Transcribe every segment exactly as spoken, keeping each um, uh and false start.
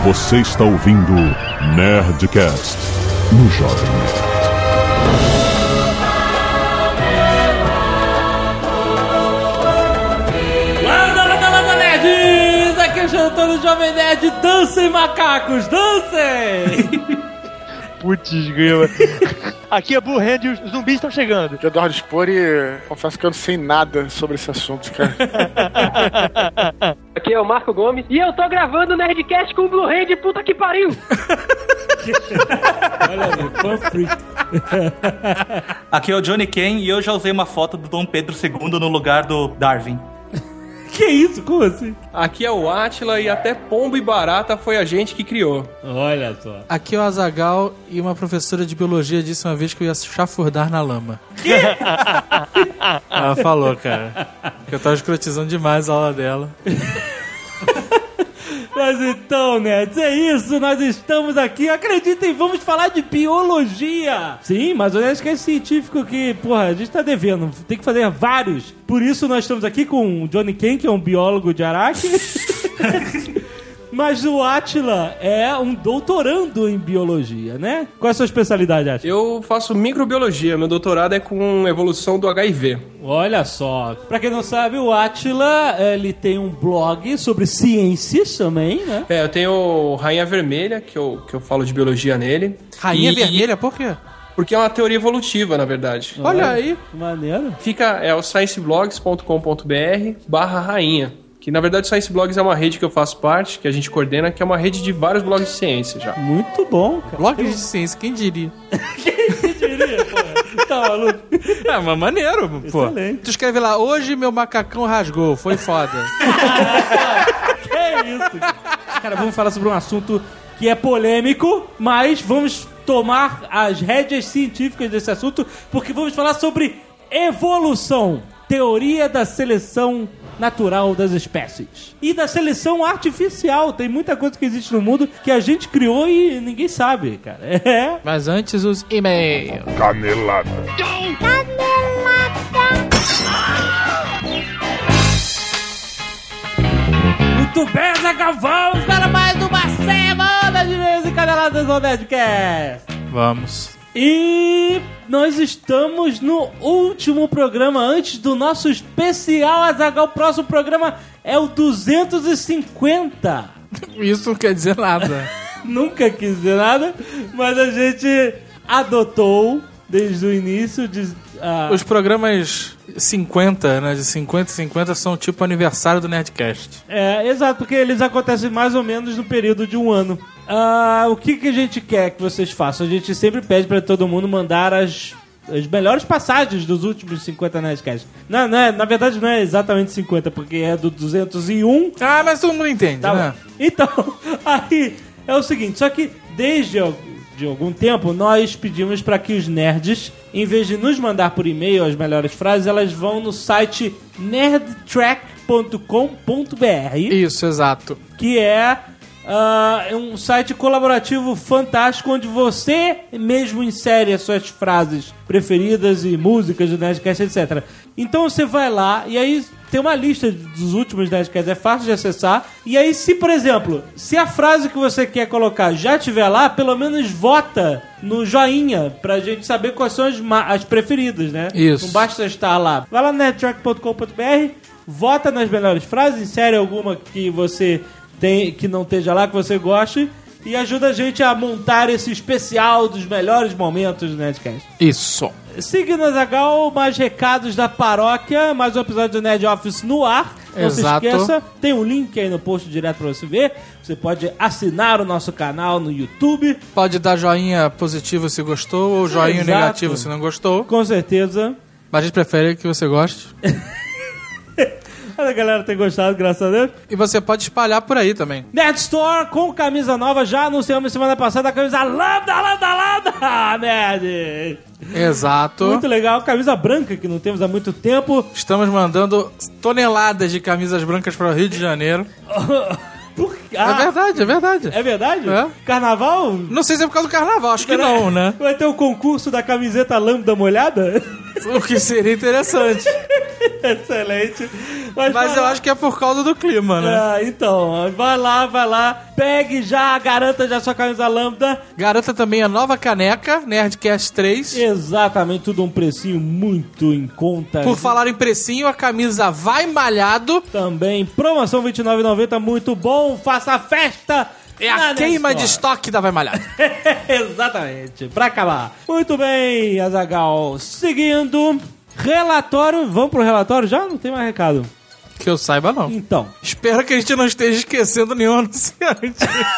Você está ouvindo Nerdcast no Jovem Nerd. Landa, landa, landa, nerds! Aqui é o Xantão do Jovem Nerd. Dancem, macacos, dancem! Putz, grila. Aqui é Blue Hand e os zumbis estão chegando. Eu Eduardo Spori, confesso que eu não sei nada sobre esse assunto, cara. Aqui é o Marco Gomes e eu tô gravando o Nerdcast com o Blue Hand, puta que pariu! Olha aí, fã freak. Aqui é o Johnny Ken e eu já usei uma foto do Dom Pedro segundo no lugar do Darwin. Que isso? Como assim? Aqui é o Átila e até pombo e barata foi a gente que criou. Olha só. Aqui é o Azaghal e uma professora de biologia disse uma vez que eu ia chafurdar na lama. Que? Ela falou, cara, que eu tava escrotizando demais a aula dela. Mas então, nerds, é isso, nós estamos aqui, acreditem, vamos falar de biologia. Sim, mas o Nerdcast é científico que, porra, a gente tá devendo, tem que fazer vários. Por isso nós estamos aqui com o Johnny Ken, que é um biólogo de Araque. Mas o Átila é um doutorando em biologia, né? Qual é a sua especialidade, Átila? Eu faço microbiologia, meu doutorado é com evolução do H I V. Olha só, pra quem não sabe, o Átila, ele tem um blog sobre ciências também, né? É, eu tenho Rainha Vermelha, que eu, que eu falo de biologia nele. Rainha E- Vermelha, por quê? Porque é uma teoria evolutiva, na verdade. Olha aí. Maneiro. Fica, é o scienceblogs ponto com ponto br barra rainha. Que na verdade o Science Blogs é uma rede que eu faço parte, que a gente coordena, que é uma rede de vários blogs de ciência já. Muito bom, cara. Blog de ciência, quem diria? Quem diria, pô? Tá maluco? É, mas maneiro, pô. Excelente. Tu escreve lá, hoje meu macacão rasgou, foi foda. Que isso? Cara, vamos falar sobre um assunto que é polêmico, mas vamos tomar as rédeas científicas desse assunto, porque vamos falar sobre evolução, teoria da seleção natural das espécies. E da seleção artificial. Tem muita coisa que existe no mundo que a gente criou e ninguém sabe, cara. É. Mas antes os e-mails. Canelada. Muito bem, Zagal, vamos para mais uma semana de e-mails e caneladas no Nerdcast. Vamos. E nós estamos no último programa antes do nosso especial Azaghal. O próximo programa é o duzentos e cinquenta. Isso não quer dizer nada. Nunca quis dizer nada, mas a gente adotou desde o início de... ah, Os programas cinquenta, né, de cinquenta e cinquenta são tipo aniversário do Nerdcast. É, exato, porque eles acontecem mais ou menos no período de um ano. Ah, o que, que a gente quer que vocês façam? A gente sempre pede pra todo mundo mandar as, as melhores passagens dos últimos cinquenta Nerdcasts. Não, não é, na verdade não é exatamente cinquenta, porque é do duzentos e um. Ah, mas todo mundo entende, Tá né? bom. Então, aí é o seguinte, só que desde al- de algum tempo nós pedimos para que os nerds, em vez de nos mandar por e-mail as melhores frases, elas vão no site nerdtrack ponto com ponto br, Isso, exato. que é ah, um site colaborativo fantástico onde você mesmo insere as suas frases preferidas e músicas do Nerdcast, etcétera. Então você vai lá e aí tem uma lista dos últimos Nerdcasts, é fácil de acessar. E aí, se, por exemplo, se a frase que você quer colocar já estiver lá, pelo menos vota no joinha pra gente saber quais são as, ma- as preferidas, né? Isso. Não basta estar lá. Vai lá no nerdtrack ponto com ponto br, vota nas melhores frases, insere alguma que você tem, que não esteja lá, que você goste, e ajuda a gente a montar esse especial dos melhores momentos do Nerdcast. Isso. Siga Azaghal, mais recados da paróquia, mais um episódio do Nerd Office no ar. Não Exato. se esqueça, tem um link aí no post direto pra você ver. Você pode assinar o nosso canal no YouTube. Pode dar joinha positivo se gostou, ou joinha Exato. negativo se não gostou. Com certeza. Mas a gente prefere que você goste. A galera tem gostado, graças a Deus. E você pode espalhar por aí também. Nerd Store com camisa nova. Já anunciamos semana passada a camisa Lambda, Lambda, Lambda, Nerd. Exato. Muito legal. Camisa branca que não temos há muito tempo. Estamos mandando toneladas de camisas brancas para o Rio de Janeiro. Por... É Ah, verdade, é verdade. é verdade? É. Carnaval? Não sei se é por causa do carnaval, acho que não, né? Vai ter o concurso da camiseta Lambda molhada? O que seria interessante. Excelente. Mas, Mas eu acho que é por causa do clima, né? Ah, então, vai lá, vai lá, pegue já, garanta já sua camisa Lambda. Garanta também a nova caneca, Nerdcast três. Exatamente, tudo um precinho muito em conta. Por falar em precinho, a camisa Vai Malhado. Também, promoção vinte e nove reais e noventa centavos, muito bom, faça festa. É a queima de estoque da Vai Malhado. Exatamente, pra acabar. Muito bem, Azaghal. Seguindo, relatório. Vamos pro relatório já? Não tem mais recado. Que eu saiba, não. Então. Espero que a gente não esteja esquecendo nenhum anunciante.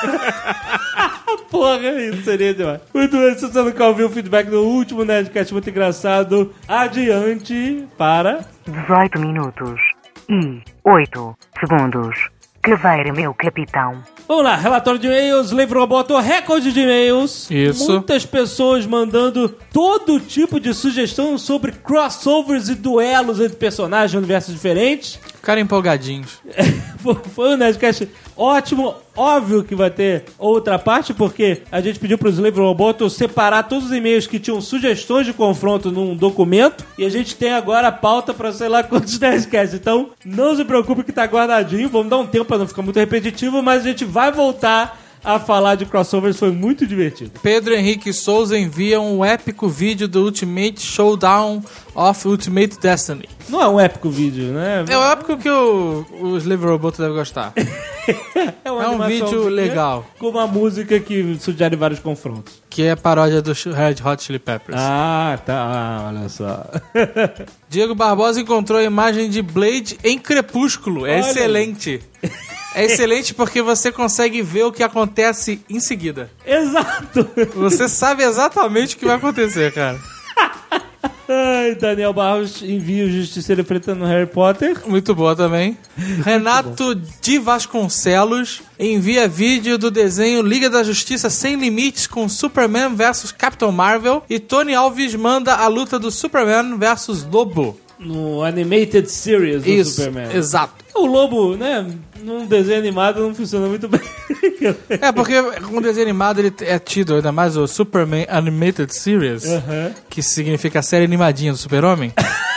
Porra, isso seria demais. Muito bem, se você não quer ouvir o feedback do último Nerdcast muito engraçado, adiante para... dezoito minutos e oito segundos. Caveira, meu capitão. Vamos lá, relatório de e-mails, Livro Roboto, recorde de e-mails. Isso. Muitas pessoas mandando todo tipo de sugestão sobre crossovers e duelos entre personagens de universos diferentes. Ficaram empolgadinhos. Foi um Nerdcast ótimo. Óbvio que vai ter outra parte, porque a gente pediu para os Slave Roboto separar todos os e-mails que tinham sugestões de confronto num documento, e a gente tem agora a pauta para sei lá quantos Nerdcasts. Então, não se preocupe que tá guardadinho. Vamos dar um tempo para não ficar muito repetitivo, mas a gente vai voltar a falar de crossovers, foi muito divertido. Pedro Henrique Souza envia um épico vídeo do Ultimate Showdown of Ultimate Destiny. Não é um épico vídeo, né? É o épico que o, o Slave Robot deve gostar. É, uma é um vídeo legal. Com uma música que sugere vários confrontos. Que é paródia do Red Hot Chili Peppers. Ah, tá. Ah, olha só. Diego Barbosa encontrou a imagem de Blade em Crepúsculo. É olha. Excelente. É excelente porque você consegue ver o que acontece em seguida. Exato. Você sabe exatamente o que vai acontecer, cara. Ai, Daniel Barros envia o Justiceiro enfrentando Harry Potter. Muito boa também. Renato de Vasconcelos envia vídeo do desenho Liga da Justiça Sem Limites com Superman versus Capitão Marvel. E Tony Alves manda a luta do Superman versus Lobo. No Animated Series do Isso, Superman. Exato. O Lobo, né, num desenho animado não funciona muito bem. É, porque com o desenho animado ele é tido, ainda mais o Superman Animated Series, Uhum. que significa a série animadinha do Super-Homem.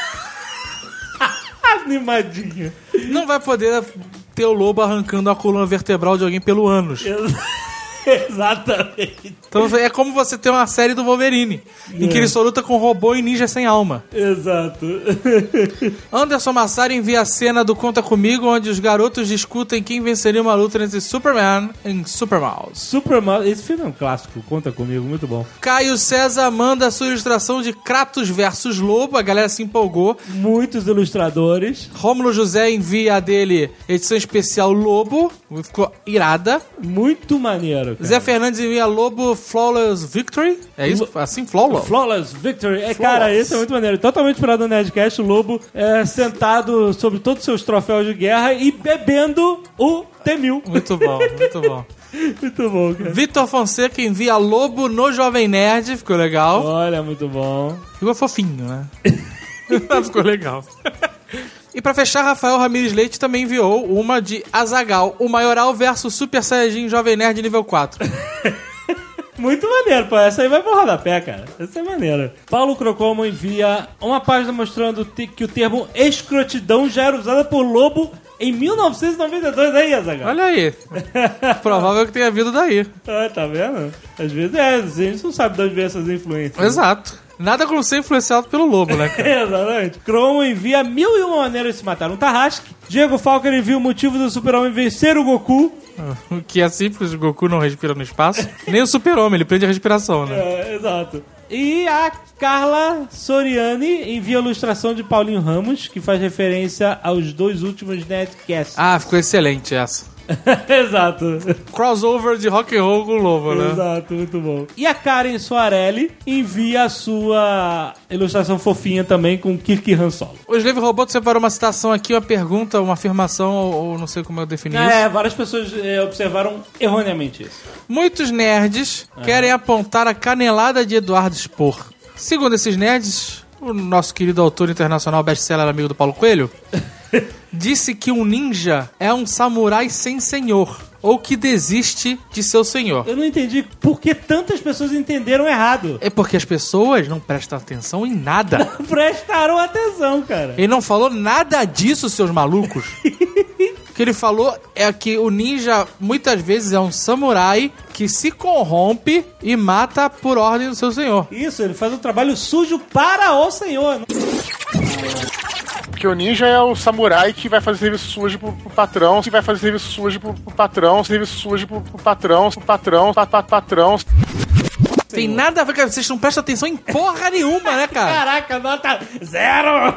Animadinho. Não vai poder ter o Lobo arrancando a coluna vertebral de alguém pelo ânus. Exatamente. Então é como você ter uma série do Wolverine, é. em que ele só luta com robô e ninja sem alma. Exato. Anderson Massari envia a cena do Conta Comigo, onde os garotos discutem quem venceria uma luta entre Superman e Supermouse. Superman, esse filme é um clássico, conta comigo, muito bom. Caio César manda a sua ilustração de Kratos versus Lobo, a galera se empolgou. Muitos ilustradores. Rômulo José envia a dele edição especial Lobo, ficou irada. Muito maneiro, cara. Zé Fernandes envia Lobo Flawless Victory. É isso? Assim, Flawless? Flawless Victory. É, Flawless. Cara, esse é muito maneiro. Totalmente inspirado no Nerdcast, o Lobo é sentado sobre todos os seus troféus de guerra e bebendo o T mil. Muito bom, muito bom. Muito bom, cara. Vitor Fonseca envia Lobo no Jovem Nerd. Ficou legal. Olha, muito bom. Ficou fofinho, né? Ficou legal. E pra fechar, Rafael Ramires Leite também enviou uma de Azaghal, o Maioral versus Super Saiyajin Jovem Nerd nível quatro. Muito maneiro, pô. Essa aí vai pro rodapé, cara. Essa é maneira. Paulo Crocomo envia uma página mostrando que o termo escrotidão já era usado por Lobo em mil novecentos e noventa e dois, aí, Azaghal. Olha aí. Provável que tenha vindo daí. Ah, tá vendo? Às vezes é, a gente não sabe de onde vem essas influências. Exato. Nada como ser influenciado pelo Lobo, né, cara? Exatamente. Cromo envia mil e uma maneiras de se matar um Tarrasque. Diego Falker envia o motivo do Super-Homem vencer o Goku. O que é simples, o Goku não respira no espaço. Nem o Super-Homem, ele prende a respiração, né? É, exato. E a Carla Soriani envia a ilustração de Paulinho Ramos, que faz referência aos dois últimos Nerdcasts. Ah, ficou excelente essa. Exato. Crossover de rock and roll com o Lobo, né? Exato, muito bom. E a Karen Soarelli envia a sua ilustração fofinha também com Kirk Han Solo. O Slave Robot separou uma citação aqui, uma pergunta, uma afirmação, ou, ou não sei como eu defini é, isso. várias pessoas é, observaram erroneamente isso. Muitos nerds ah. querem apontar a canelada de Eduardo Spohr. Segundo esses nerds, o nosso querido autor internacional best-seller amigo do Paulo Coelho disse que um ninja é um samurai sem senhor. ou que desiste de seu senhor. Eu não entendi por que tantas pessoas entenderam errado. É porque as pessoas não prestam atenção em nada. Não prestaram atenção, cara. Ele não falou nada disso, seus malucos. O que ele falou é que o ninja muitas vezes é um samurai que se corrompe e mata por ordem do seu senhor. Isso, ele faz um trabalho sujo para o senhor. Porque o ninja é o samurai que vai fazer serviço sujo pro, pro patrão, que vai fazer serviço sujo pro, pro patrão, serviço sujo pro, pro patrão, pro patrão, pat, pat, patrão. Tem nada a ver com... Vocês não prestam atenção em porra nenhuma, né, cara? Caraca, nota zero!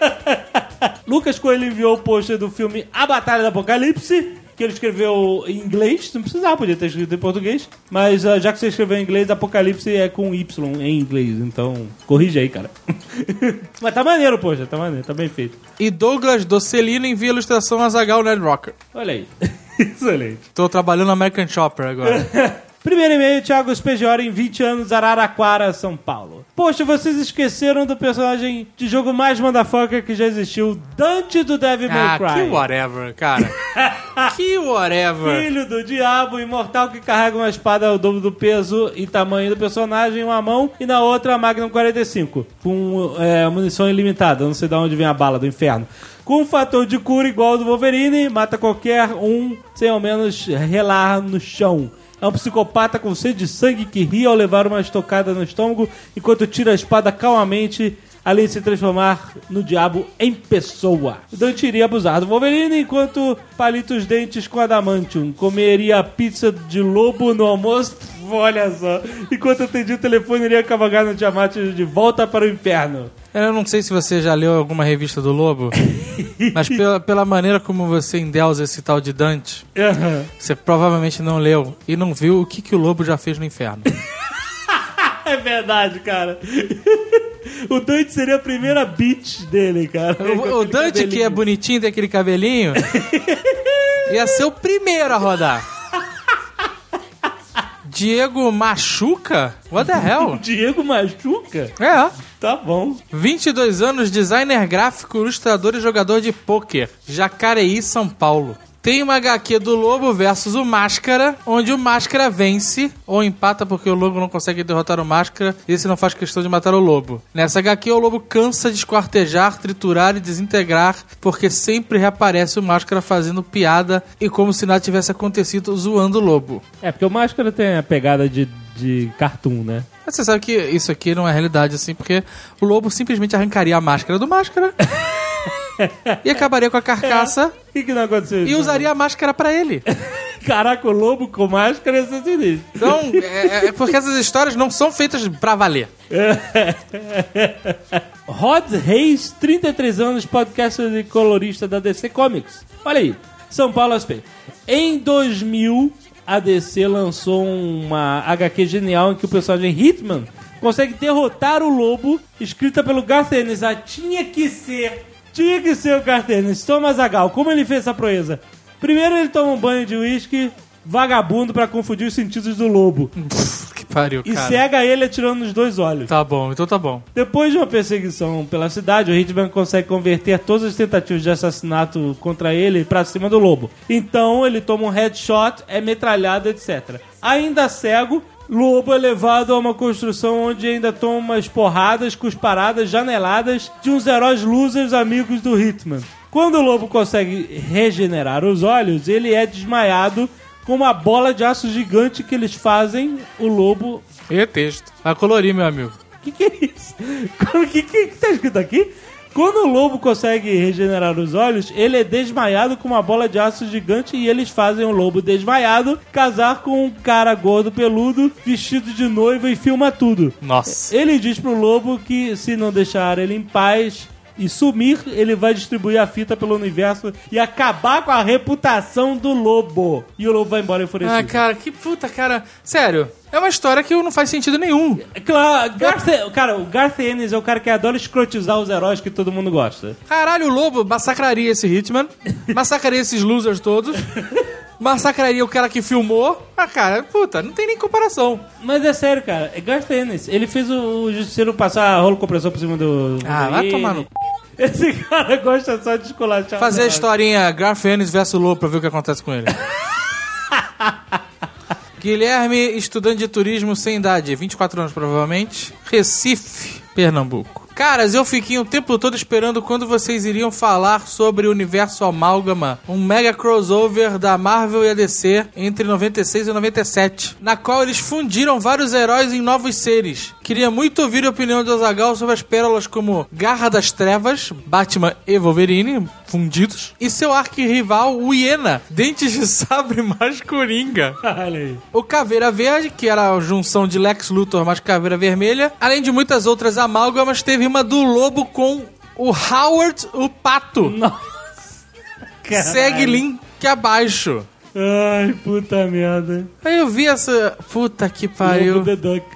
Lucas Coelho enviou o pôster do filme A Batalha do Apocalipse, que ele escreveu em inglês. Não precisava, podia ter escrito em português. Mas uh, já que você escreveu em inglês, Apocalipse é com Y em inglês. Então, corrige aí, cara. Mas tá maneiro o pôster, tá maneiro, tá bem feito. E Douglas Docelino envia a ilustração Azaghal Nerd Rocker. Olha aí. Excelente. Tô trabalhando no American Chopper agora. Primeiro e-mail, Thiago Spegiori, em vinte anos, Araraquara, São Paulo. Poxa, vocês esqueceram do personagem de jogo mais motherfucker que já existiu, Dante do Devil May Ah, Cry. que whatever, cara. Que whatever. Filho do diabo, imortal que carrega uma espada ao dobro do peso e tamanho do personagem em uma mão e na outra a Magnum quarenta e cinco, com é, munição ilimitada, não sei de onde vem a bala do inferno. Com um fator de cura igual ao do Wolverine, mata qualquer um sem ao menos relar no chão. É um psicopata com sede de sangue que ri ao levar uma estocada no estômago enquanto tira a espada calmamente, além de se transformar no diabo em pessoa. Dante iria abusar do Wolverine enquanto palita os dentes com adamantium. Comeria pizza de lobo no almoço, olha só. Enquanto atendia o telefone, iria cavalgar no Tiamat de volta para o inferno. Eu não sei se você já leu alguma revista do Lobo, mas pela, pela maneira como você endeusa esse tal de Dante, Uhum. você provavelmente não leu e não viu o que, que o Lobo já fez no inferno. É verdade, cara. O Dante seria a primeira bitch dele, cara. O, o Dante, cabelinho. Que é bonitinho, tem aquele cabelinho, ia ser o primeiro a rodar. Diego Machuca? What the hell? Diego Machuca? É. Tá bom. vinte e dois anos, designer gráfico, ilustrador e jogador de pôquer. Jacareí, São Paulo. Tem uma agá quê do Lobo versus o Máscara, onde o Máscara vence ou empata porque o Lobo não consegue derrotar o Máscara e esse não faz questão de matar o Lobo. Nessa agá quê, o Lobo cansa de esquartejar, triturar e desintegrar porque sempre reaparece o Máscara fazendo piada e como se nada tivesse acontecido zoando o Lobo. É, porque o Máscara tem a pegada de, de cartoon, né? Mas você sabe que isso aqui não é realidade assim, porque o Lobo simplesmente arrancaria a máscara do Máscara e acabaria com a carcaça. O que, que não aconteceu? E usaria a máscara pra ele. Caraca, o Lobo com máscara é sinistro. Então, é, é porque essas histórias não são feitas pra valer. Rod Reis, trinta e três anos, podcaster e colorista da D C Comics. Olha aí, São Paulo A S P. Em dois mil, a D C lançou uma agá quê genial em que o personagem Hitman consegue derrotar o Lobo, escrita pelo Garth Ennis. Ah, tinha que ser... Tinha que ser o Garth Ennis. Toma Azaghal. Como ele fez essa proeza? Primeiro ele toma um banho de uísque vagabundo pra confundir os sentidos do Lobo. Que pariu, e cara. cega ele atirando nos dois olhos. Tá bom, então tá bom. Depois de uma perseguição pela cidade, o Hitman consegue converter todas as tentativas de assassinato contra ele pra cima do Lobo. Então ele toma um headshot, é metralhado, etcétera. Ainda cego, Lobo é levado a uma construção onde ainda toma umas porradas, cusparadas, janeladas de uns heróis losers amigos do Hitman. Quando o Lobo consegue regenerar os olhos, ele é desmaiado com uma bola de aço gigante que eles fazem o Lobo... E texto. Vai colorir, meu amigo. O que, que é isso? O que, que, que tá escrito aqui? Quando o Lobo consegue regenerar os olhos, ele é desmaiado com uma bola de aço gigante e eles fazem o Lobo desmaiado casar com um cara gordo peludo, vestido de noiva e filma tudo. Nossa. Ele diz pro Lobo que se não deixar ele em paz e sumir, ele vai distribuir a fita pelo universo e acabar com a reputação do Lobo. E o Lobo vai embora enfurecido. Ah, cara, que puta, cara. Sério, é uma história que não faz sentido nenhum. Claro, Garth, cara, o Garth Ennis é o cara que adora escrotizar os heróis que todo mundo gosta. Caralho, o Lobo massacraria esse Hitman, massacraria esses losers todos, massacraria o cara que filmou. Ah, cara, puta, não tem nem comparação. Mas é sério, cara, é Garth Ennis. Ele fez o, o Justiceiro passar rolo compressor por cima do... Ah, vai tomar no... Esse cara gosta só de esculachar. Fazer a historinha Garth Ennis versus Lobo pra ver o que acontece com ele. Guilherme, estudante de turismo sem idade, vinte e quatro anos provavelmente. Recife, Pernambuco. Caras, eu fiquei um tempo todo esperando quando vocês iriam falar sobre o universo Amálgama, um mega crossover da Marvel e a D C entre noventa e seis e noventa e sete, na qual eles fundiram vários heróis em novos seres. Queria muito ouvir a opinião do Azaghal sobre as pérolas como Garra das Trevas, Batman e Wolverine, fundidos, e seu arqui-rival, o Hiena, Dentes de Sabre mais Coringa. Olha aí. O Caveira Verde, que era a junção de Lex Luthor mais Caveira Vermelha, além de muitas outras amálgamas, teve uma do Lobo com o Howard o Pato. Nossa. Segue link abaixo. Ai, puta merda. Aí eu vi essa... Puta que pariu. Lobo the Duck.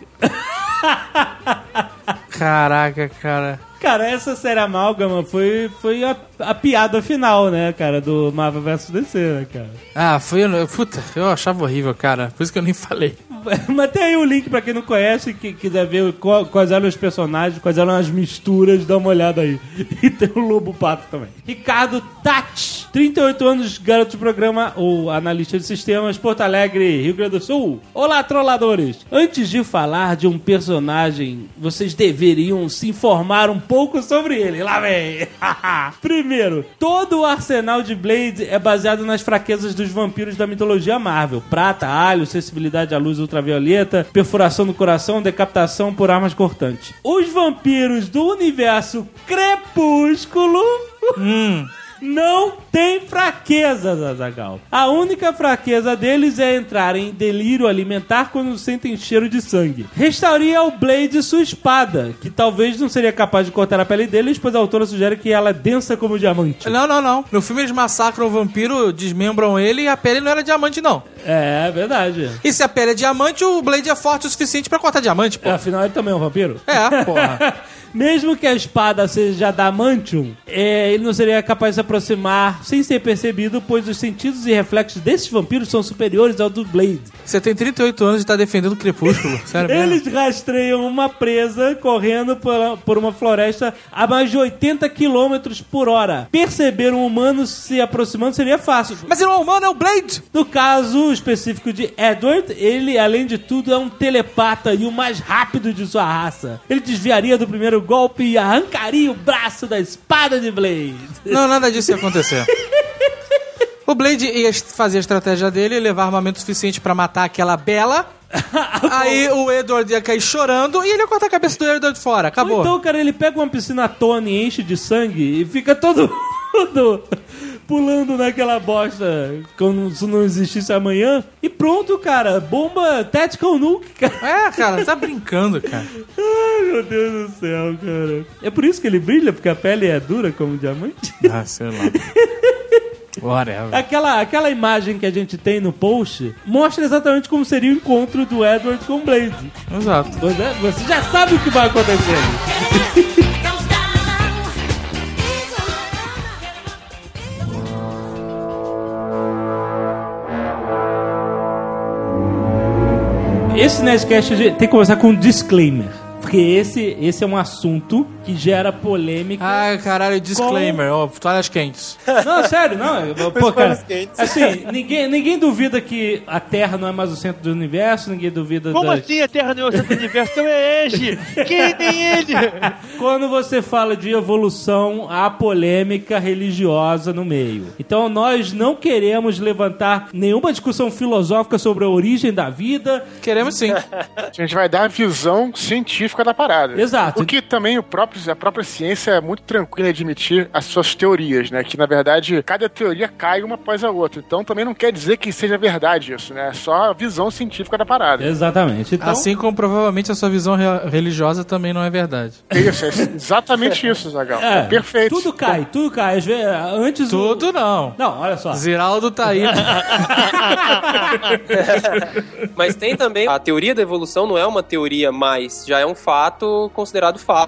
Caraca, cara. Cara, essa série Amálgama foi, foi a, a piada final, né, cara, do Marvel versus D C, né, cara? Ah, foi... Puta, eu achava horrível, cara. Por isso que eu nem falei. Mas tem aí o link pra quem não conhece, que quiser ver qual, quais eram os personagens, quais eram as misturas, dá uma olhada aí. E tem o Lobo Pato também. Ricardo Tati, trinta e oito anos, garoto de programa, ou analista de sistemas, Porto Alegre, Rio Grande do Sul. Olá, trolladores! Antes de falar de um personagem, vocês deveriam se informar um pouco sobre ele. Lá vem! Primeiro, todo o arsenal de Blade é baseado nas fraquezas dos vampiros da mitologia Marvel. Prata, alho, sensibilidade à luz ultravioleta, perfuração do coração, decapitação por armas cortantes. Os vampiros do universo Crepúsculo... Hum... não tem fraquezas, Azaghal. A única fraqueza deles é entrar em delírio alimentar quando sentem cheiro de sangue. Restauraria ao Blade sua espada, que talvez não seria capaz de cortar a pele deles, pois a autora sugere que ela é densa como diamante. Não, não, não. No filme eles massacram o vampiro, desmembram ele e a pele não era diamante, não. É, é verdade. E se a pele é diamante, o Blade é forte o suficiente pra cortar diamante, pô. É, afinal, ele também é um vampiro? É, porra. Mesmo que a espada seja adamantium, é, ele não seria capaz de se aproximar sem ser percebido, pois os sentidos e reflexos desses vampiros são superiores ao do Blade. Você tem trinta e oito anos e tá defendendo o Crepúsculo. Sério mesmo? Eles rastreiam uma presa correndo por, por uma floresta a mais de oitenta quilômetros por hora. Perceber um humano se aproximando seria fácil. Mas ele não é humano, é o Blade! No caso específico de Edward, ele, além de tudo, é um telepata e o mais rápido de sua raça. Ele desviaria do primeiro golpe e arrancaria o braço da espada de Blade. Não, nada disso ia acontecer. O Blade ia fazer a estratégia dele e levar armamento suficiente pra matar aquela bela. Aí o Edward ia cair chorando e ele ia cortar a cabeça do Edward fora. Acabou. Ou então, cara, ele pega uma piscina Tony e enche de sangue e fica todo mundo pulando naquela bosta como se não existisse amanhã. E pronto, cara. Bomba Tactical Nuke, cara. É, cara, tá brincando, cara. Ai, meu Deus do céu, cara. É por isso que ele brilha? Porque a pele é dura como diamante? Ah, sei lá. Whatever. Aquela, aquela imagem que a gente tem no post mostra exatamente como seria o encontro do Edward com o Blade. Exato. Você, você já sabe o que vai acontecer. Esse Nerdcast tem que começar com um disclaimer. Porque esse, esse é um assunto que gera polêmica. Ai, caralho, disclaimer. Ó, com... toalhas quentes. Não, sério, não. Pô, cara, assim, ninguém, ninguém duvida que a Terra não é mais o centro do universo, ninguém duvida... Como da... assim a Terra não é o centro do universo? Então é Edge! Quem tem ele? Quando você fala de evolução, há polêmica religiosa no meio. Então nós não queremos levantar nenhuma discussão filosófica sobre a origem da vida. Queremos sim. A gente vai dar a visão científica da parada. Exato. O que também o próprio, a própria ciência é muito tranquila em admitir as suas teorias, né? Que, na verdade, cada teoria cai uma após a outra. Então, também não quer dizer que seja verdade isso, né? É só a visão científica da parada. Exatamente. Então... Assim como, provavelmente, a sua visão re- religiosa também não é verdade. É isso, é exatamente isso, Azaghal. É, é perfeito. Tudo cai, tudo cai. Às vezes, antes Tudo o... não. Não, olha só. Ziraldo tá aí. Mas tem também a teoria da evolução, não é uma teoria mais, já é um fato considerado fato, já não é,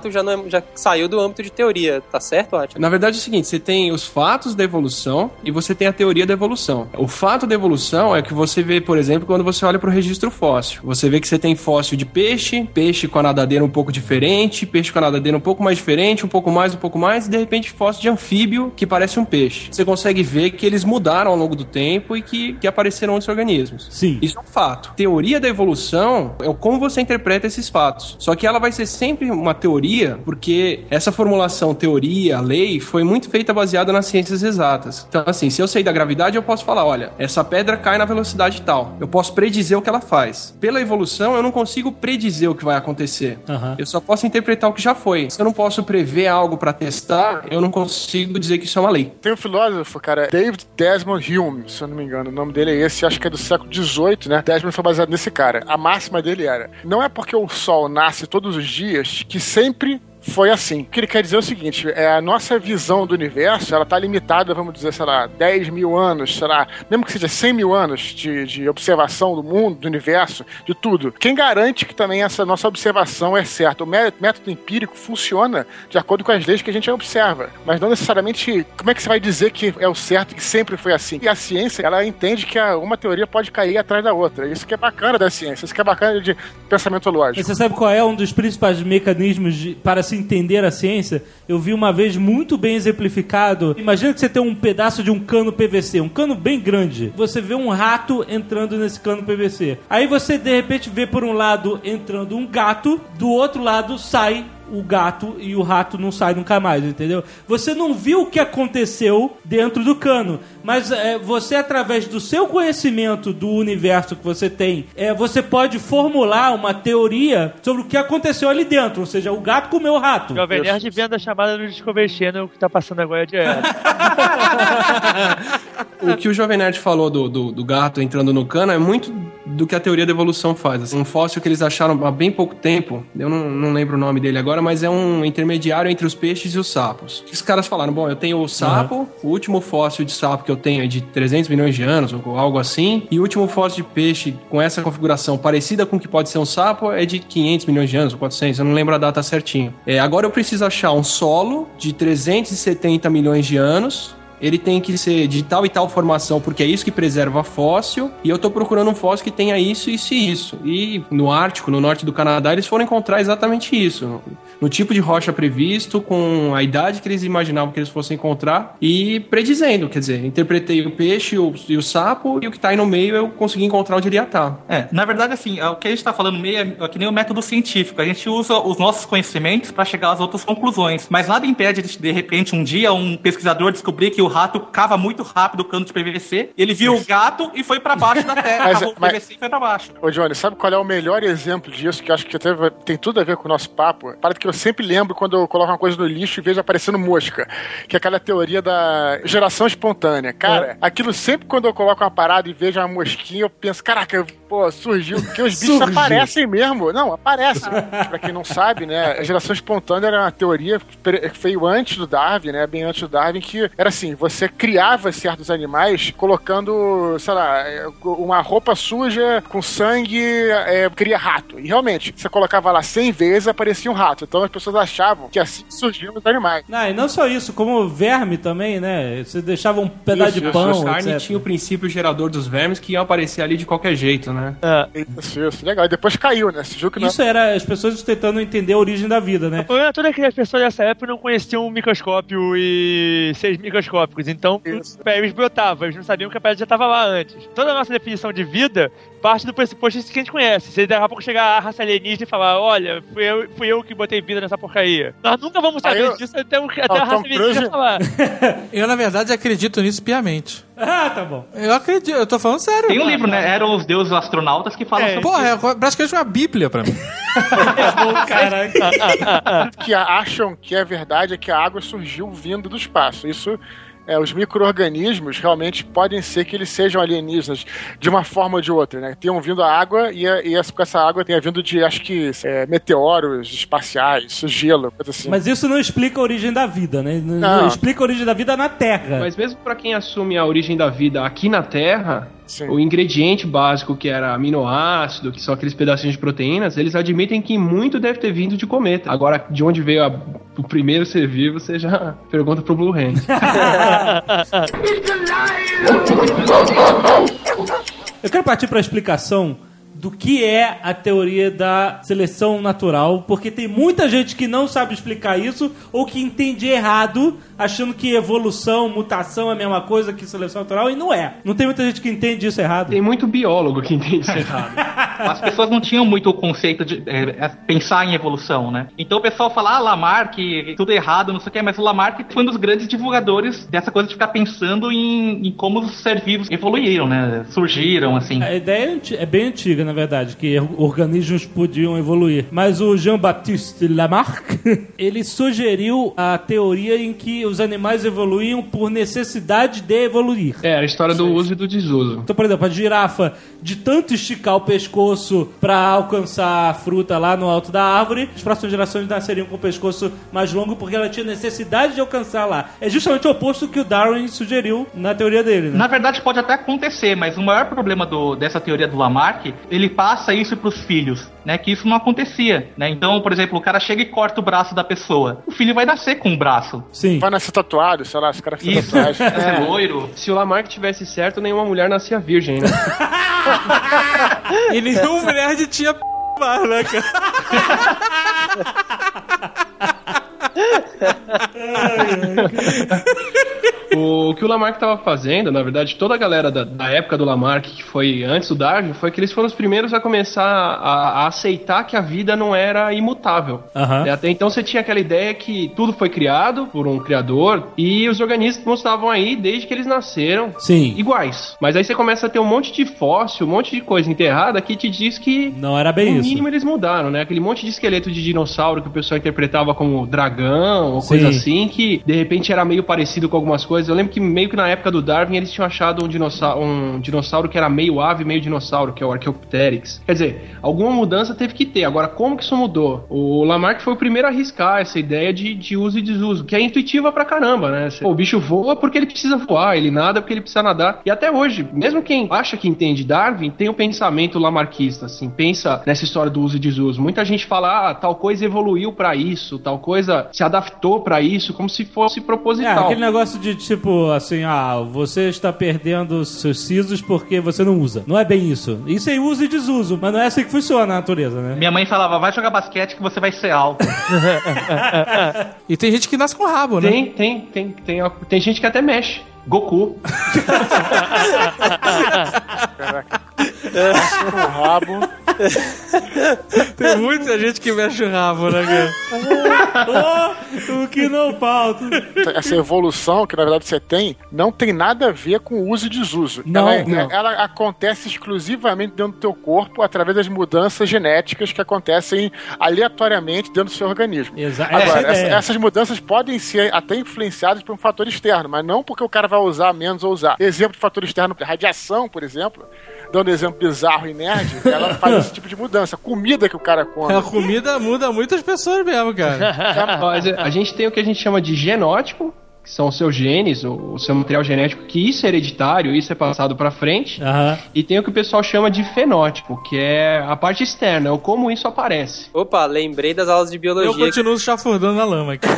já saiu do âmbito de teoria, tá certo, Atila? Na verdade é o seguinte, você tem os fatos da evolução e você tem a teoria da evolução. O fato da evolução é que você vê, por exemplo, quando você olha pro registro fóssil. Você vê que você tem fóssil de peixe, peixe com a nadadeira um pouco diferente, peixe com a nadadeira um pouco mais diferente, um pouco mais, um pouco mais, e de repente fóssil de anfíbio que parece um peixe. Você consegue ver que eles mudaram ao longo do tempo e que, que apareceram outros organismos. Sim. Isso é um fato. Teoria da evolução é como você interpreta esses fatos. Só que ela vai ser sempre uma teoria, porque essa formulação teoria, lei, foi muito feita baseada nas ciências exatas. Então, assim, se eu sei da gravidade, eu posso falar, olha, essa pedra cai na velocidade tal. Eu posso predizer o que ela faz. Pela evolução, eu não consigo predizer o que vai acontecer. Uhum. Eu só posso interpretar o que já foi. Se eu não posso prever algo pra testar, eu não consigo dizer que isso é uma lei. Tem um filósofo, cara, David Desmond Hume, se eu não me engano, o nome dele é esse, acho que é do século dezoito, né? Desmond foi baseado nesse cara. A máxima dele era, não é porque o sol nasce todos os dias que sempre foi assim. O que ele quer dizer é o seguinte, é, a nossa visão do universo, ela tá limitada, vamos dizer, sei lá, dez mil anos, sei lá, mesmo que seja cem mil anos de, de observação do mundo, do universo, de tudo. Quem garante que também essa nossa observação é certa? O método empírico funciona de acordo com as leis que a gente observa, mas não necessariamente, como é que você vai dizer que é o certo, que sempre foi assim? E a ciência, ela entende que a, uma teoria pode cair atrás da outra. Isso que é bacana da ciência, isso que é bacana de pensamento lógico. Você sabe qual é um dos principais mecanismos de, para se entender a ciência? Eu vi uma vez muito bem exemplificado. Imagina que você tem um pedaço de um cano P V C, um cano bem grande. Você vê um rato entrando nesse cano P V C. Aí você, de repente, vê por um lado entrando um gato, do outro lado sai o gato e o rato não sai nunca mais, entendeu? Você não viu o que aconteceu dentro do cano, mas é, você, através do seu conhecimento do universo que você tem, é, você pode formular uma teoria sobre o que aconteceu ali dentro, ou seja, o gato comeu o rato. Jovem Nerd vendo a chamada no Discovery Channel, o que tá passando agora é direto. O que o Jovem Nerd falou do, do, do gato entrando no cano é muito do que a teoria da evolução faz. Assim, um fóssil que eles acharam há bem pouco tempo, eu não, não lembro o nome dele agora, mas é um intermediário entre os peixes e os sapos. Os caras falaram, bom, eu tenho o sapo, uhum. o último fóssil de sapo que eu tenho é de trezentos milhões de anos, ou algo assim, e o último fóssil de peixe com essa configuração parecida com o que pode ser um sapo é de quinhentos milhões de anos, ou quatrocentos, eu não lembro a data certinho. É, agora eu preciso achar um solo de trezentos e setenta milhões de anos, ele tem que ser de tal e tal formação, porque é isso que preserva fóssil, e eu tô procurando um fóssil que tenha isso, isso e isso. E no Ártico, no norte do Canadá, eles foram encontrar exatamente isso. No tipo de rocha previsto, com a idade que eles imaginavam que eles fossem encontrar, e predizendo, quer dizer, interpretei o peixe o, e o sapo, e o que tá aí no meio eu consegui encontrar onde ele ia estar. É, na verdade, assim, o que a gente tá falando meio é que nem o método científico. A gente usa os nossos conhecimentos para chegar às outras conclusões. Mas nada impede de, de repente, um dia, um pesquisador descobrir que o rato cava muito rápido o cano de P V C, ele viu o gato e foi pra baixo da terra, mas, cavou o mas, P V C e foi pra baixo. Ô Johnny, sabe qual é o melhor exemplo disso, que eu acho que até tem tudo a ver com o nosso papo? Para que eu sempre lembro quando eu coloco uma coisa no lixo e vejo aparecendo mosca, que é aquela teoria da geração espontânea. Cara, é. aquilo sempre quando eu coloco uma parada e vejo uma mosquinha, eu penso, caraca, pô, surgiu, porque os bichos aparecem mesmo. Não, aparecem. Pra quem não sabe, né, a geração espontânea era uma teoria que veio antes do Darwin, né, bem antes do Darwin, que era assim, você criava certos animais colocando, sei lá, uma roupa suja com sangue, é, cria rato. E realmente, você colocava lá cem vezes, aparecia um rato. Então as pessoas achavam que assim surgiam os animais. Não, e não só isso, como verme também, né? Você deixava um pedaço isso, de pão, isso. A carne etcétera. tinha o princípio gerador dos vermes que ia aparecer ali de qualquer jeito, né? É. Isso, isso. Legal. E depois caiu, né? Você viu que não... Isso era as pessoas tentando entender a origem da vida, né? O problema é todo é que as pessoas dessa época não conheciam o microscópio e seis microscópicos. Então, eles brotavam, eles não sabiam que a pedra já estava lá antes. Toda a nossa definição de vida parte do pressuposto que a gente conhece. Se daqui a pouco chegar a raça alienígena e falar, olha, fui eu, fui eu que botei vida nessa porcaria. Nós nunca vamos saber eu... disso até, até ah, a raça alienígena falar. Eu, na verdade, acredito nisso piamente. Ah, tá bom. Eu acredito, eu tô falando sério. Tem um livro, né? Eram os deuses astronautas que falam é, sobre porra, é praticamente uma bíblia pra mim. Bom, caraca. O que acham que é verdade é que a água surgiu vindo do espaço. Isso... É, os micro-organismos realmente podem ser que eles sejam alienígenas de uma forma ou de outra, né? Tenham vindo a água e, a, e essa, essa água tenha vindo de, acho que, é, meteoros espaciais, gelo, coisa assim. Mas isso não explica a origem da vida, né? Não, não explica a origem da vida na Terra. Mas mesmo pra quem assume a origem da vida aqui na Terra... Sim. O ingrediente básico, que era aminoácido, que são aqueles pedacinhos de proteínas, eles admitem que muito deve ter vindo de cometa. Agora, de onde veio a, o primeiro ser vivo, você já pergunta pro Blue Hand. Eu quero partir para a explicação do que é a teoria da seleção natural, porque tem muita gente que não sabe explicar isso ou que entende errado, achando que evolução, mutação é a mesma coisa que seleção natural, e não é. Não tem muita gente que entende isso errado. Tem muito biólogo que entende isso errado. As pessoas não tinham muito o conceito de é, pensar em evolução, né? Então o pessoal fala, ah, Lamarck, tudo errado, não sei o que, mas o Lamarck foi um dos grandes divulgadores dessa coisa de ficar pensando em, em como os seres vivos evoluíram, né? Surgiram, assim. A ideia é bem antiga, na verdade, que organismos podiam evoluir. Mas o Jean-Baptiste Lamarck, ele sugeriu a teoria em que os animais evoluíam por necessidade de evoluir. É, a história do uso e do desuso. Então, por exemplo, a girafa, de tanto esticar o pescoço para alcançar a fruta lá no alto da árvore, as próximas gerações nasceriam com o pescoço mais longo porque ela tinha necessidade de alcançar lá. É justamente o oposto que o Darwin sugeriu na teoria dele, né? Na verdade, pode até acontecer, mas o maior problema do, dessa teoria do Lamarck, ele passa isso pros filhos, né? Que isso não acontecia, né? Então, por exemplo, o cara chega e corta o braço da pessoa. O filho vai nascer com o braço. Sim. Vai nascer tatuado, sei lá, se o cara fizer Isso, tatuagem. é loiro. Se o Lamarck tivesse certo, nenhuma mulher nascia virgem, né? E nenhuma mulher de tinha p***, né, cara? O que o Lamarck estava fazendo, na verdade, toda a galera da, da época do Lamarck, que foi antes do Darwin, foi que eles foram os primeiros a começar a, a aceitar que a vida não era imutável. Uhum. Até então você tinha aquela ideia que tudo foi criado por um criador e os organismos estavam aí desde que eles nasceram. Sim. Iguais. Mas aí você começa a ter um monte de fóssil, um monte de coisa enterrada que te diz que não era bem no isso. No mínimo eles mudaram, né? Aquele monte de esqueleto de dinossauro que o pessoal interpretava como dragão ou coisa Sim. assim, que de repente era meio parecido com algumas coisas. Eu lembro que meio que na época do Darwin eles tinham achado um dinossauro, um dinossauro que era meio ave, meio dinossauro, que é o Archaeopteryx. Quer dizer, alguma mudança teve que ter. Agora, como que isso mudou? O Lamarck foi o primeiro a arriscar essa ideia de, de uso e desuso, que é intuitiva pra caramba, né? Pô, o bicho voa porque ele precisa voar, ele nada porque ele precisa nadar. E até hoje, mesmo quem acha que entende Darwin, tem o pensamento lamarquista, assim, pensa nessa história do uso e desuso. Muita gente fala, ah, tal coisa evoluiu pra isso, tal coisa se adaptou pra isso, como se fosse proposital. É, aquele negócio de tipo assim, ah, você está perdendo seus sisos porque você não usa. Não é bem isso. Isso é uso e desuso, mas não é assim que funciona a natureza, né? Minha mãe falava, vai jogar basquete que você vai ser alto. E tem gente que nasce com rabo, né? Tem, tem, tem, tem, tem gente que até mexe. Goku. Caraca. Nasce com o rabo. Tem muita gente que mexe o rabo, né, cara? Oh, o que não falta. Essa evolução que na verdade você tem não tem nada a ver com uso e desuso. Não, ela, não. ela acontece exclusivamente dentro do teu corpo através das mudanças genéticas que acontecem aleatoriamente dentro do seu organismo. Exato. Agora, É, essa, é. essas mudanças podem ser até influenciadas por um fator externo, mas não porque o cara vai usar menos ou usar. Exemplo de fator externo, radiação, por exemplo, dando exemplo bizarro e nerd, ela faz esse tipo de mudança. Comida que o cara come. A comida muda muitas pessoas mesmo, cara. Mas a gente tem o que a gente chama de genótipo, que são os seus genes, o seu material genético, que isso é hereditário, isso é passado pra frente. Uhum. E tem o que o pessoal chama de fenótipo, que é a parte externa, é o como isso aparece. Opa, lembrei das aulas de biologia. Eu continuo chafurdando na lama aqui.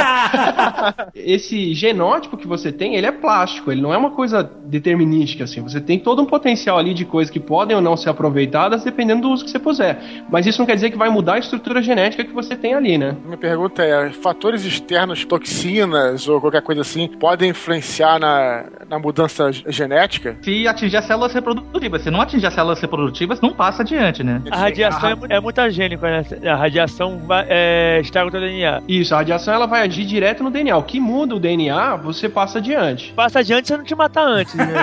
Esse genótipo que você tem, ele é plástico, ele não é uma coisa determinística, assim. Você tem todo um potencial ali de coisas que podem ou não ser aproveitadas, dependendo do uso que você puser. Mas isso não quer dizer que vai mudar a estrutura genética que você tem ali, né? Minha pergunta é, fatores externos, toxinas ou qualquer coisa assim, podem influenciar na, na mudança genética? Se atingir as células reprodutivas. Se não atingir as células reprodutivas, não passa adiante, né? A radiação é, mu- é mutagênica, né? A radiação vai, é, estraga o teu D N A. Isso, a radiação ela vai agir direto no D N A. O que muda o D N A, você passa adiante. Passa adiante se eu não te matar antes, né?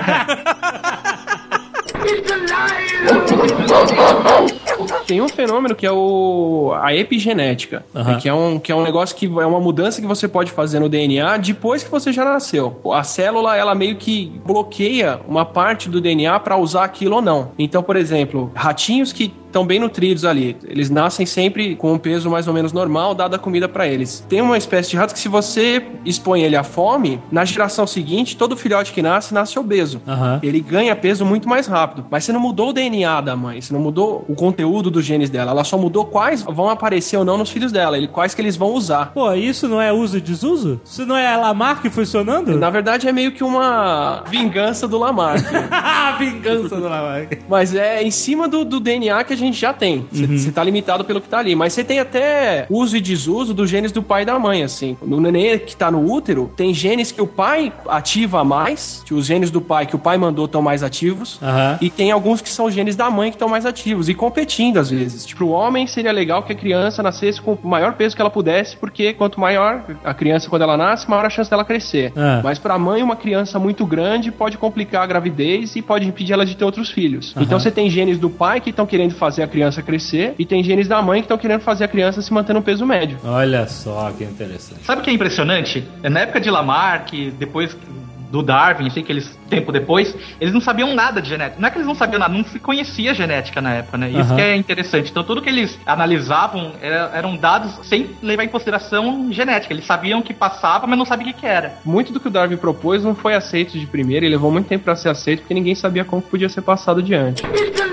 Tem um fenômeno que é o a epigenética, Uhum. né, que é um que é um negócio que é uma mudança que você pode fazer no D N A depois que você já nasceu. A célula ela meio que bloqueia uma parte do D N A para usar aquilo ou não. Então, por exemplo, ratinhos que estão bem nutridos ali. Eles nascem sempre com um peso mais ou menos normal, dada a comida pra eles. Tem uma espécie de rato que se você expõe ele à fome, na geração seguinte, todo filhote que nasce, nasce obeso. Aham. Ele ganha peso muito mais rápido. Mas você não mudou o D N A da mãe, você não mudou o conteúdo dos genes dela. Ela só mudou quais vão aparecer ou não nos filhos dela, ele, quais que eles vão usar. Pô, isso não é uso e desuso? Isso não é a Lamarck funcionando? Na verdade, é meio que uma vingança do Lamarck. A vingança do Lamarck. Mas é em cima do, do D N A que a gente já tem. Você Uhum. tá limitado pelo que tá ali. Mas você tem até uso e desuso dos genes do pai e da mãe, assim. No neném que tá no útero, tem genes que o pai ativa mais, que os genes do pai que o pai mandou estão mais ativos. Aham. E tem alguns que são genes da mãe que estão mais ativos. E competindo, às vezes. Tipo, o homem seria legal que a criança nascesse com o maior peso que ela pudesse, porque quanto maior a criança quando ela nasce, maior a chance dela crescer. Ah. Mas pra mãe, uma criança muito grande pode complicar a gravidez e pode impedir ela de ter outros filhos. Aham. Então você tem genes do pai que estão querendo fazer a criança crescer e tem genes da mãe que estão querendo fazer a criança se manter no peso médio. Olha só que interessante. Sabe o que é impressionante? Na época de Lamarck, depois do Darwin, assim, que eles, tempo depois, eles não sabiam nada de genética. Não é que eles não sabiam nada, não se conhecia genética na época, né? Isso Aham. que é interessante. Então tudo que eles analisavam era, eram dados sem levar em consideração genética. Eles sabiam que passava, mas não sabiam o que que era. Muito do que o Darwin propôs não foi aceito de primeira e levou muito tempo pra ser aceito porque ninguém sabia como podia ser passado adiante.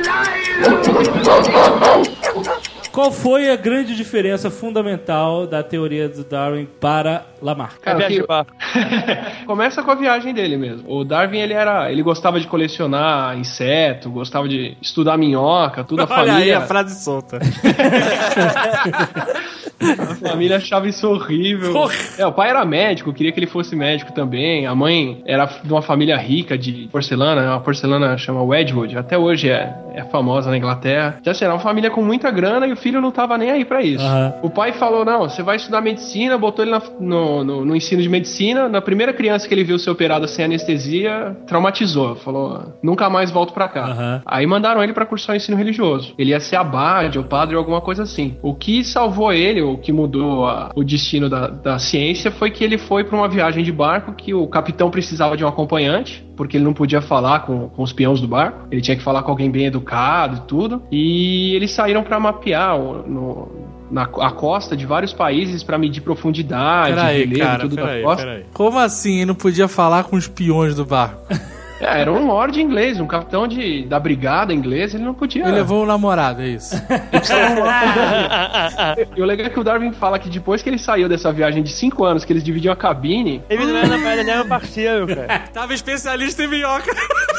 Qual foi a grande diferença fundamental da teoria do Darwin para Lamarck? Cara, Viagem que- de barco. Começa com a viagem dele mesmo. O Darwin, ele era, ele gostava de colecionar inseto, gostava de estudar minhoca, tudo a Olha aí família. a frase solta. A família achava isso horrível. Porra. É, o pai era médico, queria que ele fosse médico também. A mãe era de uma família rica de porcelana, uma porcelana chama Wedgwood, até hoje é, é famosa na Inglaterra. Então, assim, era uma família com muita grana e o filho não tava nem aí pra isso. Aham. O pai falou, não, você vai estudar medicina, botou ele na- no, no, no ensino de medicina. Na primeira criança que ele viu ser operada sem anestesia, traumatizou. Falou, nunca mais volto pra cá. Aham. Aí mandaram ele pra cursar o ensino religioso. Ele ia ser abade ou padre ou alguma coisa assim. O que salvou ele, o que mudou a- o destino da, da ciência, foi que ele foi pra uma viagem de barco que o capitão precisava de um acompanhante, porque ele não podia falar com, com os peões do barco. Ele tinha que falar com alguém bem educado e tudo. E eles saíram pra mapear o- no... Na a costa de vários países pra medir profundidade, Peraí, relevo, cara, tudo da peraí, costa. peraí. Como assim ele não podia falar com os peões do barco? É, era um lord inglês, um capitão de, da brigada inglesa, ele não podia. Ele levou o namorado, é isso. E o legal é que o Darwin fala que depois que ele saiu dessa viagem de cinco anos, que eles dividiam a cabine, Ele não era na praia, ele era um parceiro, cara. Tava especialista em minhoca.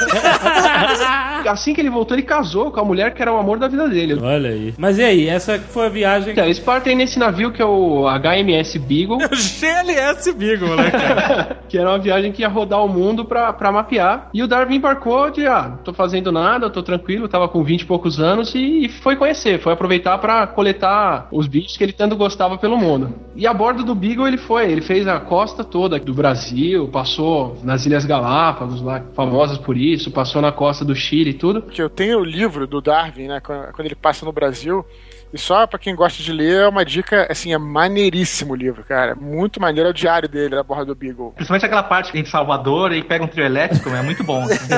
assim que ele voltou, ele casou com a mulher que era o amor da vida dele. Olha aí. Mas e aí? Essa foi a viagem... Então, eles partem nesse navio que é o H M S Beagle, G L S Beagle, né, cara? que era uma viagem que ia rodar o mundo pra, pra mapear. E o Darwin embarcou de, ah, tô fazendo nada, tô tranquilo, tava com vinte e poucos anos e, e foi conhecer, foi aproveitar pra coletar os bichos que ele tanto gostava pelo mundo. E a bordo do Beagle ele foi, ele fez a costa toda do Brasil, passou nas Ilhas Galápagos, lá, famosas por isso, passou na costa do Chile e tudo. Que eu tenho o livro do Darwin, né, quando quando ele passa no Brasil, e só pra quem gosta de ler, é uma dica, assim, é maneiríssimo o livro, cara, muito maneiro, é o diário dele, a borda do Beagle. Principalmente aquela parte que em Salvador e pega um trio elétrico, é muito bom. Assim.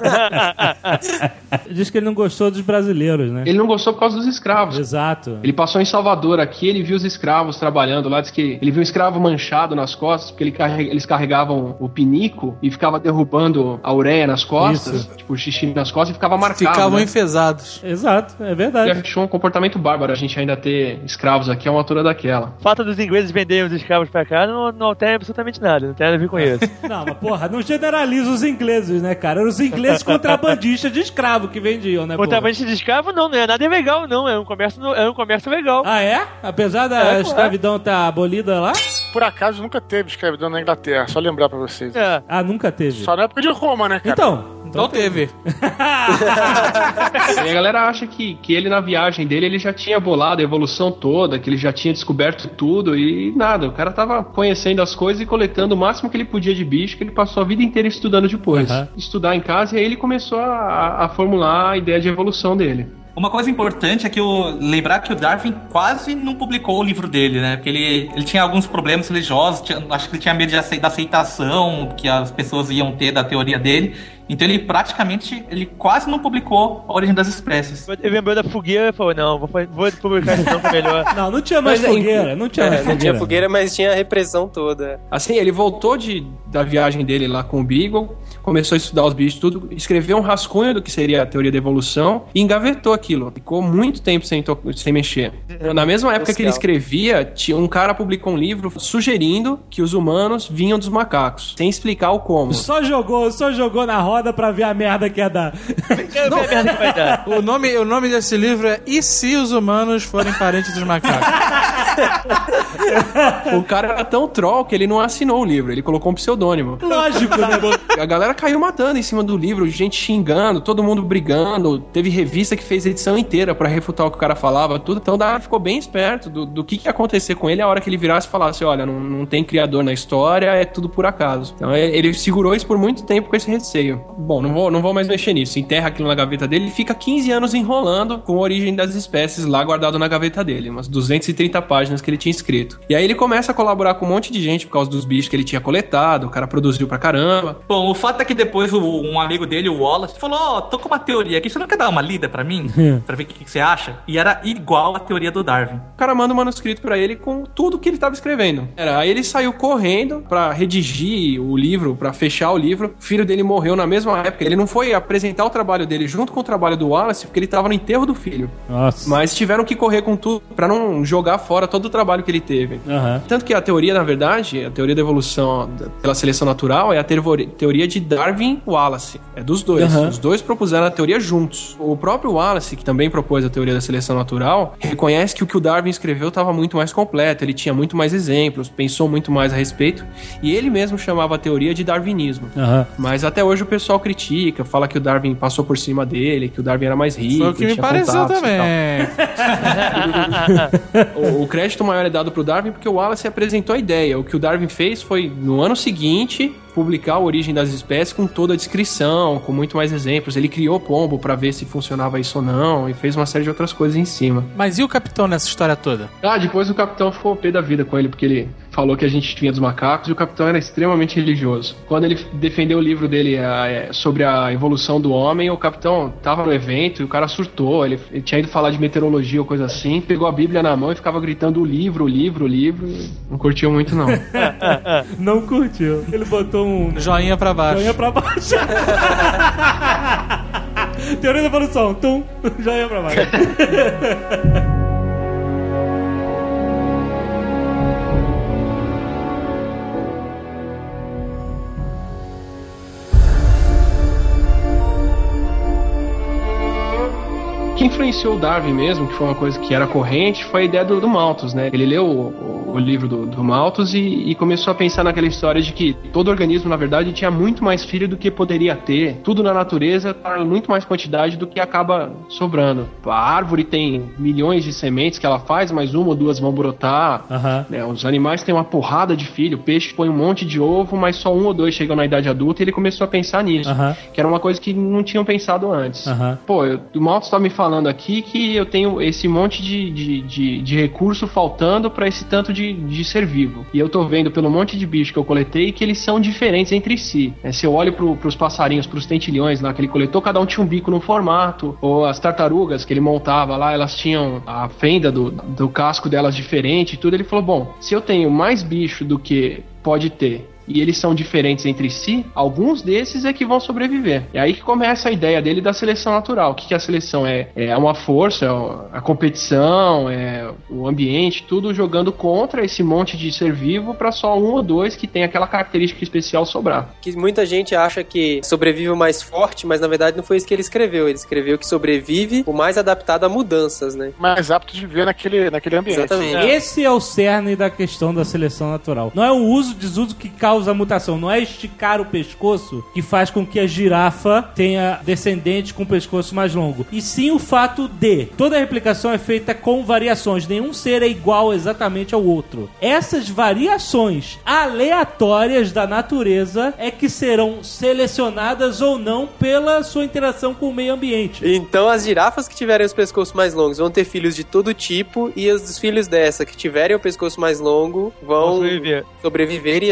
Diz que ele não gostou dos brasileiros, né? Ele não gostou por causa dos escravos. Exato. Ele passou em Salvador aqui, ele viu os escravos trabalhando lá, diz que ele viu um escravo manchado nas costas, porque ele carrega, eles carregavam o pinico e ficava derrubando a ureia nas costas, Isso. tipo o xixi nas costas e ficava marcado. Ficavam né? enfesados. Exato, é Ele verdade. achou um comportamento bárbaro a gente ainda ter escravos aqui a uma altura daquela. O fato dos ingleses venderem os escravos pra cá não, não altera absolutamente nada, não tem nada a ver com isso. Não, mas porra, não generaliza os ingleses, né, cara? Eram os ingleses contrabandistas de escravo que vendiam, né, porra? Contrabandista de escravo não, não é nada ilegal, não. É um comércio, é um comércio legal. Ah, é? Apesar da É, claro. escravidão estar abolida lá? Por acaso nunca teve escravidão na Inglaterra, só lembrar pra vocês. É. Ah, nunca teve. Só na época de Roma, né, cara? Então, Então teve. E a galera acha que, que ele, na viagem dele, ele já tinha bolado a evolução toda, que ele já tinha descoberto tudo e nada. O cara tava conhecendo as coisas e coletando o máximo que ele podia de bicho, que ele passou a vida inteira estudando depois. Uhum. Estudar em casa e aí ele começou a, a formular a ideia de evolução dele. Uma coisa importante é que o, lembrar que o Darwin quase não publicou o livro dele, né? Porque ele, ele tinha alguns problemas religiosos, tinha, acho que ele tinha medo de ace- da aceitação que as pessoas iam ter da teoria dele. Então ele praticamente, ele quase não publicou A Origem das Espécies. Ele lembrou da fogueira e falou, não, vou, vou publicar isso não, que é melhor. Não, não tinha mais Mas, fogueira, não tinha É, mais não fogueira. tinha fogueira, mas tinha a repressão toda. Assim, ele voltou de, da viagem dele lá com o Beagle, começou a estudar os bichos, tudo, escreveu um rascunho do que seria a teoria da evolução e engavetou aquilo. Ficou muito tempo sem, to- sem mexer. Na mesma época que ele escrevia, tinha um cara publicou um livro sugerindo que os humanos vinham dos macacos, sem explicar o como. Só jogou, só jogou na roda pra ver a merda que ia dar. Quero ver a merda que vai dar. O nome, o nome desse livro é E se os humanos forem parentes dos macacos? O cara era tão troll que ele não assinou o livro, ele colocou um pseudônimo. Lógico, né? A galera caiu matando em cima do livro, gente xingando, todo mundo brigando. Teve revista que fez edição inteira pra refutar o que o cara falava, tudo. Então o Darwin ficou bem esperto do, do que, que ia acontecer com ele a hora que ele virasse e falasse: olha, não, não tem criador na história, é tudo por acaso. Então ele segurou isso por muito tempo com esse receio. Bom, não vou, não vou mais mexer nisso. Enterra aquilo na gaveta dele e fica quinze anos enrolando com a Origem das Espécies lá guardado na gaveta dele. Umas duzentas e trinta páginas que ele tinha escrito. E aí ele começa a colaborar com um monte de gente por causa dos bichos que ele tinha coletado. O cara produziu pra caramba. Bom, o fato é que depois o- um amigo dele, o Wallace, falou: ó, tô com uma teoria aqui, você não quer dar uma lida pra mim? Pra ver o que, que você acha? E era igual a teoria do Darwin. O cara manda um manuscrito pra ele com tudo que ele tava escrevendo. Era, aí ele saiu correndo pra redigir o livro, pra fechar o livro. O filho dele morreu na mesma época. Ele não foi apresentar o trabalho dele junto com o trabalho do Wallace, porque ele tava no enterro do filho. Nossa. Mas tiveram que correr com tudo pra não jogar fora todo o trabalho que ele teve. Aham. Tanto que a teoria, na verdade, a teoria da evolução da- pela seleção natural é a tervo- teoria de Darwin-Wallace. É dos dois. Aham. Os dois propuseram a teoria juntos. O próprio Wallace, que também propôs a teoria da seleção natural, reconhece que o que o Darwin escreveu estava muito mais completo, ele tinha muito mais exemplos, pensou muito mais a respeito, e ele mesmo chamava a teoria de darwinismo. Aham. Mas até hoje o pessoal critica, fala que o Darwin passou por cima dele, que o Darwin era mais rico. Foi o que me tinha pareceu contatos e tal. também. O, o crédito maior é dado pro Darwin porque o Wallace apresentou a ideia. O que o Darwin fez foi, no ano seguinte, publicar a Origem das Espécies com toda a descrição, com muito mais exemplos. Ele criou pombo pra ver se funcionava isso ou não, e fez uma série de outras coisas em cima. Mas e o capitão nessa história toda? Ah, depois o capitão ficou pé da vida com ele, porque ele falou que a gente vinha dos macacos, e o capitão era extremamente religioso. Quando ele defendeu o livro dele a, é, sobre a evolução do homem, o capitão tava no evento e o cara surtou. Ele, ele tinha ido falar de meteorologia ou coisa assim, pegou a Bíblia na mão e ficava gritando o livro, o livro, o livro. Não curtiu muito, não. Não curtiu. Ele botou um Joinha pra baixo. joinha pra baixo. Teoria da evolução. Tum. Joinha pra baixo. O que influenciou o Darwin mesmo, que foi uma coisa que era corrente, foi a ideia do, do Malthus, né? Ele leu o, o, o livro do, do Malthus e, e começou a pensar naquela história de que todo organismo, na verdade, tinha muito mais filho do que poderia ter. Tudo na natureza tá em muito mais quantidade do que acaba sobrando. A árvore tem milhões de sementes que ela faz, mas uma ou duas vão brotar. Aham. Né? Os animais têm uma porrada de filho, o peixe põe um monte de ovo, mas só um ou dois chegam na idade adulta, e ele começou a pensar nisso. Aham. Que era uma coisa que não tinham pensado antes. Aham. Pô, eu, o Malthus tá me falando aqui que eu tenho esse monte de, de, de, de recurso faltando pra esse tanto de, de ser vivo. E eu tô vendo pelo monte de bicho que eu coletei que eles são diferentes entre si. É, se eu olho pro, pros passarinhos, pros tentilhões lá que ele coletou, cada um tinha um bico num formato. Ou as tartarugas que ele montava lá, elas tinham a fenda do, do casco delas diferente e tudo. Ele falou, bom, se eu tenho mais bicho do que pode ter, e eles são diferentes entre si, alguns desses é que vão sobreviver. É aí que começa a ideia dele da seleção natural. O que, que a seleção é? É uma força, a competição, é o ambiente, tudo jogando contra esse monte de ser vivo para só um ou dois que tem aquela característica especial sobrar. Que muita gente acha que sobrevive o mais forte, mas na verdade não foi isso que ele escreveu. Ele escreveu que sobrevive o mais adaptado a mudanças, né? Mais apto de viver naquele, naquele ambiente. Exatamente. Esse é o cerne da questão da seleção natural. Não é o uso e desuso que causa a mutação, não é esticar o pescoço que faz com que a girafa tenha descendentes com o pescoço mais longo, e sim o fato de toda a replicação é feita com variações, nenhum ser é igual exatamente ao outro. Essas variações aleatórias da natureza é que serão selecionadas ou não pela sua interação com o meio ambiente. Então as girafas que tiverem os pescoços mais longos vão ter filhos de todo tipo, e os filhos dessa que tiverem o pescoço mais longo vão Vamos sobreviver. sobreviver e assim por diante.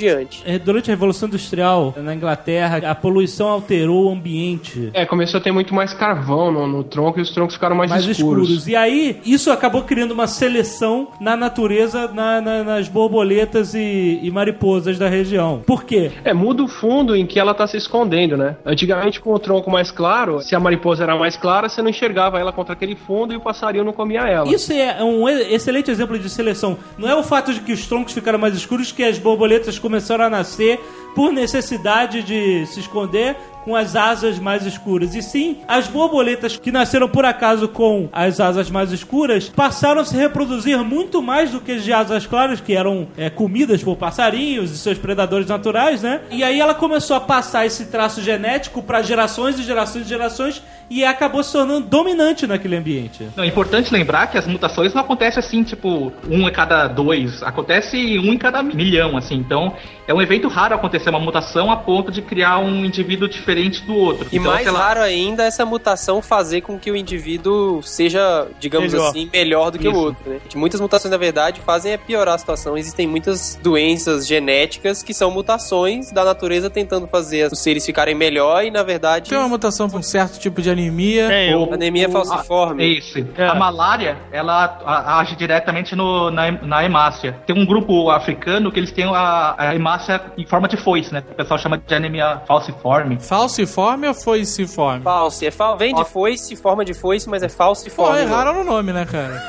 diante. É, durante a Revolução Industrial na Inglaterra, a poluição alterou o ambiente. É, começou a ter muito mais carvão no, no tronco e os troncos ficaram mais, mais escuros. escuros. E aí, isso acabou criando uma seleção na natureza, na, na, nas borboletas e, e mariposas da região. Por quê? É, muda o fundo em que ela tá se escondendo, né? Antigamente, com o tronco mais claro, se a mariposa era mais clara, você não enxergava ela contra aquele fundo e o passarinho não comia ela. Isso é um excelente exemplo de seleção. Não é o fato de que os troncos ficaram mais escuros que as borboletas começaram a nascer por necessidade de se esconder com as asas mais escuras. E sim, as borboletas que nasceram por acaso com as asas mais escuras passaram a se reproduzir muito mais do que as de asas claras, que eram é, comidas por passarinhos e seus predadores naturais, né? E aí ela começou a passar esse traço genético para gerações e gerações e gerações e acabou se tornando dominante naquele ambiente. É importante lembrar que as mutações não acontecem assim, tipo, um em cada dois. Acontece um em cada milhão, assim. Então, é um evento raro acontecer uma mutação a ponto de criar um indivíduo diferente do outro. E então, mais aquela... raro ainda essa mutação fazer com que o indivíduo seja, digamos melhor. assim, melhor do que Isso. o outro, né? Muitas mutações, na verdade, fazem é piorar a situação. Existem muitas doenças genéticas que são mutações da natureza tentando fazer os seres ficarem melhor e, na verdade... Tem uma mutação para um certo tipo de anemia. É, eu, anemia o, falciforme. A, isso. É. A malária, ela a, age diretamente no, na, na hemácia. Tem um grupo africano que eles têm a, a hemácia em forma de foice, né? O pessoal chama de anemia falciforme. Falciforme ou foiciforme? False. É fal... Vem de foice, forma de foice, mas é Pô, falciforme. erraram no nome, né, cara?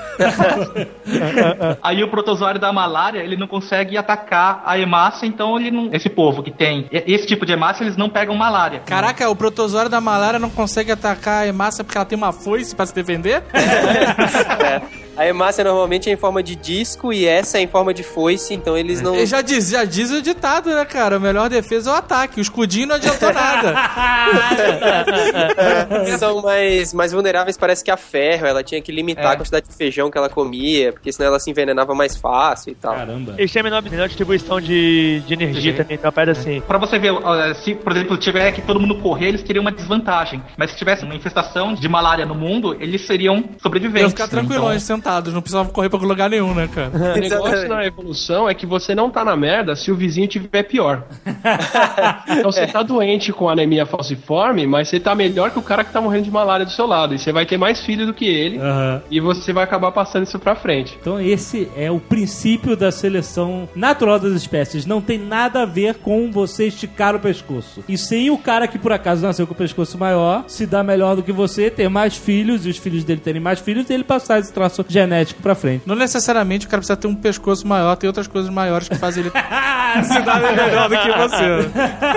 Aí o protozoário da malária, ele não consegue atacar a hemácia, então ele não... Esse povo que tem esse tipo de hemácia, eles não pegam malária. Caraca, o protozoário da malária não consegue atacar a hemácia porque ela tem uma foice pra se defender? É. A hemácia normalmente é em forma de disco e essa é em forma de foice, então eles não... Ele já diz, já diz o ditado, né, cara? A melhor defesa é o ataque. O escudinho não adiantou nada. São mais, mais vulneráveis, parece que a ferro. Ela tinha que limitar É. a quantidade de feijão que ela comia, porque senão ela se envenenava mais fácil e tal. Caramba. Eles têm menor, menor distribuição de, de energia Sim. também, uma parada assim. Pra você ver, ó, se, por exemplo, tiver que todo mundo correr, eles teriam uma desvantagem. Mas se tivesse uma infestação de malária no mundo, eles seriam sobreviventes. Eu ficar tranquilões, sentados. Não precisava correr pra lugar nenhum, né, cara? O negócio na evolução é que você não tá na merda se o vizinho tiver pior. Então você tá doente com anemia falciforme, mas você tá melhor que o cara que tá morrendo de malária do seu lado. E você vai ter mais filho do que ele. Aham. E você vai acabar passando isso pra frente. Então esse é o princípio da seleção natural das espécies. Não tem nada a ver com você esticar o pescoço. E sim o cara que por acaso nasceu com o pescoço maior, se dá melhor do que você, ter mais filhos, e os filhos dele terem mais filhos, e ele passar esse traço genético pra frente. Não necessariamente o cara precisa ter um pescoço maior, tem outras coisas maiores que fazem ele se dar melhor do que você.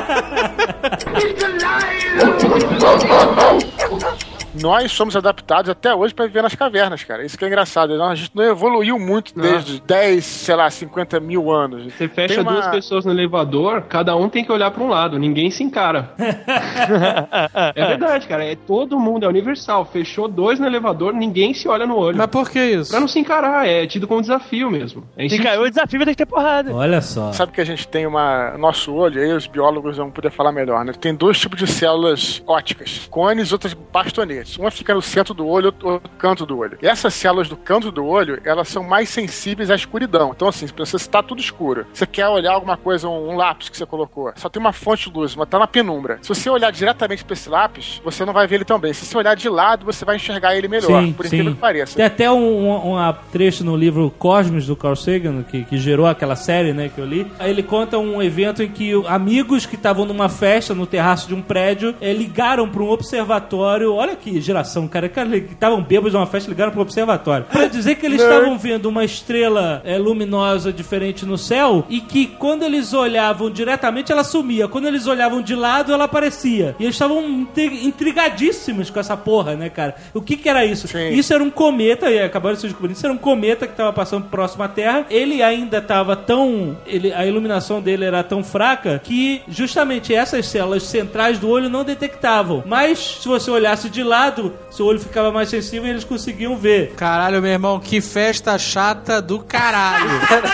Nós somos adaptados até hoje pra viver nas cavernas, cara. Isso que é engraçado. A gente não evoluiu muito desde dez, sei lá, cinquenta mil anos. Você fecha Tem uma- duas pessoas no elevador, cada um tem que olhar pra um lado, ninguém se encara. É verdade, cara. É todo mundo, é universal. Fechou dois no elevador, ninguém se olha no olho. Mas por que isso? Pra não se encarar, é tido como desafio mesmo. É Se instintivo. caiu o desafio, vai ter que ter porrada. Olha só. Sabe que a gente tem uma... Nosso olho, aí os biólogos vão poder falar melhor, né? Tem dois tipos de células ópticas. Cones e outras bastonetes. Uma fica no centro do olho, outro no canto do olho. E essas células do canto do olho, elas são mais sensíveis à escuridão. Então, assim, se você está tudo escuro, você quer olhar alguma coisa, um, um lápis que você colocou, só tem uma fonte de luz, mas tá na penumbra. Se você olhar diretamente para esse lápis, você não vai ver ele tão bem. Se você olhar de lado, você vai enxergar ele melhor, Sim, por incrível sim. que pareça. Tem até um, um, um trecho no livro Cosmos, do Carl Sagan, que, que gerou aquela série, né, que eu li. Aí ele conta um evento em que amigos que estavam numa festa no terraço de um prédio eh, ligaram para um observatório. Olha que geração, cara. Cara, estavam bêbados numa festa, ligaram para o observatório. Pra dizer que eles estavam vendo uma estrela eh, luminosa diferente no céu e que quando eles olhavam diretamente, ela sumia. Quando eles olhavam de lado, ela aparecia. E eles estavam intri- intrigadíssimos com essa porra, né, cara? O que que era isso? Sim. Isso era um cometa, e acabaram de se descobrir, isso era um cometa que estava passando próximo à Terra. Ele ainda estava tão... Ele, a iluminação dele era tão fraca que justamente essas células centrais do olho não detectavam. Mas se você olhasse de lado, lado, seu olho ficava mais sensível e eles conseguiam ver. Caralho, meu irmão, que festa chata do caralho.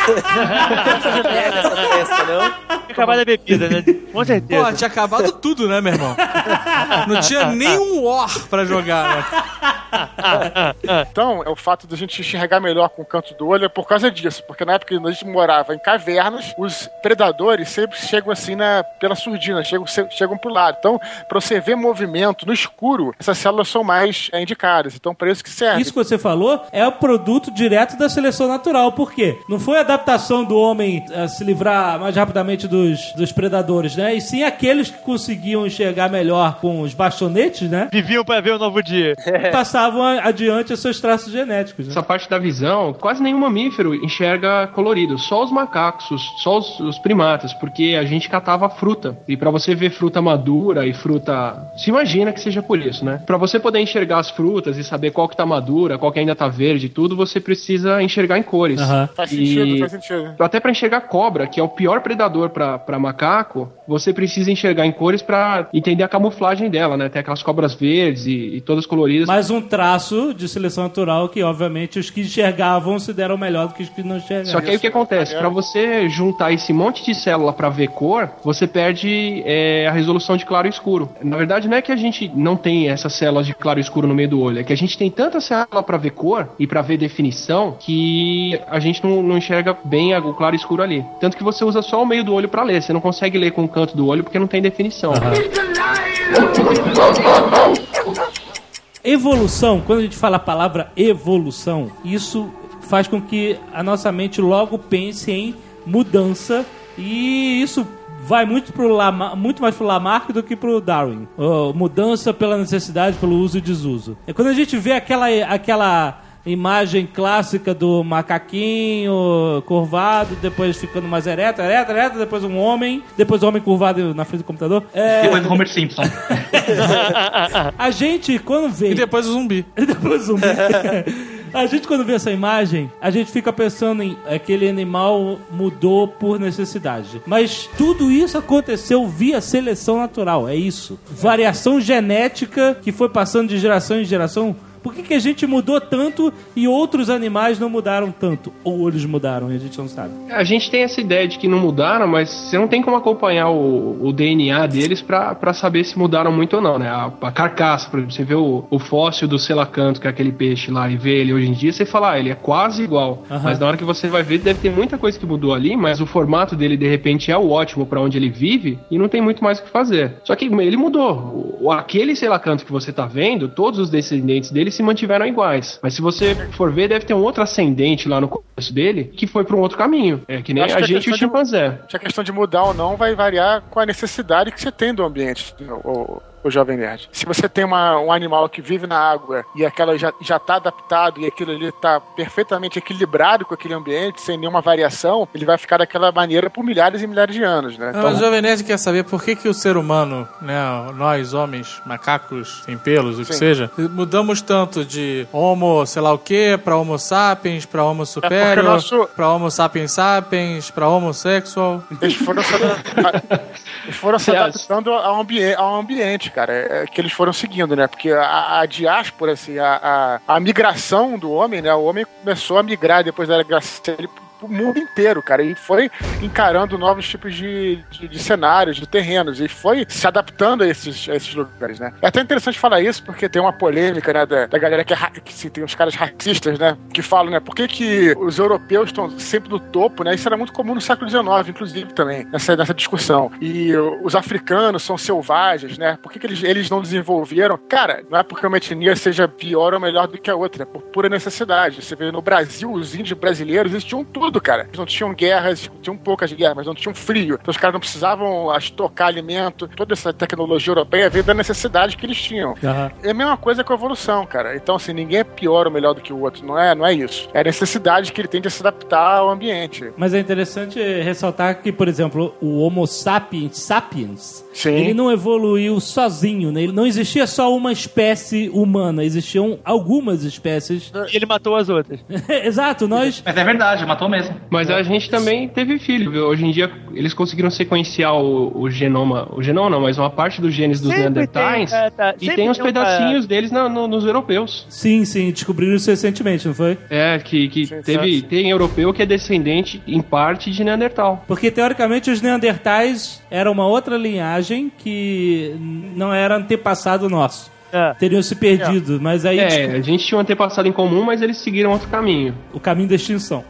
Essa festa, não? Acabado a bebida, né? Com certeza. Pô, tinha acabado tudo, né, meu irmão? Não tinha nem um War pra jogar, né? Então, é o fato de a gente enxergar melhor com o canto do olho é por causa disso, porque na época que a gente morava em cavernas, os predadores sempre chegam assim na, pela surdina, chegam, chegam pro lado. Então, pra você ver movimento no escuro, essas células são mais é, indicadas. Então, para isso que serve. Isso que você falou é o produto direto da seleção natural. Por quê? Não foi a adaptação do homem a se livrar mais rapidamente dos, dos predadores, né? E sim aqueles que conseguiam enxergar melhor com os bastonetes, né? Viviam pra ver o novo dia. Passavam adiante os seus traços genéticos. Né? Essa parte da visão, quase nenhum mamífero enxerga colorido. Só os macacos, só os, os primatas, porque a gente catava fruta. E pra você ver fruta madura e fruta... Se imagina que seja por isso, né? Pra você poder enxergar as frutas e saber qual que tá madura, qual que ainda tá verde e tudo, você precisa enxergar em cores. Uhum. Faz e... sentido, faz sentido. Até pra enxergar cobra, que é o pior predador pra, pra macaco, você precisa enxergar em cores pra entender a camuflagem dela, né? Tem aquelas cobras verdes e, e todas coloridas. Mais um traço de seleção natural que, obviamente, os que enxergavam se deram melhor do que os que não enxergavam. Só que aí o que acontece? Pra você juntar esse monte de célula pra ver cor, você perde é, a resolução de claro e escuro. Na verdade, não é que a gente não tem essas células de claro e escuro no meio do olho, é que a gente tem tanta célula pra ver cor e pra ver definição que a gente não, não enxerga bem o claro e escuro ali. Tanto que você usa só o meio do olho pra ler, você não consegue ler com o canto do olho porque não tem definição. Evolução, quando a gente fala a palavra evolução, isso faz com que a nossa mente logo pense em mudança, e isso vai muito, pro Lamar, muito mais pro Lamarck do que pro Darwin. Uh, mudança pela necessidade, pelo uso e desuso. É quando a gente vê aquela, aquela imagem clássica do macaquinho curvado, depois ficando mais ereto, ereto, ereto, depois um homem, depois um homem curvado na frente do computador. É... Depois do Homer Simpson. A gente, quando vê... E depois o zumbi. E depois o zumbi. A gente, quando vê essa imagem, a gente fica pensando em aquele animal mudou por necessidade. Mas tudo isso aconteceu via seleção natural, é isso. Variação genética que foi passando de geração em geração. Por que que a gente mudou tanto e outros animais não mudaram tanto? Ou eles mudaram e a gente não sabe? A gente tem essa ideia de que não mudaram, mas você não tem como acompanhar o, o D N A deles pra, pra saber se mudaram muito ou não, né? A, a carcaça, por exemplo, você vê o, o fóssil do selacanto, que é aquele peixe lá, e vê ele hoje em dia, você fala, ah, ele é quase igual. Uhum. Mas na hora que você vai ver, deve ter muita coisa que mudou ali, mas o formato dele, de repente, é o ótimo pra onde ele vive e não tem muito mais o que fazer. Só que ele mudou. O, aquele selacanto que você tá vendo, todos os descendentes dele se mantiveram iguais. Mas se você for ver, deve ter um outro ascendente lá no começo dele que foi para um outro caminho. É que nem a gente e o chimpanzé. Se a questão de mudar ou não vai variar com a necessidade que você tem do ambiente, o, o Jovem Nerd. Se você tem uma, um animal que vive na água e aquela já, já tá adaptado e aquilo ali tá perfeitamente equilibrado com aquele ambiente, sem nenhuma variação, ele vai ficar daquela maneira por milhares e milhares de anos, né? Então... Mas o Jovem Nerd quer saber por que que o ser humano, né, nós, homens, macacos, sem pelos, o que Sim. seja, mudamos tanto de homo sei lá o que, pra homo sapiens, pra homo superior, é nosso... pra homo sapiens sapiens, pra homossexual. Eles foram se, eles foram se adaptando ao, ambi... ao ambiente, cara, é, que eles foram seguindo, né? Porque a, a diáspora, assim, a, a, a migração do homem, né? O homem começou a migrar depois da migração o mundo inteiro, cara, e foi encarando novos tipos de, de, de cenários, de terrenos, e foi se adaptando a esses, a esses lugares, né? É até interessante falar isso, porque tem uma polêmica, né, da, da galera que, é, que assim, tem uns caras racistas, né, que falam, né, por que que os europeus estão sempre no topo, né? Isso era muito comum no século dezenove, inclusive, também, nessa, nessa discussão. E os africanos são selvagens, né? Por que que eles, eles não desenvolveram? Cara, não é porque uma etnia seja pior ou melhor do que a outra, é por pura necessidade. Você vê no Brasil, os índios brasileiros, eles tinham tudo, cara. Eles não tinham guerras, tinham poucas guerras, mas não tinham frio. Então os caras não precisavam estocar alimento. Toda essa tecnologia europeia veio da necessidade que eles tinham. Uhum. É a mesma coisa com a evolução, cara. Então, assim, ninguém é pior ou melhor do que o outro. Não é, não é isso. É a necessidade que ele tem de se adaptar ao ambiente. Mas é interessante ressaltar que, por exemplo, o Homo sapiens, sapiens, Sim. ele não evoluiu sozinho, né? Ele não existia só uma espécie humana, existiam algumas espécies. E ele matou as outras. Exato, nós... Mas é verdade, matou mesmo. mesmo. Mas a gente também teve filho, viu? Hoje em dia eles conseguiram sequenciar o, o genoma, o genoma não, mas uma parte dos genes dos Sempre Neandertais tem, é, tá, e sempre tem uns tem um pedacinhos deles na- no- nos europeus. Sim, sim, descobriram isso recentemente, não foi? É, que, que Sim, teve, sim. tem europeu que é descendente, em parte, de Neandertal. Porque, teoricamente, os Neandertais eram uma outra linhagem que não era antepassado nosso. É. Teriam se perdido, mas aí É, desco- a gente tinha um antepassado em comum, mas eles seguiram outro caminho. o caminho da extinção.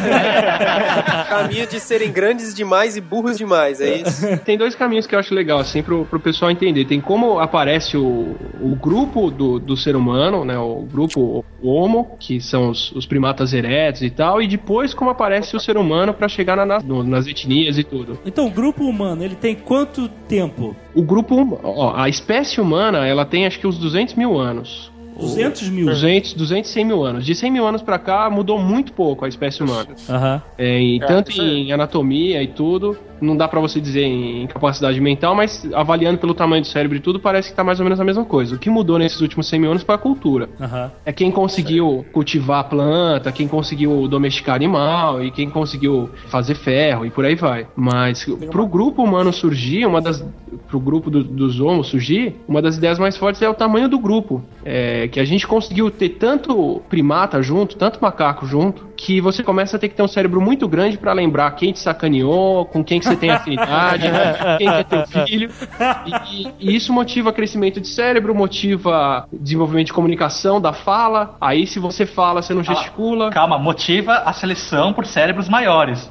Caminho de serem grandes demais e burros demais, é isso? Tem dois caminhos que eu acho legal, assim, pro, pro pessoal entender. Tem como aparece o, o grupo do, do ser humano, né, o grupo Homo, que são os, os primatas eretos e tal, e depois como aparece o ser humano pra chegar na, na- no- nas etnias e tudo. Então, o grupo humano, ele tem quanto tempo? O grupo, ó, a espécie humana, ela tem acho que uns duzentos mil anos. duzentos mil? duzentos, duzentos, cem mil anos. De cem mil anos pra cá, mudou muito pouco a espécie humana. Aham. É, e É, tanto isso aí. em anatomia e tudo, não dá pra você dizer em capacidade mental, mas avaliando pelo tamanho do cérebro e tudo, parece que tá mais ou menos a mesma coisa. O que mudou nesses últimos cem mil anos foi a cultura. Aham. É quem conseguiu cultivar a planta, quem conseguiu domesticar animal e quem conseguiu fazer ferro e por aí vai. Mas pro grupo humano surgir, uma das pro grupo do, dos homos surgir, uma das ideias mais fortes é o tamanho do grupo. É, que a gente conseguiu ter tanto primata junto, tanto macaco junto, que você começa a ter que ter um cérebro muito grande pra lembrar quem te sacaneou, com quem que você tem afinidade, quem que é teu filho. E, e isso motiva crescimento de cérebro, motiva desenvolvimento de comunicação, da fala. Aí se você fala, você não gesticula. Calma, motiva a seleção por cérebros maiores.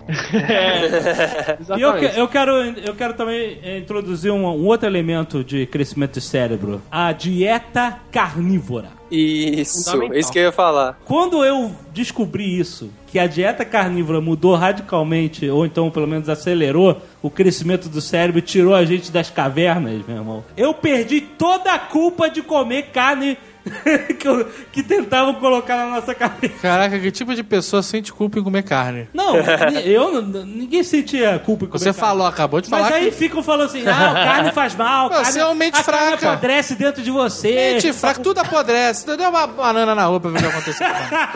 E eu, que- Exatamente. eu, quero, eu quero também eh, introduzir um, um outro elemento de crescimento de cérebro. A dieta carnívora. Isso, Fundamental. isso que eu ia falar. Quando eu descobri isso, que a dieta carnívora mudou radicalmente, ou então pelo menos acelerou o crescimento do cérebro e tirou a gente das cavernas, meu irmão, eu perdi toda a culpa de comer carne que, eu- que tentavam colocar na nossa cabeça. Caraca, que tipo de pessoa sente culpa em comer carne? Não, eu não- ninguém sentia culpa em comer Você carne. falou, acabou de Mas falar aí que... ficam falando assim, ah, carne faz mal, Você carne, é uma mente a carne fraca. apodrece dentro de você. Mente fraca, tudo apodrece. Você deu uma banana na rua pra ver o que aconteceu.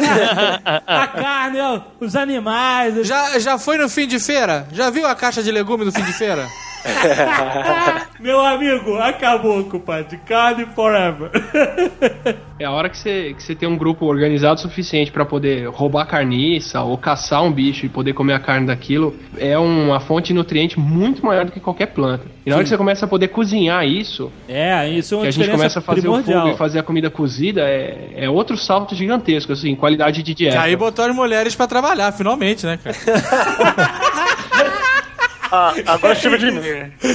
A carne, ó, os animais. Já, já foi no fim de feira? Já viu a caixa de legume do fim de feira? Meu amigo, acabou, compadre. Carne forever. É a hora que você, que você tem um grupo organizado o suficiente pra poder roubar carniça ou caçar um bicho e poder comer a carne daquilo, é uma fonte de nutriente muito maior do que qualquer planta. E na hora que você começa a poder cozinhar isso, É, isso é uma que a gente diferença começa a fazer o primordial. fogo e fazer a comida cozida, é, é outro salto gigantesco, assim, qualidade de E dieta. aí botou as mulheres pra trabalhar, finalmente, né, cara? Ah, agora chega de mim.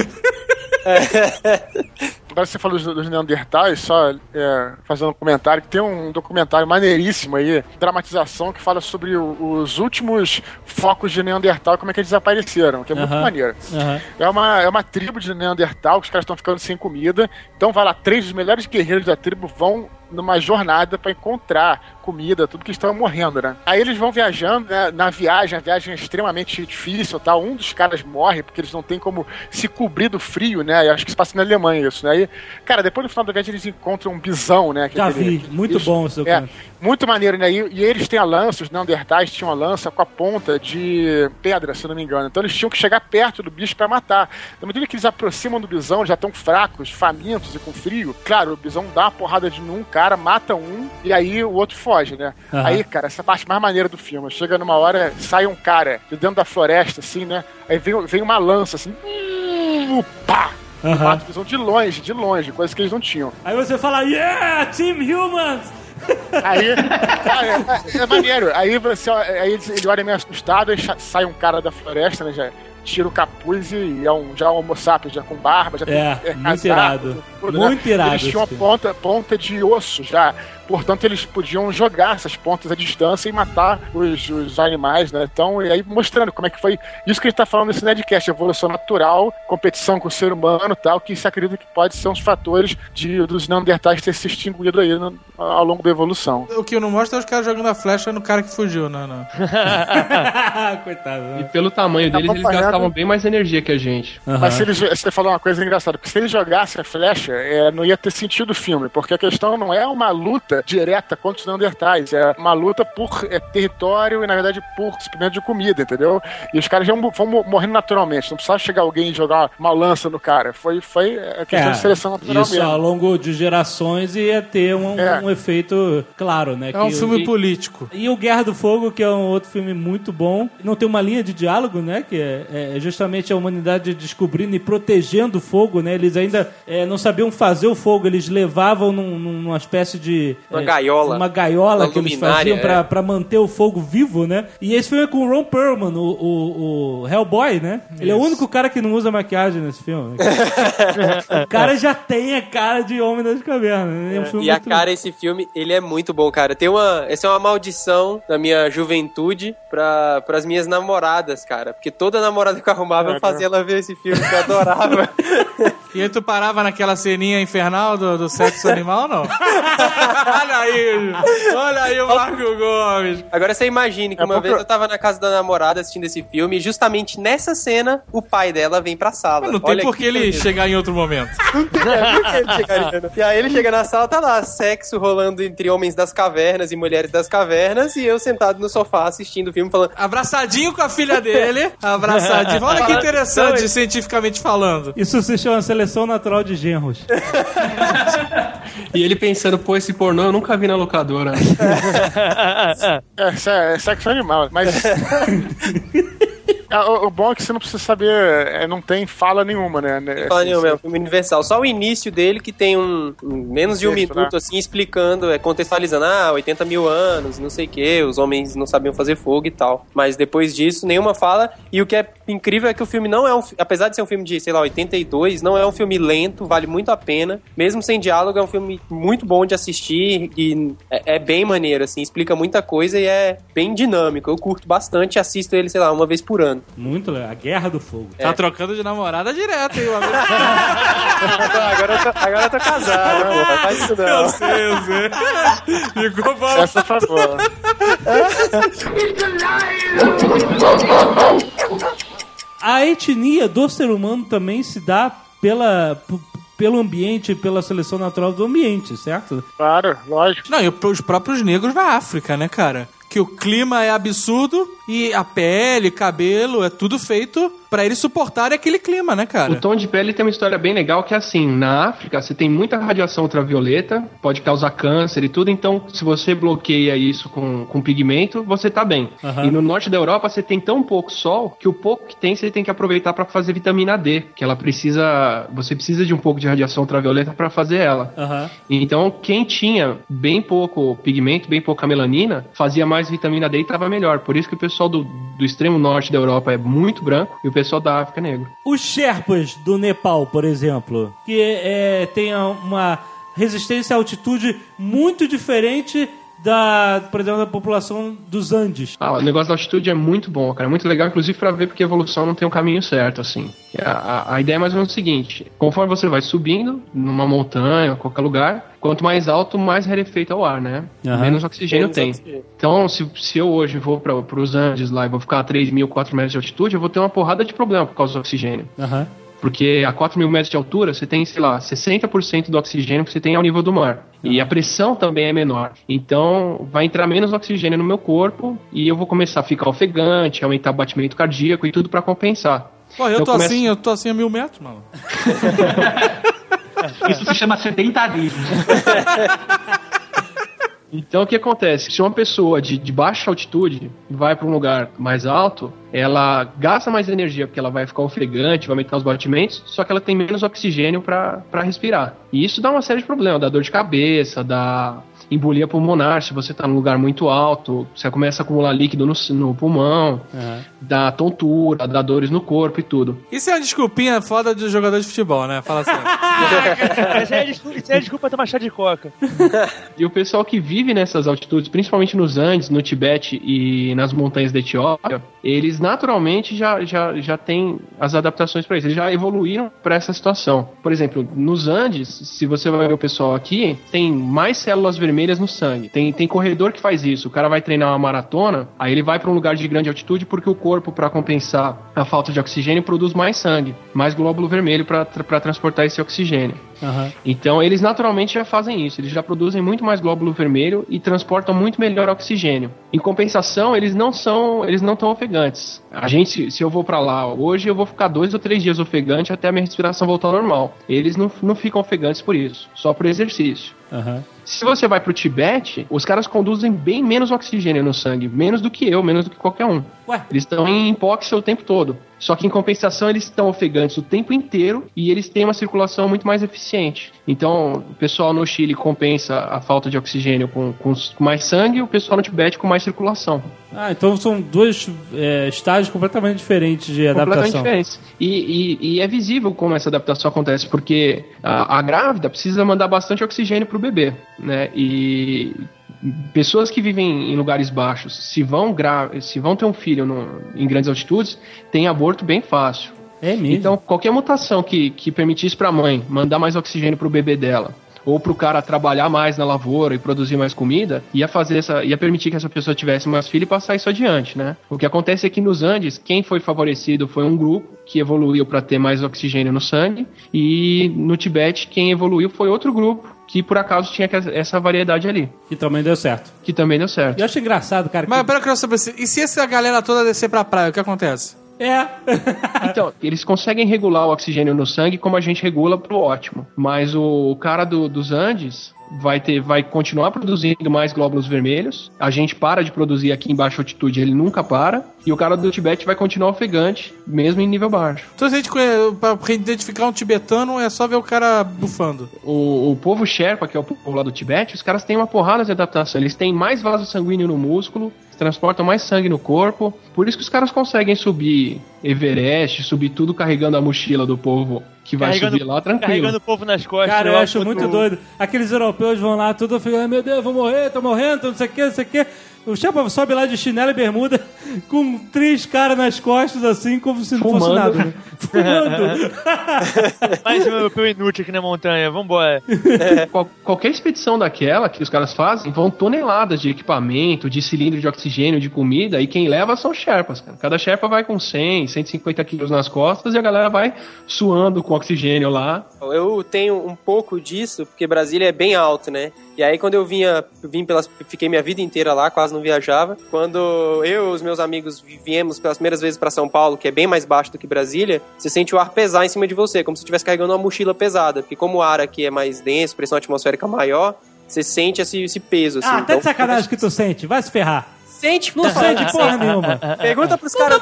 Agora você falou dos, dos Neandertais, só é, fazendo um comentário, que tem um documentário maneiríssimo aí, dramatização, que fala sobre o- os últimos focos de Neandertal, como é que eles desapareceram, que é muito Aham. maneiro. Aham. É uma, é uma tribo de Neandertal, que os caras estão ficando sem comida, então vai lá, três dos melhores guerreiros da tribo vão numa jornada pra encontrar comida, tudo que estão morrendo, né? Aí eles vão viajando, né? Na viagem, a viagem é extremamente difícil, tá? Um dos caras morre porque eles não têm como se cobrir do frio, né? Eu acho que se passa na Alemanha isso, né? Aí, cara, depois no final da viagem eles encontram um bisão, né? Que é Já aquele- vi, muito isso- bom esse É, documento. muito maneiro, né? E, e eles têm a lança, os Neandertais tinham a lança com a ponta de pedra, se eu não me engano. Então eles tinham que chegar perto do bicho pra matar. Na medida que eles aproximam do bisão, já estão fracos, famintos e com frio, claro, o bisão dá uma porrada de um cara, mata um, e aí o outro foge, né? Aham. Aí, cara, essa parte mais maneira do filme. Chega numa hora, sai um cara de dentro da floresta, assim, né? Aí vem, vem uma lança, assim, uh, pá! E Aham. mata o bisão de longe, de longe, coisa que eles não tinham. Aí você fala, yeah, Team Humans! Aí, cara, é, é maneiro. Aí você, aí ele, ele olha meio assustado, aí cha- sai um cara da floresta, né? Já tira o capuz e é um, já é um homo sapiens, já com barba, já É, tem muito irado. tudo, Muito né? irado Eles tinham uma esse filme. ponta, ponta de osso já. Portanto, eles podiam jogar essas pontas à distância e matar os, os animais, né? Então, e aí mostrando como é que foi isso que a gente tá falando nesse Nerdcast, evolução natural, competição com o ser humano e tal, que se acredita que pode ser uns fatores de, dos Neandertais ter se extinguido aí no, ao longo da evolução. O que não mostra é os caras jogando a flecha no cara que fugiu, não, não. Coitado. E Né? pelo tamanho Tá deles, eles acompanhado. gastavam bem mais energia que a gente. Aham. Mas se eles, você falou uma coisa engraçada, porque se eles jogassem a flecha, é, não ia ter sentido o filme, porque a questão não é uma luta direta contra os Neandertais, é uma luta por é, território e, na verdade, por suprimento de comida, entendeu? E os caras vão, vão morrendo naturalmente, não precisava chegar alguém e jogar uma lança no cara, foi, foi a questão é, de seleção natural isso mesmo. ao longo de gerações ia ter um, É. um efeito claro, né? É um que filme o, político. E o Guerra do Fogo, que é um outro filme muito bom, não tem uma linha de diálogo, né? Que é, é justamente a humanidade descobrindo e protegendo o fogo, né? Eles ainda é, não sabiam fazer o fogo, eles levavam num, numa espécie de... Uma é, gaiola. Uma gaiola Uma que eles luminária, faziam pra, é. pra manter o fogo vivo, né? E esse filme é com o Ron Perlman, o, o, o Hellboy, né? Ele é o único cara que não usa maquiagem nesse filme. O cara já tem a cara de Homem das Cavernas. Né? É um filme E a muito- cara, esse filme, ele é muito bom, cara. Tem uma... Essa é uma maldição da minha juventude pra, pras minhas namoradas, cara. Porque toda namorada que eu arrumava, eu fazia ela ver esse filme, que eu adorava. E aí tu parava naquela ceninha infernal do, do sexo animal, não? Olha aí, olha aí o Marco Gomes. Agora você imagine que É uma porque- vez eu tava na casa da namorada assistindo esse filme e justamente nessa cena, o pai dela vem pra sala. Mas não tem Olha por que ele coisa. chegar em outro momento. Ele chegaria. E aí ele chega na sala, tá lá, sexo rolando entre homens das cavernas e mulheres das cavernas, e eu sentado no sofá assistindo o filme falando... Abraçadinho com a filha dele. Abraçadinho. Olha que interessante, cientificamente falando. Isso se chama seleção natural de genros. E ele pensando, pô, esse pornô eu nunca vi na locadora. É, isso é, é sexo animal, mas... Ah, o, o bom é que você não precisa saber, é, não tem fala nenhuma, né? Não fala nenhuma, é um filme universal. Só o início dele que tem um, um menos de um Texto, minuto, né? assim, explicando, é, contextualizando, ah, oitenta mil anos, não sei o que, os homens não sabiam fazer fogo e tal. Mas depois disso, nenhuma fala. E o que é incrível é que o filme não é um... Apesar de ser um filme de, sei lá, oitenta e dois, não é um filme lento, vale muito a pena. Mesmo sem diálogo, é um filme muito bom de assistir e é, é bem maneiro, assim, explica muita coisa e é bem dinâmico. Eu curto bastante, assisto ele, sei lá, uma vez por ano. Muito legal. A Guerra do Fogo. Tá trocando de namorada direto, hein, amigo? agora, eu tô, agora eu tô casado, porra, faz isso não. Eu sei, eu sei. Ficou bom. Essa foi boa. A etnia do ser humano também se dá pela, p- pelo ambiente, pela seleção natural do ambiente, certo? Claro, lógico. Não, e os próprios negros da África, né, cara? Que o clima é absurdo e a pele, cabelo, é tudo feito pra eles suportarem aquele clima, né, cara? O tom de pele tem uma história bem legal que é assim, na África você tem muita radiação ultravioleta, pode causar câncer e tudo, então se você bloqueia isso com, com pigmento, você tá bem. Aham. E no norte da Europa você tem tão pouco sol que o pouco que tem você tem que aproveitar pra fazer vitamina D, que ela precisa, você precisa de um pouco de radiação ultravioleta pra fazer ela. Aham. Então quem tinha bem pouco pigmento, bem pouca melanina, fazia mais vitamina D e tava melhor. Por isso que o pessoal do, do extremo norte da Europa é muito branco e o pessoal da África é negro. Os Sherpas do Nepal, por exemplo, que é, tem uma resistência à altitude muito diferente da, por exemplo, da população dos Andes. Ah, o negócio da altitude é muito bom, cara. É muito legal, inclusive, pra ver porque a evolução não tem um caminho certo, assim. A, a, a ideia é mais ou menos o seguinte. Conforme você vai subindo, numa montanha, qualquer lugar, quanto mais alto, mais rarefeito é o ar, né? Aham. Menos oxigênio Menos tem. oxigênio. Então, se, se eu hoje vou para os Andes lá e vou ficar a três mil, quatro metros de altitude, eu vou ter uma porrada de problema por causa do oxigênio. Aham. Porque a quatro mil metros de altura, você tem, sei lá, sessenta por cento do oxigênio que você tem ao nível do mar. E a pressão também é menor. Então, vai entrar menos oxigênio no meu corpo e eu vou começar a ficar ofegante, aumentar o batimento cardíaco e tudo pra compensar. Pô, eu Então tô começa- assim, eu tô assim a mil metros, mano. Isso se chama sedentarismo. Então, o que acontece? Se uma pessoa de, de baixa altitude vai para um lugar mais alto, ela gasta mais energia porque ela vai ficar ofegante, vai aumentar os batimentos, só que ela tem menos oxigênio para respirar. E isso dá uma série de problemas, dá dor de cabeça, dá embolia pulmonar, se você está num lugar muito alto, você começa a acumular líquido no, no pulmão, Aham. dá tontura, dá dores no corpo e tudo. Isso é uma desculpinha foda de jogador de futebol, né? Fala assim. Isso é desculpa, isso é desculpa tomar chá de coca. E o pessoal que vive nessas altitudes, principalmente nos Andes, no Tibete e nas montanhas da Etiópia, eles naturalmente já, já, já têm as adaptações para isso, eles já evoluíram para essa situação. Por exemplo, nos Andes, se você vai ver o pessoal aqui, tem mais células vermelhas no sangue. Tem, tem corredor que faz isso. O cara vai treinar uma maratona, aí ele vai para um lugar de grande altitude porque o corpo, para compensar a falta de oxigênio, produz mais sangue, mais glóbulo vermelho para transportar esse oxigênio. Uhum. Então eles naturalmente já fazem isso, eles já produzem muito mais glóbulo vermelho e transportam muito melhor oxigênio. Em compensação, eles não são, eles não estão ofegantes. A gente, se eu vou pra lá hoje, eu vou ficar dois ou três dias ofegante até a minha respiração voltar ao normal. Eles não, não ficam ofegantes por isso, só por exercício. Uhum. Se você vai pro Tibete, os caras conduzem bem menos oxigênio no sangue, menos do que eu, menos do que qualquer um. Ué? Eles estão em hipóxia o tempo todo. Só que em compensação eles estão ofegantes o tempo inteiro e eles têm uma circulação muito mais eficiente. Então o pessoal no Chile compensa a falta de oxigênio com, com, com mais sangue e o pessoal no Tibete com mais circulação. Ah, então são dois é, estágios completamente diferentes de adaptação. Completamente diferentes. E, e, e é visível como essa adaptação acontece, porque a, a grávida precisa mandar bastante oxigênio pro bebê, né? E pessoas que vivem em lugares baixos, se vão, gra... se vão ter um filho no... em grandes altitudes, tem aborto bem fácil. É mesmo? Então, qualquer mutação que, que permitisse para a mãe mandar mais oxigênio pro bebê dela, ou pro cara trabalhar mais na lavoura e produzir mais comida, ia fazer essa, ia permitir que essa pessoa tivesse mais filho e passar isso adiante, né? O que acontece é que nos Andes, quem foi favorecido foi um grupo que evoluiu para ter mais oxigênio no sangue, e no Tibete quem evoluiu foi outro grupo que por acaso tinha essa variedade ali. Que também deu certo. Que também deu certo. Eu acho engraçado, cara. Mas que... pera, eu quero saber, e se essa galera toda descer pra praia, o que acontece? É. Então, eles conseguem regular o oxigênio no sangue como a gente regula pro ótimo. Mas o cara do, dos Andes vai, ter, vai continuar produzindo mais glóbulos vermelhos. A gente para de produzir aqui em baixa altitude, ele nunca para. E o cara do Tibete vai continuar ofegante, mesmo em nível baixo. Então, se a gente conhe... pra identificar um tibetano, é só ver o cara bufando. O, o povo Sherpa, que é o povo lá do Tibete, os caras têm uma porrada de adaptação. Eles têm mais vaso sanguíneo no músculo, transportam mais sangue no corpo. Por isso que os caras conseguem subir Everest, subir tudo carregando a mochila do povo que vai subir lá tranquilo. Carregando o povo nas costas. Cara, eu acho muito doido. Aqueles europeus vão lá, tudo ficando, meu Deus, vou morrer, tô morrendo, não sei o que, não sei o que. O Sherpa sobe lá de chinelo e bermuda com três caras nas costas, assim, como se não Fumando. fosse nada. Né? Fumando. Mais um europeu inútil aqui na montanha, vambora. É. Qual, qualquer expedição daquela que os caras fazem, vão toneladas de equipamento, de cilindro de oxigênio, de comida, e quem leva são Sherpas, cara. Cada Sherpa vai com cem, cento e cinquenta quilos nas costas e a galera vai suando com oxigênio lá. Eu tenho um pouco disso, porque Brasília é bem alto, né? E aí quando eu vinha, vim pelas, fiquei minha vida inteira lá, quase não viajava. Quando eu e os meus amigos viemos pelas primeiras vezes pra São Paulo, que é bem mais baixo do que Brasília, você sente o ar pesar em cima de você, como se estivesse carregando uma mochila pesada. Porque como o ar aqui é mais denso, pressão atmosférica maior, você sente esse, esse peso. Assim. Ah, então, tá de sacanagem que tu sente. Vai se ferrar. Sente, Não sente porra nenhuma. Pergunta pros caras.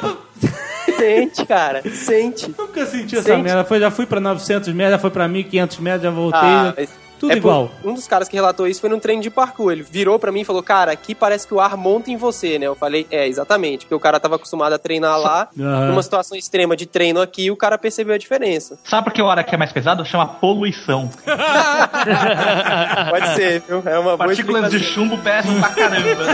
Sente, cara. Sente. Nunca senti essa Sente. merda. Foi, já fui pra novecentos metros, já fui pra mil e quinhentos metros, já voltei. Ah, já... Tudo é igual. Por, um dos caras que relatou isso foi num treino de parkour. Ele virou pra mim e falou, cara, aqui parece que o ar monta em você, né? Eu falei, é, exatamente. Porque o cara tava acostumado a treinar lá. Uhum. Numa situação extrema de treino aqui, o cara percebeu a diferença. Sabe por que o ar aqui é mais pesado? Chama poluição. Pode ser, viu? É uma boa Partículas de explicação. chumbo pesam pra caramba.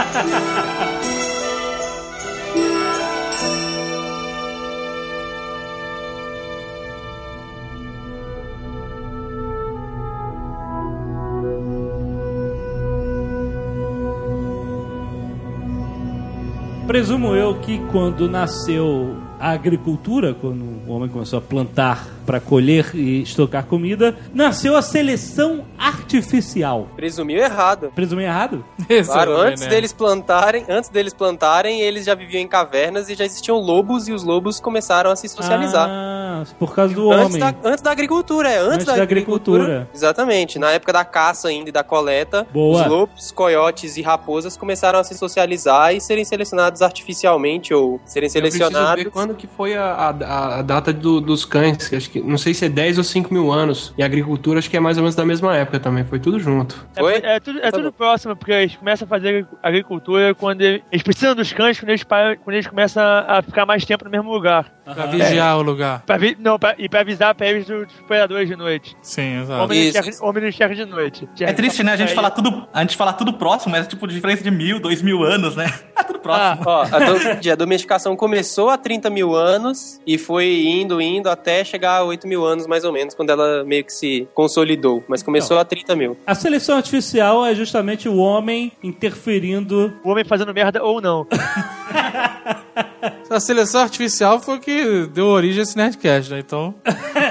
Presumo eu que quando nasceu a agricultura, quando o homem começou a plantar para colher e estocar comida, nasceu a seleção artificial. Presumiu errado. Presumi errado? Claro, antes deles plantarem, antes deles plantarem, eles já viviam em cavernas e já existiam lobos e os lobos começaram a se socializar. Ah, por causa do antes homem. Da, antes da agricultura, é. Antes, Antes da, da agricultura, agricultura. Exatamente. Na época da caça ainda e da coleta, Boa. os lobos, coiotes e raposas começaram a se socializar e serem selecionados artificialmente ou serem Eu preciso selecionados. ver quando que foi a, a, a data do, dos cães, que acho que, não sei se é dez ou cinco mil anos, e a agricultura acho que é mais ou menos da mesma época também, foi tudo junto. Foi? É, é tudo, é Tá tudo bom. próximo, porque eles começam a fazer agricultura quando eles, eles precisam dos cães quando eles, param- quando eles começam a ficar mais tempo no mesmo lugar. Pra vigiar o lugar. Pra vi, não, pra, e pra avisar pra eles dos predadores de noite. Sim, O exato. homem não Isso. enxerga- o homem não enxerga de noite. É triste, né? A gente Aí- falar tudo, a gente falar tudo próximo, mas é tipo de diferença de mil, dois mil anos, né? É tudo próximo. Ó, a, do- a domesticação começou há trinta mil anos e foi indo, indo até chegar a oito mil anos, mais ou menos, quando ela meio que se consolidou. Mas começou há trinta mil. A seleção artificial é justamente o homem interferindo. O homem fazendo merda ou não. A seleção artificial foi o que deu origem a esse Nerdcast, né? Então.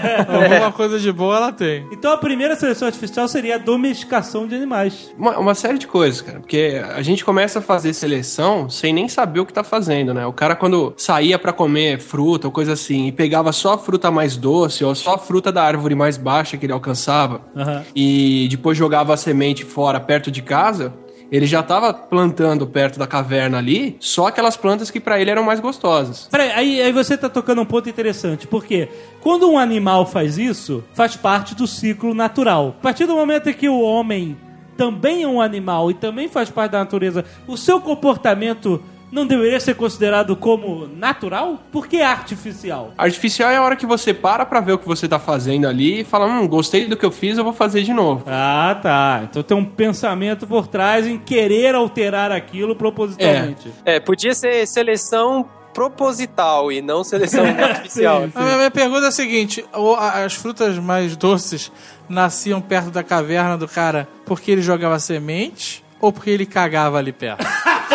Alguma coisa de boa ela tem. Então a primeira seleção artificial seria a domesticação de animais. Uma, uma série de coisas, cara. Porque a gente começa a fazer seleção sem nem saber o que tá fazendo, né? O cara, quando saía pra comer fruta ou coisa assim, e pegava só a fruta mais doce ou só a fruta da árvore mais baixa que ele alcançava, uhum. e depois jogava a semente fora, perto de casa, ele já tava plantando perto da caverna ali só aquelas plantas que pra ele eram mais gostosas. Peraí, aí, aí você tá tocando um ponto interessante, porque quando um animal faz isso, faz parte do ciclo natural. A partir do momento em que o homem também é um animal e também faz parte da natureza, o seu comportamento não deveria ser considerado como natural? Por que artificial? Artificial é a hora que você para pra ver o que você tá fazendo ali e fala, hum, gostei do que eu fiz, eu vou fazer de novo. Ah, tá. Então tem um pensamento por trás em querer alterar aquilo propositalmente. É, é podia ser seleção proposital e não seleção artificial. Sim, sim. A minha pergunta é a seguinte, as frutas mais doces nasciam perto da caverna do cara porque ele jogava semente ou porque ele cagava ali perto?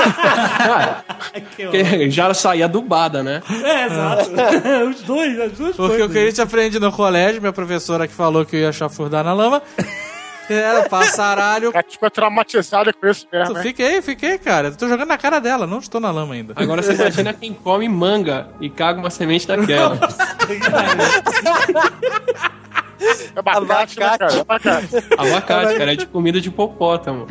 Que já saía adubada, né? É, exato. Os dois, as duas Porque coisas. o que a gente aprende no colégio, minha professora que falou que eu ia chafurdar na lama, era passaralho. É, ficou traumatizada com isso mesmo, né? Fiquei, fiquei, cara. Tô jogando na cara dela, não estou na lama ainda. Agora você imagina quem come manga e caga uma semente daquela. É abacate, né, cara? É abacate. Abacate, cara, é de comida de hipopótamo.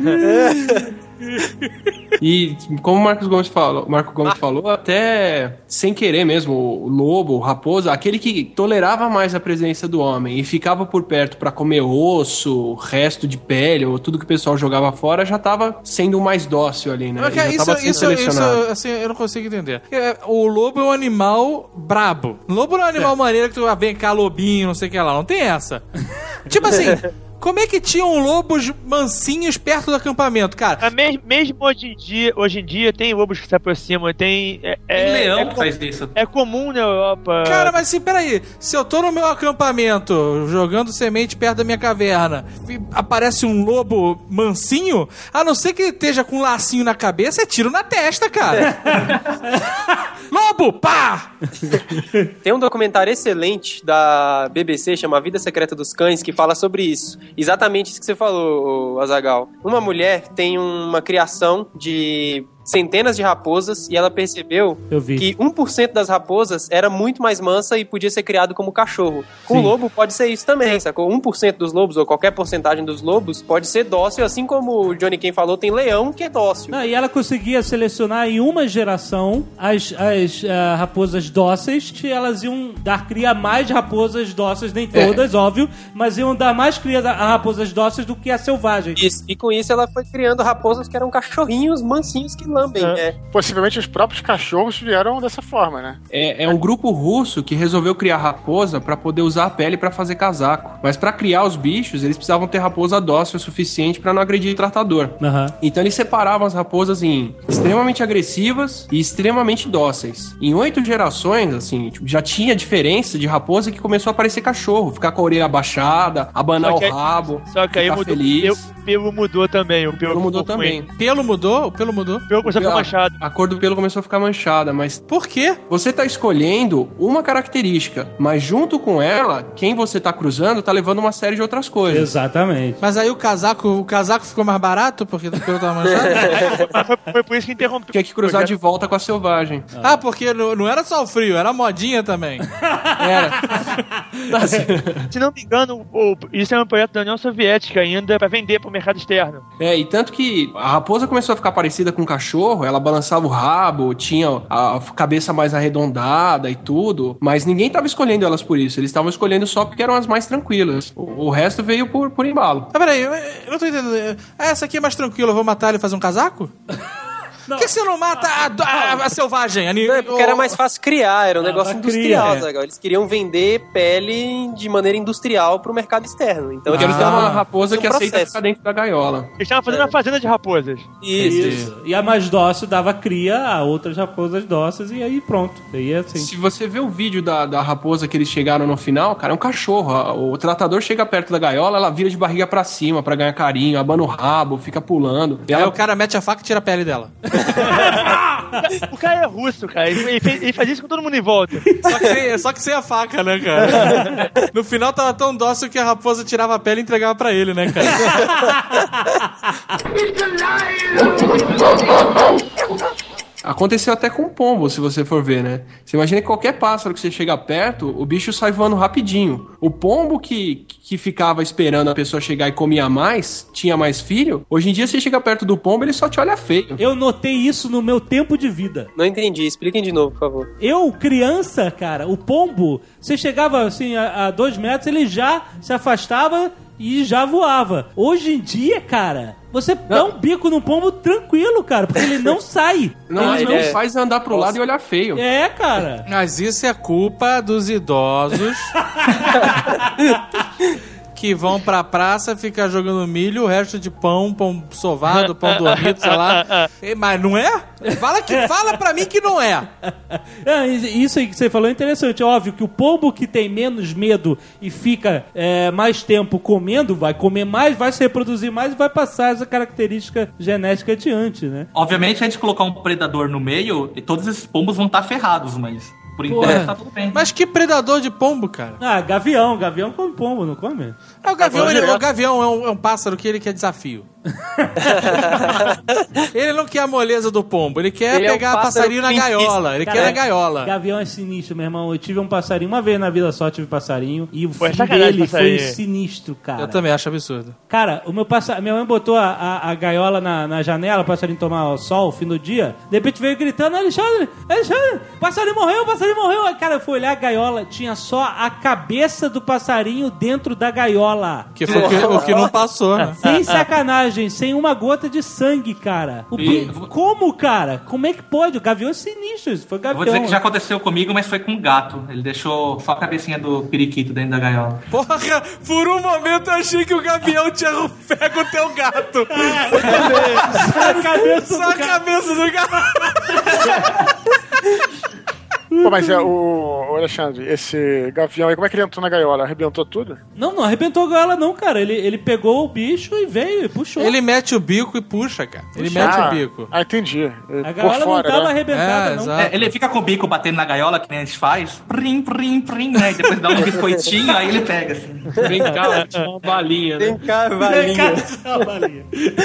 E como o Marcos Gomes falou, Marco Gomes falou, até sem querer mesmo, o lobo, o raposa, aquele que tolerava mais a presença do homem e ficava por perto pra comer osso, resto de pele, ou tudo que o pessoal jogava fora, já tava sendo mais dócil ali, né? Okay, já isso, tava sendo isso, selecionado. isso, assim, eu não consigo entender. O lobo é um animal brabo. Lobo não é um animal é. maneiro que tu vem cá, lobinho, não sei o que lá. Não tem essa. Tipo assim... Como é que tinham lobos mansinhos perto do acampamento, cara? Mesmo, mesmo hoje em dia, hoje em dia tem lobos que se aproximam, tem... É, tem é, leão é, que faz isso. É comum na Europa. Cara, mas assim, peraí. Se eu tô no meu acampamento, jogando semente perto da minha caverna, e aparece um lobo mansinho, a não ser que esteja com um lacinho na cabeça, é tiro na testa, cara. Lobo, pá! Tem um documentário excelente da B B C, chama A Vida Secreta dos Cães, que fala sobre isso. Exatamente isso que você falou, Azaghal. Uma mulher tem uma criação de centenas de raposas e ela percebeu que um por cento das raposas era muito mais mansa e podia ser criado como cachorro. Com o lobo pode ser isso também, sacou? um por cento dos lobos, ou qualquer porcentagem dos lobos, pode ser dócil, assim como o Johnny Ken falou, tem leão que é dócil. Não, e ela conseguia selecionar em uma geração as, as uh, raposas dóceis, que elas iam dar cria a mais raposas dóceis, nem todas, é. óbvio, mas iam dar mais cria a raposas dóceis do que a selvagem. Isso. E com isso ela foi criando raposas que eram cachorrinhos mansinhos que lambem. É. É. Possivelmente os próprios cachorros vieram dessa forma, né? É, é um grupo russo que resolveu criar raposa pra poder usar a pele pra fazer casaco. Mas pra criar os bichos, eles precisavam ter raposa dócil o suficiente pra não agredir o tratador. Uhum. Então eles separavam as raposas em extremamente agressivas e extremamente dóceis. Em oito gerações, assim, tipo, já tinha diferença de raposa que começou a parecer cachorro. Ficar com a orelha abaixada, abanar o rabo, só que aí mudou, feliz. O pelo mudou também. O pelo, pelo mudou também. Pelo mudou? O pelo mudou? O pelo começou a ficar manchado. A cor do pelo começou a ficar manchada, mas... Por quê? Você tá escolhendo uma característica, mas junto com ela, quem você tá cruzando tá levando uma série de outras coisas. Exatamente. Mas aí o casaco, o casaco ficou mais barato porque o pelo tava manchado? foi, foi por isso que interrompeu. Tinha que cruzar de volta com a selvagem. Ah, ah porque não, não era só o frio, era a modinha também. Era. Se não me engano, o, isso é um projeto da União Soviética ainda pra vender pro mercado externo. É, e tanto que a raposa começou a ficar parecida com um cachorro, ela balançava o rabo, tinha a cabeça mais arredondada e tudo, mas ninguém tava escolhendo elas por isso, eles estavam escolhendo só porque eram as mais tranquilas. O, o resto veio por, por embalo. Ah, peraí, eu não tô entendendo. Ah, essa aqui é mais tranquila, eu vou matar ele e fazer um casaco? Por que você não mata a, a, a selvagem? A, não, é porque o... era mais fácil criar, era um não, negócio industrial, cria, é. Eles queriam vender pele de maneira industrial pro mercado externo. Então eles ah. davam uma raposa que um aceita ficar dentro da gaiola. Eles estavam fazendo é. uma fazenda de raposas. Isso. Isso. E a mais dócil dava cria a outras raposas dóceis e aí pronto. Aí é assim. Se você vê o vídeo da, da raposa que eles chegaram no final, cara, é um cachorro. O tratador chega perto da gaiola, ela vira de barriga pra cima pra ganhar carinho, abana o rabo, fica pulando. E aí ela... o cara mete a faca e tira a pele dela. O cara é russo, cara. Ele, fez, ele faz isso com todo mundo em volta. Só que, sem, só que sem a faca, né, cara? No final tava tão dócil que a raposa tirava a pele e entregava pra ele, né, cara? Aconteceu até com o pombo, se você for ver, né? Você imagina que qualquer pássaro que você chega perto, o bicho sai voando rapidinho. O pombo que, que ficava esperando a pessoa chegar e comia mais, tinha mais filho, hoje em dia você chega perto do pombo, ele só te olha feio. Eu notei isso no meu tempo de vida. Não entendi, expliquem de novo, por favor. Eu, criança, cara, o pombo, você chegava assim a, a dois metros, ele já se afastava e já voava. Hoje em dia, cara, você não. dá um bico no pombo tranquilo, cara, porque ele não sai. Não, ele ele não é... faz andar pro Nossa. lado e olhar feio. É, cara. Mas isso é culpa dos idosos que vão pra praça, ficar jogando milho, o resto de pão, pão sovado, pão dormido, sei lá. Mas não é? Fala, que, fala pra mim que não é. é. Isso aí que você falou é interessante. Óbvio que o pombo que tem menos medo e fica é, mais tempo comendo, vai comer mais, vai se reproduzir mais e vai passar essa característica genética adiante, né? Obviamente, a gente colocar um predador no meio e todos esses pombos vão estar ferrados, mas... Por enquanto tá tudo bem. Mas que predador de pombo, cara? Ah, gavião. Gavião come pombo, não come? É, o gavião, ele, o gavião é um, é um pássaro que ele quer desafio. Ele não quer a moleza do pombo, ele quer ele pegar é um passarinho na gaiola. Ele cara, quer na gaiola. Gavião é sinistro, meu irmão. Eu tive um passarinho, uma vez na vida só tive passarinho. E o fim dele foi sinistro, cara. Eu também acho absurdo. Cara, o meu passarinho, minha mãe botou a, a, a gaiola na, na janela, o passarinho tomar o sol, o fim do dia. De repente veio gritando: Alexandre, Alexandre, passarinho morreu, passarinho morreu. Cara, eu fui olhar a gaiola, tinha só a cabeça do passarinho dentro da gaiola. Que foi o que, o que não passou, né? Sem sacanagem, sem uma gota de sangue, cara. O e... bi... Como, cara? Como é que pode? O gavião é sinistro, isso foi gavião. Eu vou dizer que já aconteceu comigo, mas foi com um gato. Ele deixou só a cabecinha do periquito dentro da gaiola. Porra, por um momento eu achei que o gavião tinha pego o teu gato. Só a cabeça só do a cabeça do gato. Pô, mas é o, o Alexandre, esse gavião aí, como é que ele entrou na gaiola? Arrebentou tudo? Não, não arrebentou a gaiola não, cara. Ele, ele pegou o bicho e veio e puxou. Ele mete o bico e puxa, cara. Ele puxa. mete Ah, o bico. Ah, entendi. A gaiola fora, não tava né? arrebentada, é, não. É, ele fica com o bico batendo na gaiola, que nem a gente faz. Prim, prim, prim, né? E depois dá um biscoitinho, aí ele pega, assim. Vem cá, tinha uma balinha, né? Vem cá, balinha. Vem cá, uma balinha.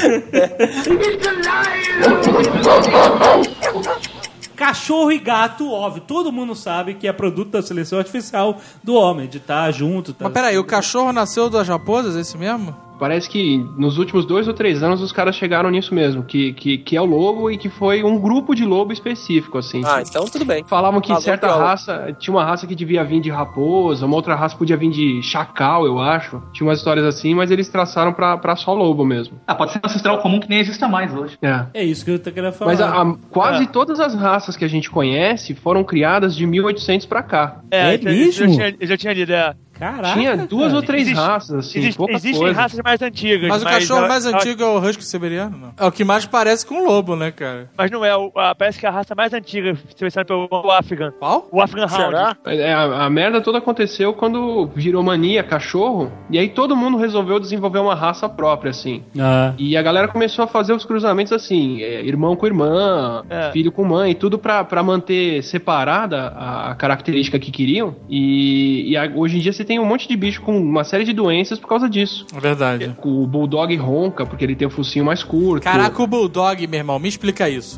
Cachorro e gato, óbvio, todo mundo sabe que é produto da seleção artificial do homem, de estar junto. Tá... Mas peraí, o cachorro nasceu das raposas, esse mesmo? Parece que nos últimos dois ou três anos os caras chegaram nisso mesmo, que, que, que é o lobo e que foi um grupo de lobo específico, assim. Ah, então tudo bem. Falavam que Falou certa que raça, tinha uma raça que devia vir de raposa, uma outra raça podia vir de chacal, eu acho. Tinha umas histórias assim, mas eles traçaram pra, pra só lobo mesmo. Ah, pode ser um ancestral comum que nem exista mais hoje. É, é isso que eu tô querendo falar. Mas a, a, quase é. todas as raças que a gente conhece foram criadas de mil e oitocentos pra cá. É, é mesmo? Eu já tinha, eu já tinha lido, é. Caraca, tinha duas cara. ou três Existe, raças, assim, existe, pouca Existem coisa. raças mais antigas. Mas o mas cachorro a, mais a, antigo é o husky siberiano, não? É o que mais parece com um lobo, né, cara? Mas não é, o, a, parece que a raça mais antiga, selecionada pelo Afghan. Qual? O Afghan Hound. É, a, a merda toda aconteceu quando virou mania cachorro, e aí todo mundo resolveu desenvolver uma raça própria, assim. Ah. E a galera começou a fazer os cruzamentos assim, é, irmão com irmã, é. filho com mãe, tudo pra, pra manter separada a, a característica que queriam. E, e a, hoje em dia você tem um monte de bicho com uma série de doenças por causa disso. É verdade. O bulldog ronca porque ele tem o focinho mais curto. Caraca, o bulldog, meu irmão, me explica isso.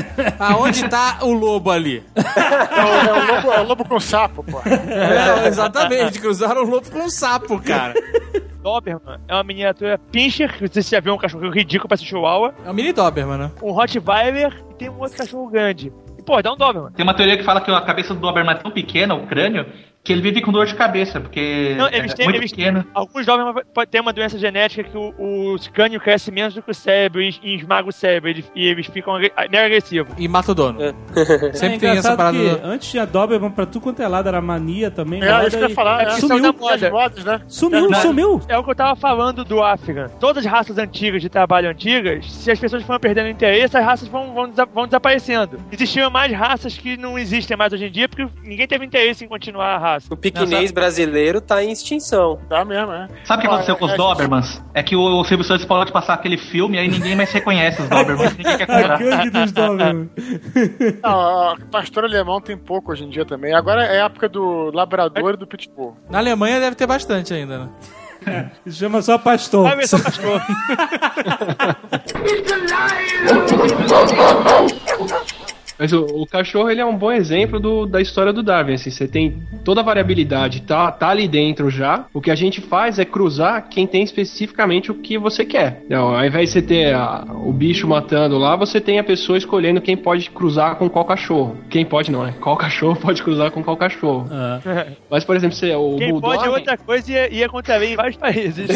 Aonde tá o lobo ali? É o, é o, lobo, é o lobo com sapo, pô. É, exatamente, cruzaram o lobo com um sapo, cara. Doberman é uma miniatura pincher, que você já viu um cachorro ridículo pra ser chihuahua. É um mini Doberman, né? Um Rottweiler e tem um outro cachorro grande. E, pô, dá um Doberman. Tem uma teoria que fala que a cabeça do Doberman é tão pequena, o crânio, que ele vive com dor de cabeça, porque não, eles é têm, muito eles, pequeno. Alguns Doberman podem ter uma doença genética que o, o crânio cresce menos do que o cérebro e, e esmaga o cérebro, e, e eles ficam mega agressivos. E mata o dono. É. Sempre é tem essa parada. Que do... Antes tinha Doberman pra tudo quanto é lado, era mania também. É, isso que eu ia falar. É, sumiu, moda. Modas, né? sumiu, é, sumiu. É o que eu tava falando do Afghan. Todas as raças antigas de trabalho antigas, se as pessoas foram perdendo interesse, as raças vão, vão, desa vão desaparecendo. Existiam mais raças que não existem mais hoje em dia, porque ninguém teve interesse em continuar a raça. fácil. O piquinês brasileiro tá em extinção. Tá mesmo, é. Sabe o que aconteceu com os Dobermans? É que o Silvio Santos pode passar aquele filme e aí ninguém mais reconhece os Dobermans. Ninguém quer A comprar. gangue dos Doberman. Não, o pastor alemão tem pouco hoje em dia também. Agora é a época do labrador e do pitbull. Na Alemanha deve ter bastante ainda, né? Isso chama só pastor. Vai ver só pastor. Mas o, o cachorro, ele é um bom exemplo do, da história do Darwin, assim, você tem toda a variabilidade, tá, tá ali dentro já, o que a gente faz é cruzar quem tem especificamente o que você quer. Então, ao invés de você ter a, o bicho matando lá, você tem a pessoa escolhendo quem pode cruzar com qual cachorro. Quem pode não, né? Qual cachorro pode cruzar com qual cachorro. Ah. Mas, por exemplo, você, o Quem Bulldog... pode é outra coisa e ia contra em vários países.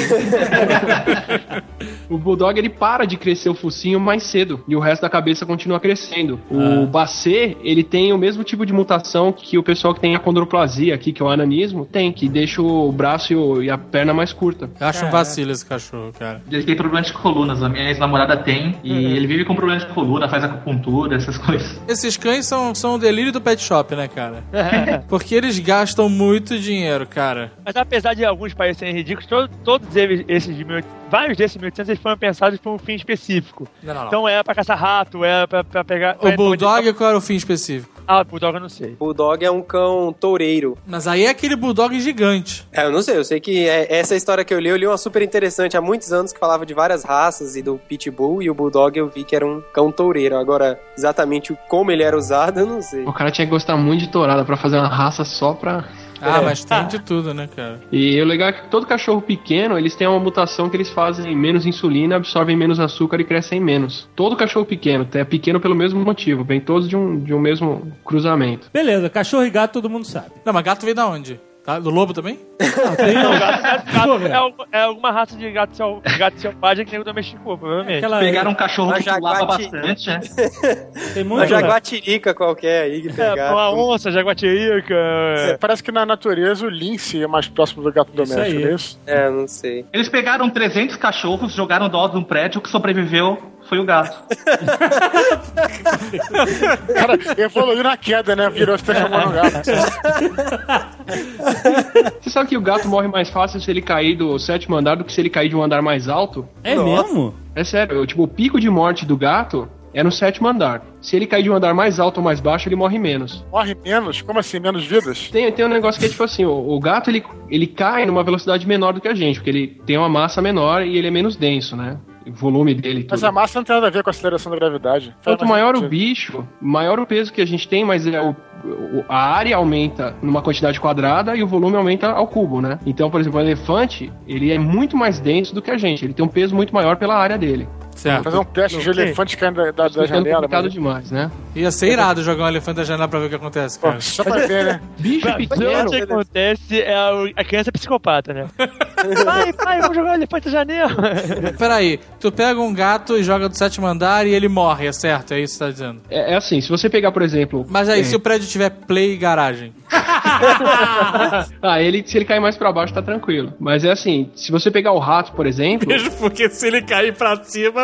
O Bulldog, ele para de crescer o focinho mais cedo, e o resto da cabeça continua crescendo. O Ah. Basset, ele tem o mesmo tipo de mutação que o pessoal que tem achondroplasia aqui, que é o ananismo, tem, que deixa o braço e, o, e a perna mais curta. Eu acho um vacilo esse cachorro, cara. Ele tem problemas de colunas, a minha ex-namorada tem, e Uhum. ele vive com problemas de coluna, faz acupuntura, essas coisas. Esses cães são, são o delírio do pet shop, né, cara? Porque eles gastam muito dinheiro, cara. Mas apesar de alguns parecerem ridículos, to- todos eles, esses de mil e oitocentos, vários desses mil e oitocentos, eles foram pensados por um fim específico. Não, não, não. Então era pra caçar rato, era pra, pra pegar... O Bulldog, qual era o fim específico? Ah, o Bulldog eu não sei. Bulldog é um cão toureiro. Mas aí é aquele Bulldog gigante. É, eu não sei, eu sei que é, essa história que eu li, eu li uma super interessante há muitos anos que falava de várias raças e do Pitbull, e o Bulldog eu vi que era um cão toureiro. Agora, exatamente como ele era usado, eu não sei. O cara tinha que gostar muito de tourada pra fazer uma raça só pra... Ah, É. mas tem de tudo, né, cara? E o legal é que todo cachorro pequeno, eles têm uma mutação que eles fazem menos insulina, absorvem menos açúcar e crescem menos. Todo cachorro pequeno, é pequeno pelo mesmo motivo, vem todos de um, de um mesmo cruzamento. Beleza, cachorro e gato todo mundo sabe. Não, mas gato veio da onde? Tá? Do lobo também? Não, tem Não, gato, gato, gato Porra. é, algum- é alguma raça de gato, sel, gato selvagem que nego domesticou, provavelmente. Aquela- Pegaram um cachorro A que pulava jaguati- bastante, né? Tem Uma muito. jaguatirica qualquer aí que É, pegaram. uma onça, jaguatirica... É, parece que na natureza o lince é mais próximo do gato doméstico, aí. não é isso? É, não sei. Eles pegaram trezentos cachorros, jogaram dentro de um prédio, o que sobreviveu foi o gato. O cara evoluiu na queda, né? Virou se transformou no gato. Você sabe que o gato morre mais fácil se ele cair do sétimo andar do que se ele cair de um andar mais alto? É Nossa. mesmo? É sério, eu, tipo, o pico de morte do gato é no sétimo andar. Se ele cair de um andar mais alto ou mais baixo, ele morre menos. Morre menos? Como assim? Menos vidas? Tem, tem um negócio que é tipo assim, o, o gato ele, ele cai numa velocidade menor do que a gente, porque ele tem uma massa menor e ele é menos denso, né? O volume dele e tudo. Mas a massa não tem nada a ver com a aceleração da gravidade. Faz Quanto mais maior o sentido. bicho, maior o peso que a gente tem, mas é o, o- a área aumenta numa quantidade quadrada e o volume aumenta ao cubo, né? Então, por exemplo, o elefante, ele é muito mais denso do que a gente. Ele tem um peso muito maior pela área dele. Certo. Fazer um teste de elefante caindo da, da, Isso da tá ficando janela. complicado Mas... demais, né? Ia ser irado jogar um elefante da janela pra ver o que acontece, cara. Pô, só pra ver, né? Bicho Mas pequeno. o que acontece é a, a criança psicopata, né? Pai, pai, vamos jogar o elefante da janela. Peraí, tu pega um gato e joga do sétimo andar e ele morre, é certo? É isso que você tá dizendo. É, é assim, se você pegar, por exemplo... Mas aí, é, se o prédio tiver play e garagem? Ah, ele, se ele cair mais pra baixo, tá tranquilo. Mas é assim, se você pegar o rato, por exemplo... Mesmo porque se ele cair pra cima...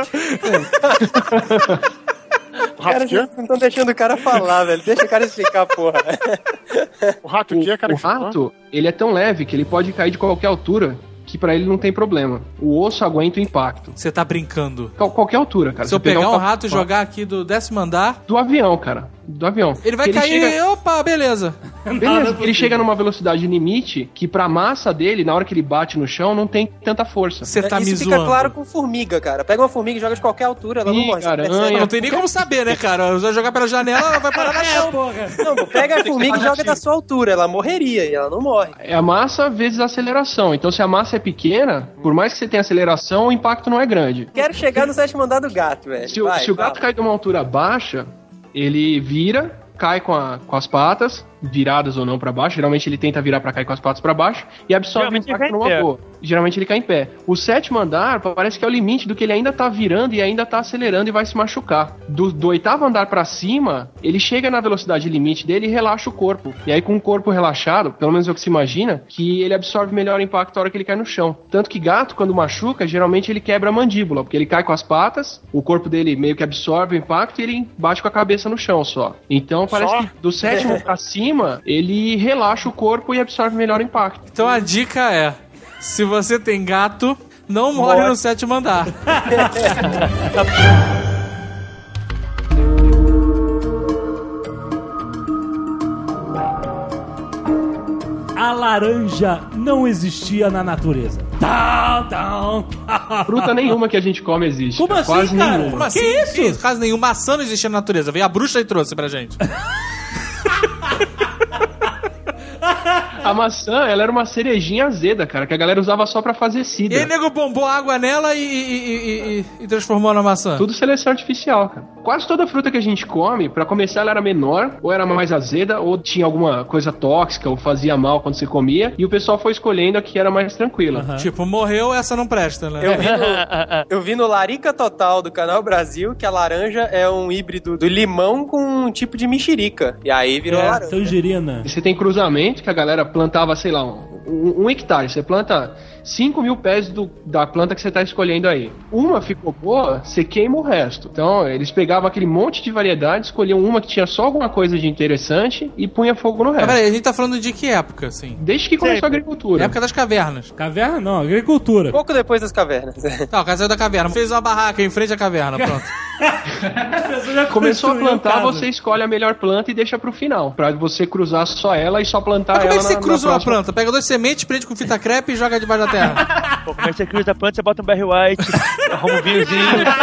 O Cara, rato vocês quê? não estão deixando o cara falar, velho. Deixa o cara explicar, porra. O rato quê, cara? O que você falou? rato, ele é tão leve que ele pode cair de qualquer altura, que pra ele não tem problema. O osso aguenta o impacto. Você tá brincando. Qual- Qualquer altura, cara. Se eu Você pegar pegar um cap- rato e jogar aqui do décimo andar, Do avião, cara. Do avião. ele vai Porque cair... chega- Opa, beleza. Beleza, porque ele chega numa velocidade limite que pra massa dele, na hora que ele bate no chão, não tem tanta força. Você tá me Isso fica zoando. claro com formiga, cara. Pega uma formiga e joga de qualquer altura, ela não Ih, morre. Você aranha. percebe? Não tem nem como saber, né, cara? Se eu jogar pela janela, ela vai parar na chão. Não, pô, pega a formiga e joga da sua altura, ela morreria e ela não morre. É a massa vezes a aceleração. Então, se a massa é pequena, por mais que você tenha aceleração, o impacto não é grande. Quero chegar no sétimo andar do gato, velho. Se, o- Vai, se o gato fala. cai de uma altura baixa, ele vira, cai com, a- com as patas, viradas ou não pra baixo. Geralmente ele tenta virar pra cá e com as patas pra baixo e absorve o Geralmente ele impacto cai em numa pé. boa. Geralmente ele cai em pé. O sétimo andar parece que é o limite do que ele ainda tá virando e ainda tá acelerando e vai se machucar. Do, do oitavo andar pra cima, ele chega na velocidade limite dele e relaxa o corpo. E aí com o corpo relaxado, pelo menos é o que se imagina, que ele absorve melhor o impacto na hora que ele cai no chão. Tanto que gato, quando machuca, geralmente ele quebra a mandíbula, porque ele cai com as patas, o corpo dele meio que absorve o impacto e ele bate com a cabeça no chão só. Então parece Só? que do sétimo pra cima cima, ele relaxa o corpo e absorve melhor o impacto. Então a dica é, se você tem gato, não more no sétimo andar. A laranja não existia na natureza. Tá, tá, tá. Fruta nenhuma que a gente come existe. Como assim, Quase cara? nenhuma. Como assim? Que isso? Que Quase nenhum. Maçã não existia na natureza. Veio a bruxa e trouxe pra gente. A maçã, ela era uma cerejinha azeda, cara, que a galera usava só pra fazer E cidra. aí, nego bombou água nela e, e, e, e, e transformou na maçã. Tudo seleção artificial, cara. Quase toda fruta que a gente come, pra começar, ela era menor, ou era mais azeda, ou tinha alguma coisa tóxica, ou fazia mal quando você comia, e o pessoal foi escolhendo a que era mais tranquila. Uhum. Tipo, morreu, essa não presta, né? Eu vi, no, eu vi no Larica Total do Canal Brasil que a laranja é um híbrido do limão com um tipo de mexerica. E aí virou É, laranja. tangerina. E você tem cruzamento, que a galera plantava, sei lá, um, um, um hectare. Você planta cinco mil pés do, da planta que você tá escolhendo aí. Uma ficou boa, você queima o resto. Então, eles pegavam aquele monte de variedade, escolhiam uma que tinha só alguma coisa de interessante e punha fogo no Mas resto. peraí, a gente tá falando de que época, assim? Desde que começou a agricultura. Época das cavernas. Caverna não, agricultura. Pouco depois das cavernas. Tá, o cara saiu da caverna. Fez uma barraca em frente à caverna, pronto. Começou a plantar, casa. você escolhe a melhor planta e deixa pro final. Pra você cruzar só ela e só plantar Mas como ela é que você na, cruza na uma próxima... planta? Pega duas sementes, prende com fita crepe e joga debaixo da terra. Pô, como é que você cruza a planta, você bota um Barry White, arruma um vinhozinho.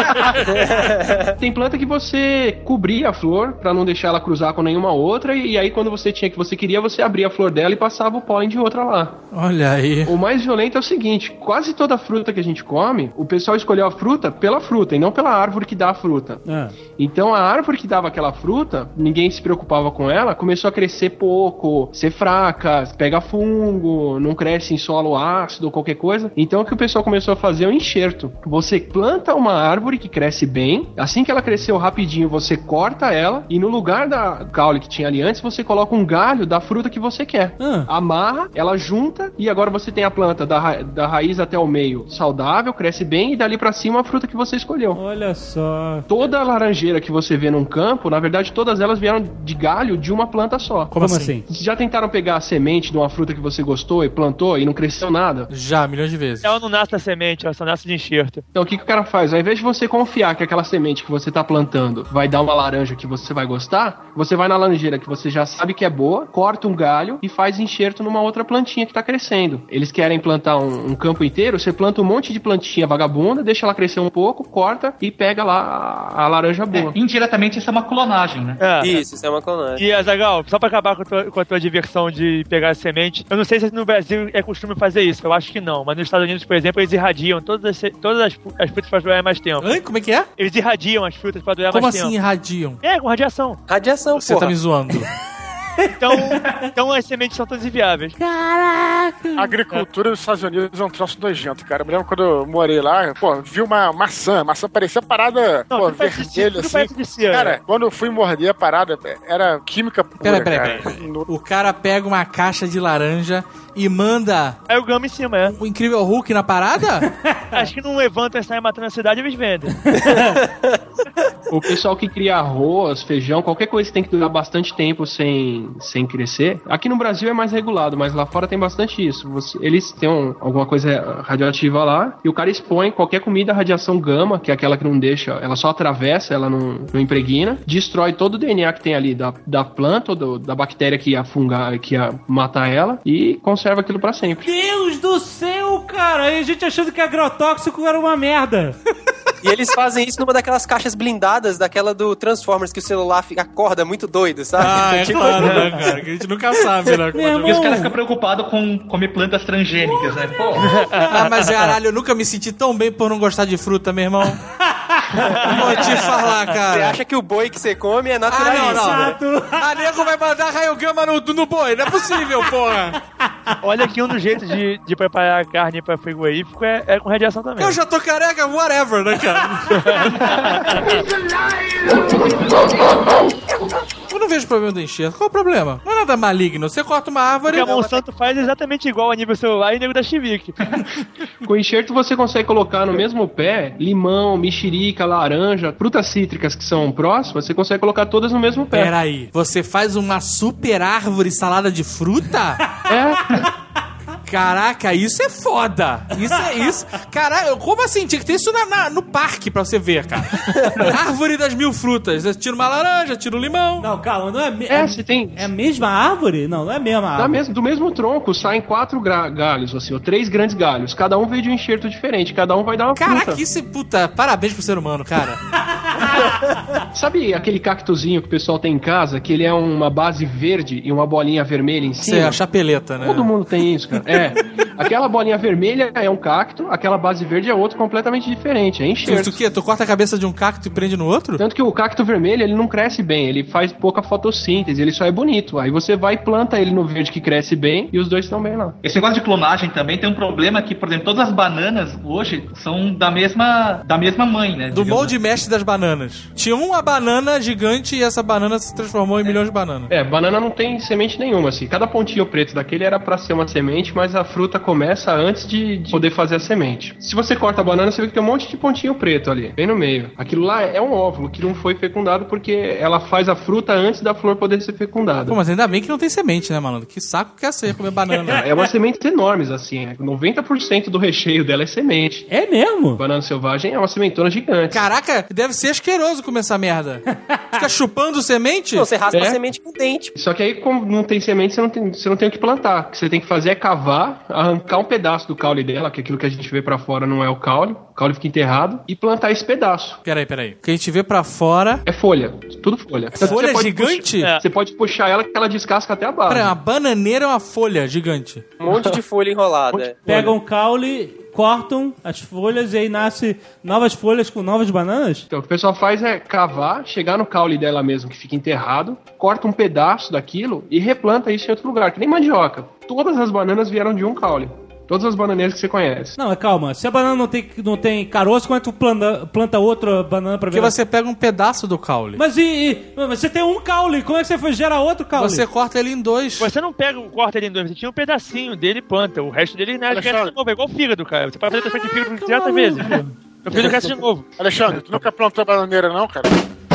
Tem planta que você cobria a flor pra não deixar ela cruzar com nenhuma outra, e aí quando você tinha que você queria, você abria a flor dela e passava o pólen de outra lá. Olha aí. O mais violento é o seguinte, quase toda fruta que a gente come, o pessoal escolheu a fruta pela fruta e não pela árvore que dá a fruta. Ah. Então a árvore que dava aquela fruta, ninguém se preocupava com ela, começou a crescer pouco, ser fraca, pega fungo, não cresce em solo ácido ou qualquer coisa. Então o que o pessoal começou a fazer é um enxerto. Você planta uma árvore que cresce bem, assim que ela cresceu rapidinho, você corta ela e no lugar da caule que tinha ali antes, você coloca um galho da fruta que você quer. Ah. Amarra, ela junta e agora você tem a planta da, ra- da raiz até o meio saudável, cresce bem e dali pra cima a fruta que você escolheu. Olha só. Toda a laranjeira que você vê num campo, na verdade todas elas vieram de galho de uma planta só. Como, assim? Já tentaram pegar a semente de uma fruta que você gostou e plantou e não cresceu nada? Já, milhões de vezes. Ela não nasce da semente, ela só nasce de enxerto. Então o que, que o cara faz? Ao invés de você confiar que aquela semente que você tá plantando vai dar uma laranja que você vai gostar, você vai na laranjeira que você já sabe que é boa, corta um galho e faz enxerto numa outra plantinha que tá crescendo. Eles querem plantar um, um campo inteiro, você planta um monte de plantinha vagabunda, deixa ela crescer um pouco, corta e pega lá a, a laranja boa. É, indiretamente isso é uma clonagem, né? É. Isso, isso é uma clonagem. E, Azaghal, só pra acabar com a, tua, com a tua diversão de pegar a semente, eu não sei se no Brasil é costume fazer isso, eu acho que não, mas nos Estados Unidos, por exemplo, eles irradiam todas as, todas as, as frutas pra durar mais tempo. Ai, como é que é? Eles irradiam as frutas pra durar Como mais assim tempo. irradiam? É, com radiação. Radiação, Você porra. tá me zoando. Então, então as sementes são todas inviáveis. Caraca! A agricultura dos Estados Unidos é um troço nojento, cara. Eu me lembro quando eu morei lá, pô, vi uma maçã. A maçã parecia parada, Não, pô, tudo parece de cera, vermelha, tudo assim. parece de cera. Cara, quando eu fui morder a parada, era química pura, Peraí, peraí, cara. peraí. O cara pega uma caixa de laranja e manda Aí o gama em cima, é. o Incrível Hulk na parada? Acho que não levantam e saem matando a cidade, eles vendem. O pessoal que cria arroz, feijão, qualquer coisa que tem que durar bastante tempo sem, sem crescer. Aqui no Brasil é mais regulado, mas lá fora tem bastante isso. Você- eles têm um- alguma coisa radioativa lá e o cara expõe qualquer comida à radiação gama, que é aquela que não deixa, ela só atravessa, ela não, não impregna, destrói todo o D N A que tem ali da, da planta ou do- da bactéria que ia fungar, que ia matar ela e conserva aquilo pra sempre. Deus do céu, cara! E a gente achando que agrotóxico era uma merda. E eles fazem isso numa daquelas caixas blindadas, daquela do Transformers, que o celular fica, acorda muito doido, sabe? Ah, é Tipo, claro, né, cara? Que a gente nunca sabe, né? Meu E os irmão. caras ficam preocupados com comer plantas transgênicas, né? Pô, Ah, mas caralho, eu nunca me senti tão bem por não gostar de fruta, meu irmão. Vou te falar, Você cara. acha que o boi que você come é Ah, não, naturalíssimo. não. A nego vai mandar raio gama no, no boi. Não é possível, porra. Olha que um dos jeitos de, de preparar a carne pra frigorífico é, é com radiação também. Eu já tô careca, whatever, né, cara? Eu não vejo problema do enxerto. Qual o problema? Não é nada maligno. Você corta uma árvore... O que a Monsanto faz exatamente igual a nível celular e nego da Chivique. Com enxerto você consegue colocar no mesmo pé limão, mexerica, laranja, frutas cítricas que são próximas, você consegue colocar todas no mesmo pé. Peraí, você faz uma super árvore salada de fruta? É. Caraca, isso é foda. Isso é isso. Caraca, como assim? Tinha que ter isso na, na, no parque pra você ver, cara. Árvore das mil frutas. Você tira uma laranja, tira um limão. Não, calma, não é... Me... É, você tem... É a mesma árvore? Não, não é a mesma árvore. Da mesmo, do mesmo tronco saem quatro gra- galhos, assim, ou três grandes galhos. Cada um veio de um enxerto diferente. Cada um vai dar uma Caraca, fruta. isso é... Puta, parabéns pro ser humano, cara. Sabe aquele cactuzinho que o pessoal tem em casa, que ele é uma base verde e uma bolinha vermelha em cima? Você é a chapeleta, né? Todo mundo tem isso, cara. É. Aquela bolinha vermelha é um cacto, aquela base verde é outro completamente diferente, é enxerto. Tu, tu, que, tu corta a cabeça de um cacto e prende no outro? Tanto que o cacto vermelho, ele não cresce bem, ele faz pouca fotossíntese, ele só é bonito. Aí você vai e planta ele no verde que cresce bem e os dois estão bem lá. Esse negócio de clonagem também tem um problema que, por exemplo, todas as bananas hoje são da mesma, da mesma mãe, né? Do molde mestre das bananas. Tinha uma banana gigante e essa banana se transformou em milhões de bananas. É, banana não tem semente nenhuma, assim. Cada pontinho preto daquele era pra ser uma semente, mas a fruta começa antes de, de poder fazer a semente. Se você corta a banana, você vê que tem um monte de pontinho preto ali, bem no meio. Aquilo lá é um óvulo que não foi fecundado porque ela faz a fruta antes da flor poder ser fecundada. Pô, mas ainda bem que não tem semente, né, malandro? Que saco que é ser comer banana. É umas sementes enormes, assim. noventa por cento do recheio dela é semente. É mesmo? Banana selvagem é uma sementona gigante. Caraca, deve ser asqueroso comer essa merda. Fica chupando semente? Não, você raspa É. a semente com o dente. Só que aí, como não tem semente, você não tem, você não tem o que plantar. O que você tem que fazer é cavar, arrancar um pedaço do caule dela, que aquilo que a gente vê pra fora não é o caule. O caule fica enterrado. E plantar esse pedaço. Peraí, peraí. O que a gente vê pra fora... É folha. Tudo folha. Tanto que Folha você pode gigante? puxar- Você pode puxar ela que ela descasca até a base. Peraí, uma bananeira é uma folha gigante. Um monte de folha enrolada. Pegam caule, cortam as folhas e aí nasce novas folhas com novas bananas? Então, o que o pessoal faz é cavar, chegar no caule dela mesmo, que fica enterrado, corta um pedaço daquilo e replanta isso em outro lugar, que nem mandioca. Todas as bananas vieram de um caule. Todas as bananeiras que você conhece. Não, mas calma. Se a banana não tem, não tem caroço, como é que tu planta, planta outra banana pra ver? Porque você pega um pedaço do caule. Mas e, e- mas você tem um caule, como é que você gera outro caule? Você corta ele em dois. Você não pega o corta ele em dois, você tira um pedacinho dele e planta. O resto dele né, cresce Alexandre. de novo. É igual o fígado, cara. Você pode fazer transplante de fígado trezentas vezes. O fígado cresce de novo. Alexandre, tu nunca plantou bananeira, não, cara?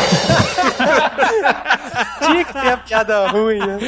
Tinha que ter a piada ruim, né?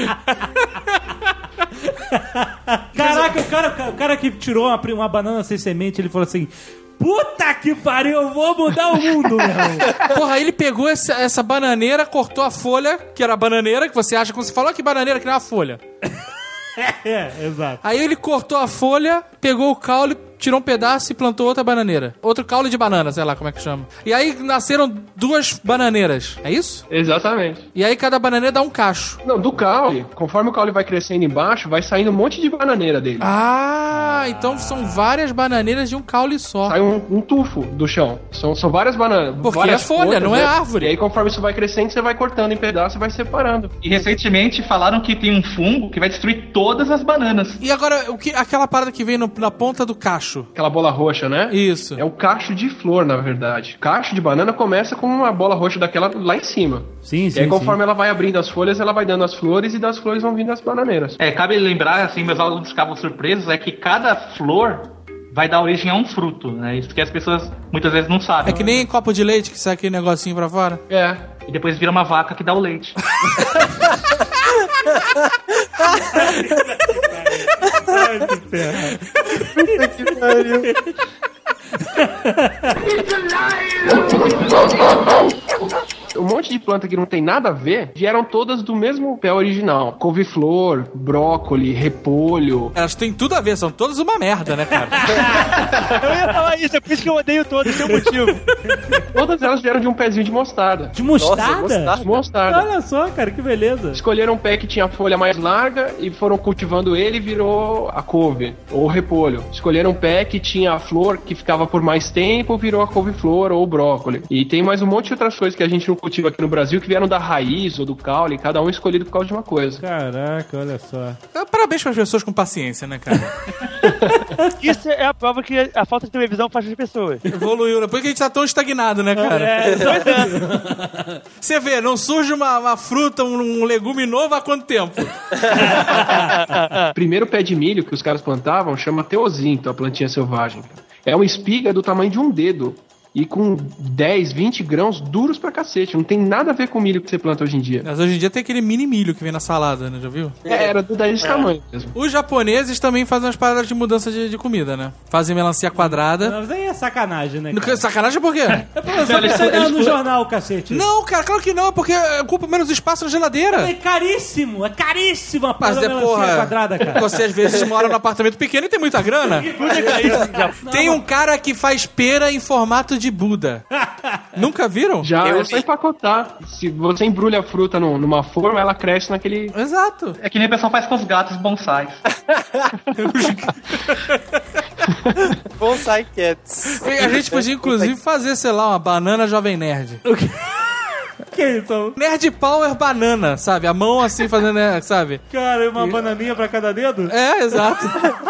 Caraca, o cara, o cara que tirou uma, uma banana sem semente, ele falou assim... Puta que pariu, eu vou mudar o mundo, meu irmão. Porra, aí ele pegou essa, essa bananeira, cortou a folha, que era a bananeira, que você acha, quando você falou que bananeira que não é uma folha. É, exato. Aí ele cortou a folha, pegou o caule, tirou um pedaço e plantou outra bananeira. Outro caule de banana, sei lá como é que chama. E aí nasceram duas bananeiras, é isso? Exatamente. E aí cada bananeira dá um cacho. Não, do caule, conforme o caule vai crescendo embaixo, vai saindo um monte de bananeira dele. Ah, então são várias bananeiras de um caule só. Sai um, um tufo do chão. São, são várias bananas. Porque várias é folha, folhas, não é né? árvore. E aí, conforme isso vai crescendo, você vai cortando em pedaços e vai separando. E recentemente falaram que tem um fungo que vai destruir todas as bananas. E agora, o que, aquela parada que vem no- na ponta do cacho? Aquela bola roxa, né? Isso. É o cacho de flor, na verdade. Cacho de banana começa com uma bola roxa daquela lá em cima. Sim, E sim, aí, conforme sim. ela vai abrindo as folhas, ela vai dando as flores e das flores vão vindo as bananeiras. É, cabe lembrar, assim, meus alunos ficavam surpresos, é que cada flor vai dar origem a um fruto, né? Isso que as pessoas muitas vezes não sabem. É que nem copo de leite que sai aquele negocinho pra fora. É. E depois vira uma vaca que dá o leite. Ai, que ferro. Que pariu. Um monte de planta que não tem nada a ver vieram todas do mesmo pé original. Couve-flor, brócolis, repolho. Elas têm tudo a ver, são todas uma merda, né, cara? Eu ia falar isso, é por isso que eu odeio todos, tem um motivo. Todas elas vieram de um pezinho de mostarda. De mostarda? Nossa, mostarda. De mostarda. Olha só, cara, que beleza. Escolheram um pé que tinha a folha mais larga e foram cultivando ele e virou a couve, ou o repolho. Escolheram um pé que tinha a flor que ficava por mais tempo, virou a couve-flor ou o brócolis. E tem mais um monte de outras coisas que a gente não cultiva aqui no Brasil que vieram da raiz ou do caule, cada um escolhido por causa de uma coisa. Caraca, olha só. Parabéns para as pessoas com paciência, né, cara? Isso é a prova que a falta de televisão faz as pessoas. Evoluiu, né? Por que a gente tá tão estagnado, né, cara? É, dois anos. Você vê, não surge uma, uma fruta, um, um legume novo há quanto tempo? Primeiro pé de milho que os caras plantavam chama teozinto, a plantinha selvagem. É uma espiga do tamanho de um dedo. E com dez, vinte grãos duros pra cacete. Não tem nada a ver com o milho que você planta hoje em dia. Mas hoje em dia tem aquele mini milho que vem na salada, né? Já viu? É, era desse é. tamanho mesmo. Os japoneses também fazem umas paradas de mudança de, de comida, né? Fazem melancia quadrada. Mas aí é sacanagem, né, cara? Sacanagem por quê? É porque você precisa no jornal, cacete. Não, cara, claro que não. É porque ocupa menos espaço na geladeira. É caríssimo. É caríssimo a Mas é, melancia porra, quadrada, cara. Você às vezes mora num apartamento pequeno e tem muita grana. Tem um cara que faz pera em formato de Buda. Nunca viram? Já, eu é só empacotar. Se você embrulha a fruta no, numa forma, ela cresce naquele... Exato. É que nem o pessoal faz com os gatos bonsais. Bonsai Cats. A gente podia, inclusive, fazer, sei lá, uma banana jovem nerd. O quê? Que isso? Nerd Power banana, sabe? A mão assim fazendo, sabe? Cara, e uma e... bananinha pra cada dedo? É, exato.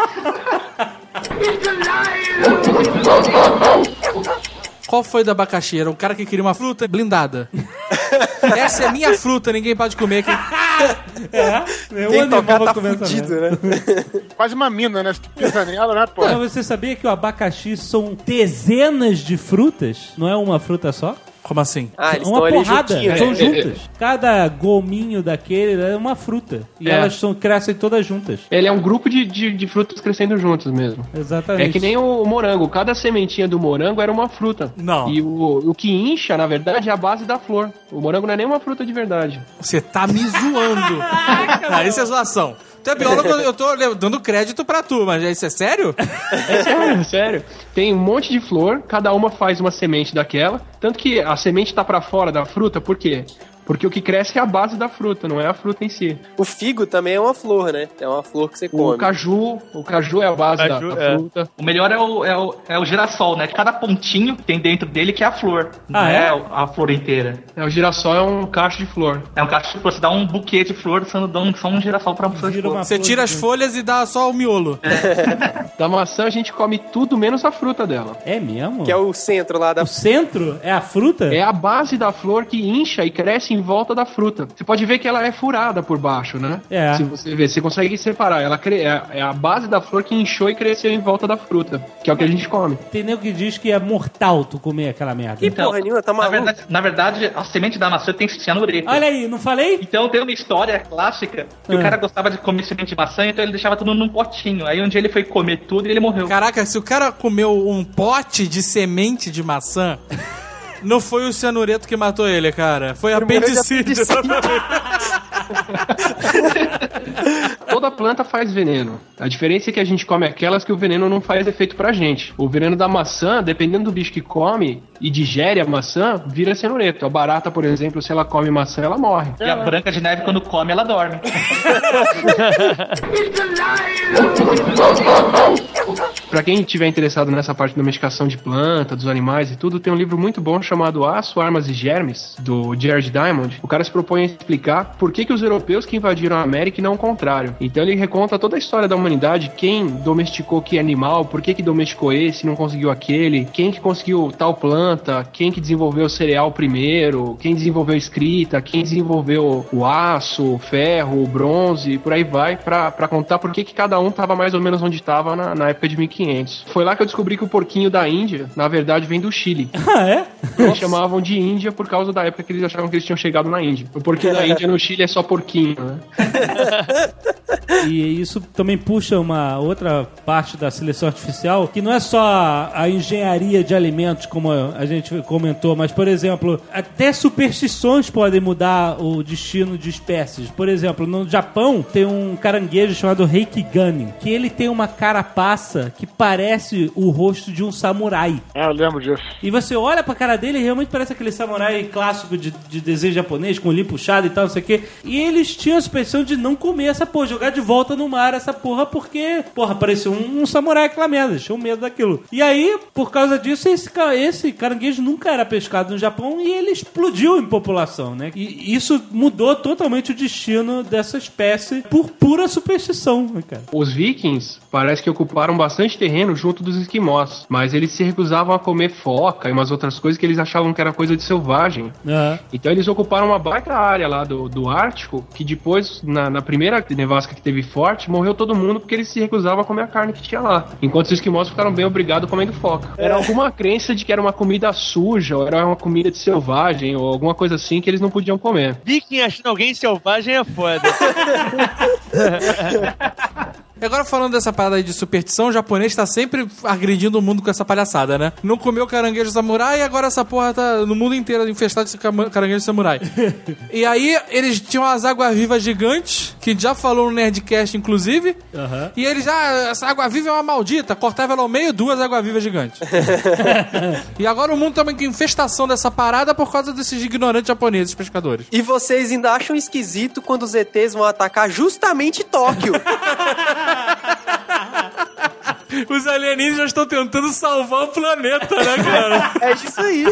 Qual foi do abacaxi? Era um cara que queria uma fruta blindada. Essa é minha fruta, ninguém pode comer aqui. É, quem tocar tá fudido, né? Quase uma mina, né? Se tu pisa nela, né, pô? Mas você sabia que o abacaxi são dezenas de frutas? Não é uma fruta só? Como assim? Ah, eles uma estão porrada, ali juntinhos. são juntas. Cada gominho daquele é uma fruta. E É. elas são, crescem todas juntas. Ele é um grupo de, de, de frutas crescendo juntas mesmo. Exatamente. É que nem o morango. Cada sementinha do morango era uma fruta. Não. E o, o que incha, na verdade, é a base da flor. O morango não é nem uma fruta de verdade. Você tá me zoando. Ah, isso é zoação. Tu é biólogo, eu tô dando crédito pra tu, mas isso é sério? É sério, é sério. Tem um monte de flor, cada uma faz uma semente daquela. Tanto que a semente tá pra fora da fruta, por quê? Porque o que cresce é a base da fruta, não é a fruta em si. O figo também é uma flor, né? É uma flor que você come. O caju, o caju é a base Caju, da, da é. fruta. O melhor é o, é, o, é o girassol, né? Cada pontinho tem dentro dele que é a flor. Não Ah, é? é? a flor inteira. É, o girassol é um cacho de flor. É um cacho de flor. Você dá um buquê de flor, você não dá um, só um girassol pra você. Vira uma Você flor tira de- as folhas e dá só o miolo. Da maçã a gente come tudo menos a fruta dela. É mesmo? Que é o centro lá da... O centro é a fruta? É a base da flor que incha e cresce em volta da fruta. Você pode ver que ela é furada por baixo, né? É. Se você ver, você consegue separar. Ela cre... é é a base da flor que inchou e cresceu em volta da fruta, que é o que a gente come. Tem nego que diz que é mortal tu comer aquela merda. Que porra nenhuma, tá na maluco? verdade, na verdade, a semente da maçã tem cianureto. Olha aí, não falei? Então tem uma história clássica que Ah. o cara gostava de comer semente de maçã, então ele deixava tudo num potinho. Aí um dia ele foi comer tudo e ele morreu. Caraca, se o cara comeu um pote de semente de maçã, não foi o cianureto que matou ele, cara. Foi apendicite. Toda planta faz veneno. A diferença é que a gente come aquelas que o veneno não faz efeito pra gente. O veneno da maçã, dependendo do bicho que come e digere a maçã, vira cianureto. A barata, por exemplo, se ela come maçã, ela morre. E a Branca de Neve, quando come, ela dorme. Pra quem estiver interessado nessa parte de domesticação de planta, dos animais e tudo, tem um livro muito bom chamado Aço, Armas e Germes, do Jared Diamond. O cara se propõe a explicar por que, que os europeus que invadiram a América e não o contrário. Então ele reconta toda a história da humanidade, quem domesticou que animal, por que que domesticou esse, não conseguiu aquele, quem que conseguiu tal planta, quem que desenvolveu o cereal primeiro, quem desenvolveu a escrita, quem desenvolveu o aço, o ferro, o bronze, por aí vai, pra, pra contar por que que cada um tava mais ou menos onde tava na, na época de mil e quinhentos. Foi lá que eu descobri que o porquinho da Índia, na verdade, vem do Chile. Ah, é? Eles chamavam de Índia por causa da época que eles achavam que eles tinham chegado na Índia. O porquinho da Índia no Chile é só porquinho, né? E isso também puxa uma outra parte da seleção artificial, que não é só a engenharia de alimentos, como a gente comentou, mas, por exemplo, até superstições podem mudar o destino de espécies. Por exemplo, no Japão tem um caranguejo chamado Reikigani, que ele tem uma carapaça que parece o rosto de um samurai. Ah, eu lembro disso. E você olha pra cara dele e realmente parece aquele samurai clássico de, de desenho japonês, com o olhinho puxado e tal, não sei o quê. E eles tinham a suspensão de não comer essa porra, jogar de de volta no mar essa porra, porque, porra, parecia um, um samurai aquela merda, tinha um medo daquilo. E aí, por causa disso, esse, esse caranguejo nunca era pescado no Japão e ele explodiu em população, né? E isso mudou totalmente o destino dessa espécie por pura superstição, né, cara? Os vikings parece que ocuparam bastante terreno junto dos esquimós, mas eles se recusavam a comer foca e umas outras coisas que eles achavam que era coisa de selvagem. Uhum. Então eles ocuparam uma baita área lá do, do Ártico, que depois, na, na primeira nevasca que teve forte, morreu todo mundo porque eles se recusavam a comer a carne que tinha lá. Enquanto os esquimós ficaram bem obrigados comendo foca. É. Era alguma crença de que era uma comida suja, ou era uma comida de selvagem, ou alguma coisa assim que eles não podiam comer. Viking achando alguém selvagem é foda. E agora falando dessa parada aí de superstição, o japonês tá sempre agredindo o mundo com essa palhaçada, né? Não comeu caranguejo samurai e agora essa porra tá no mundo inteiro infestado de caranguejo samurai. E aí eles tinham as águas-vivas gigantes, que já falou no Nerdcast, inclusive. Uhum. E eles, ah, essa água-viva é uma maldita, cortava ela ao meio, duas águas-vivas gigantes. E agora o mundo tá com infestação dessa parada por causa desses ignorantes japoneses pescadores. E vocês ainda acham esquisito quando os E Tês vão atacar justamente Tóquio. Os alienígenas estão tentando salvar o planeta, né, cara? É isso aí.